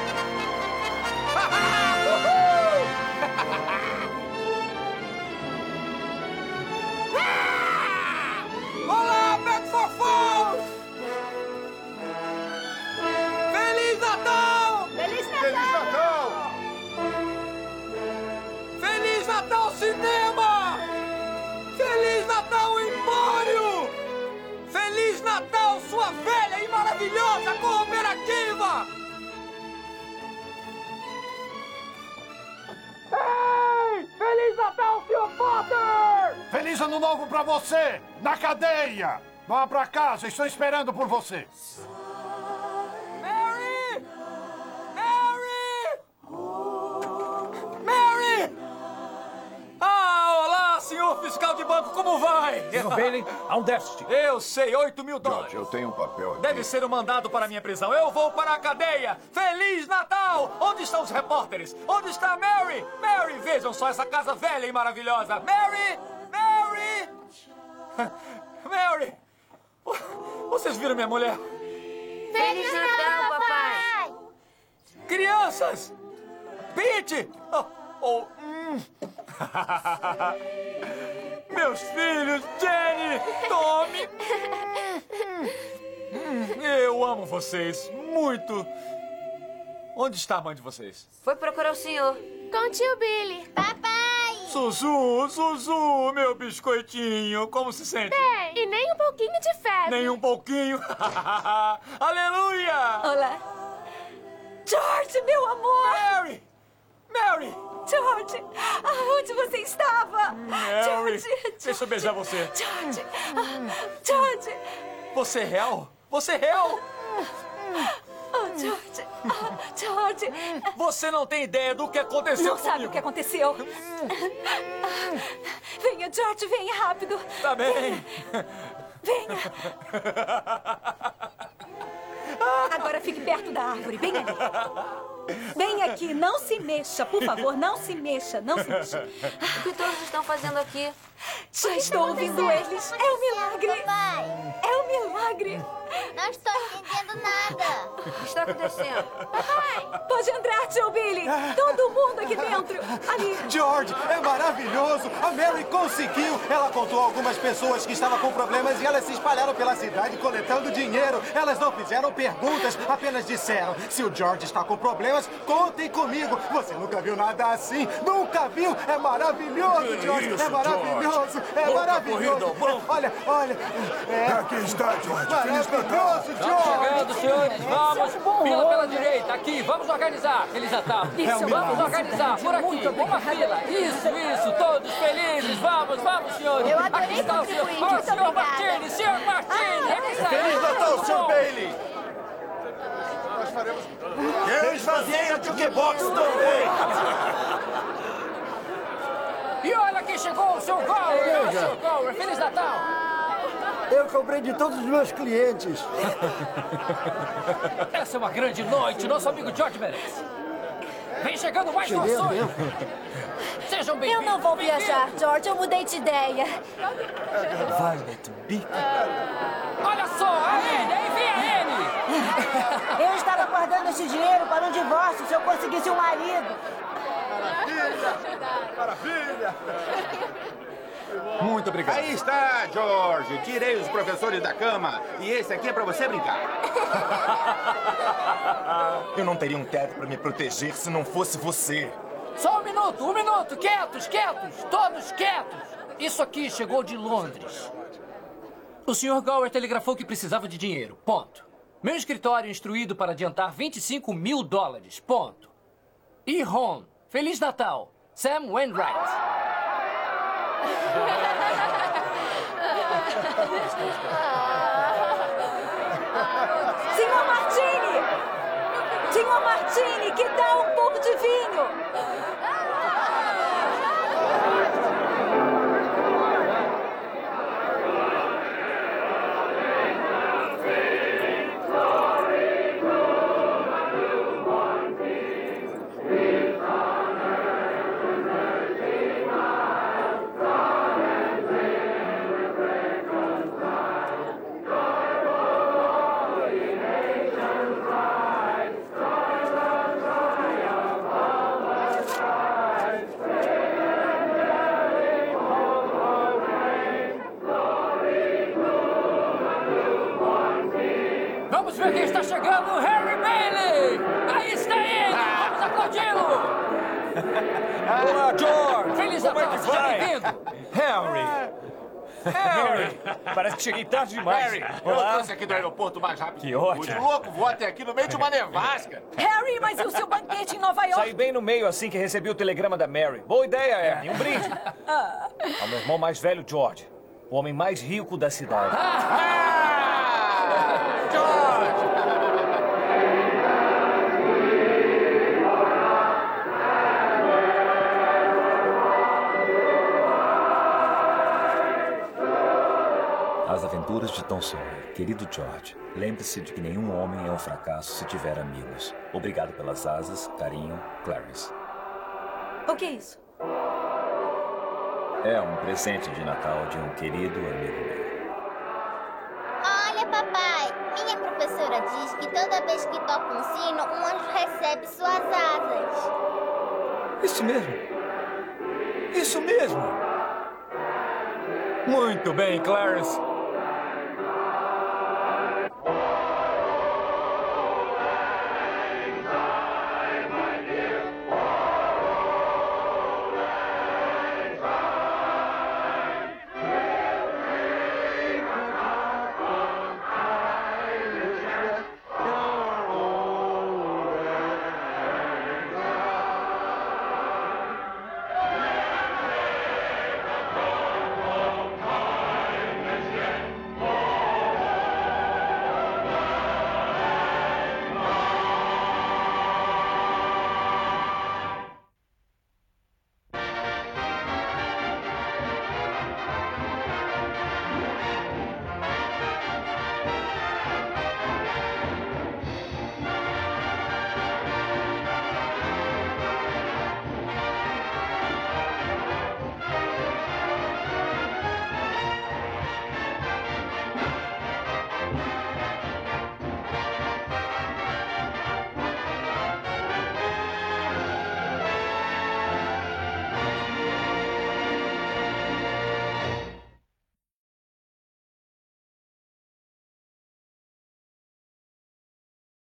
Olá, Bedford Falls! Feliz Natal! Feliz Feliz Natal! Feliz Natal, cinema! Feliz Natal, Empório! Feliz Natal, sua velha e maravilhosa cooperativa! Ei! Feliz Natal, Sr. Potter! Feliz Ano Novo pra você! Na cadeia! Vá pra casa, estou esperando por você. Mary! Mary! Mary! Ah, olá, senhor fiscal de banco, como vai? Sr. Bailey, há um déficit. Eu sei, $8 mil. George, eu tenho um papel aqui. Deve ser um mandado para minha prisão. Eu vou para a cadeia. Feliz Natal! Onde estão os repórteres? Onde está Mary? Mary, vejam só essa casa velha e maravilhosa. Mary! Mary! Mary! Vocês viram minha mulher? Feliz Natal, papai! Crianças! Pete! Meus filhos, Jenny, Tommy! Eu amo vocês muito. Onde está a mãe de vocês? Foi procurar o senhor. Com o tio Billy. Papai! Zuzu, meu biscoitinho, como se sente? Bem, e nem um pouquinho de febre. Nem um pouquinho? Aleluia! Olá. George, meu amor! Mary! George, aonde você estava? Mary, George, deixa eu beijar você. George, George. Você é real? Você é real? Oh, George, George. Você não tem ideia do que aconteceu Não comigo. sabe o que aconteceu. Venha, George, venha rápido. Tá bem. Venha. Agora fique perto da árvore, bem ali. Bem aqui, não se mexa, por favor, não se mexa, não se mexa. O que todos estão fazendo aqui? Já estou ouvindo eles. É um milagre. Papai. É um milagre. Não estou entendendo nada. O que está acontecendo? Papai, pode entrar, tio Billy. Todo mundo aqui dentro. Ali. George, é maravilhoso. A Mary conseguiu. Ela contou a algumas pessoas que estavam com problemas e elas se espalharam pela cidade coletando dinheiro. Elas não fizeram perguntas, apenas disseram: se o George está com problemas, contem comigo. Você nunca viu nada assim. Nunca viu. É maravilhoso, George. É maravilhoso. É maravilhoso. Olha. Aqui está, George. Maravilhoso, Estamos George. chegando, senhores. Vamos. Fila pela direita. Aqui. Vamos organizar. Feliz Natal. Vamos organizar. Por aqui. Uma fila. Isso. Todos felizes. Vamos, senhores. Eu adorei aqui está o senhor. contribuir. Muito Senhor obrigada. Martini. Senhor Martini. Feliz Natal, Sr. Bailey. Esvaziei a jukebox também. E olha quem chegou, o Sr. Gower. Sr. Gower. Feliz Natal. Eu comprei de todos os meus clientes. Essa é uma grande noite. Nosso amigo George merece. Vem chegando mais doações. Sejam bem-vindos. Eu não vou viajar, George. Eu mudei de ideia. Violet Beacon. Olha só, a Anne. Aí vem a Anne. Eu estava guardando esse dinheiro para um divórcio se eu conseguisse um marido. Maravilha. Muito obrigado. Aí está, George. Tirei os professores da cama. E esse aqui é pra você brincar. Eu não teria um teto para me proteger se não fosse você. Só um minuto. Quietos. Todos quietos. Isso aqui chegou de Londres. O Sr. Gower telegrafou que precisava de dinheiro. Ponto. Meu escritório instruído para adiantar $25 mil. Ponto. E Ron. Feliz Natal. Sam Wainwright. Senhor Martini, que tal um pouco de vinho? Vamos ver quem está chegando, Harry Bailey! Aí está ele! Vamos aplaudi-lo! Olá, George! Feliz Como é Natal, que seja vai? bem-vindo! Harry! Parece que cheguei tarde demais. Harry, Olá. eu trouxe aqui do aeroporto mais rápido. Que ótimo. O louco voou até aqui no meio de uma nevasca. Harry, mas e o seu banquete em Nova York? Saí bem no meio assim que recebi o telegrama da Mary. Boa ideia, Ernie. Um brinde. Ao meu irmão mais velho, George. O homem mais rico da cidade. As Aventuras de Tom Sawyer. Querido George, lembre-se de que nenhum homem é um fracasso se tiver amigos. Obrigado pelas asas, carinho, Clarence. O que é isso? É um presente de Natal de um querido amigo meu. Olha, papai, minha professora diz que toda vez que toca um sino, um anjo recebe suas asas. Isso mesmo. Isso mesmo. Muito bem, Clarence.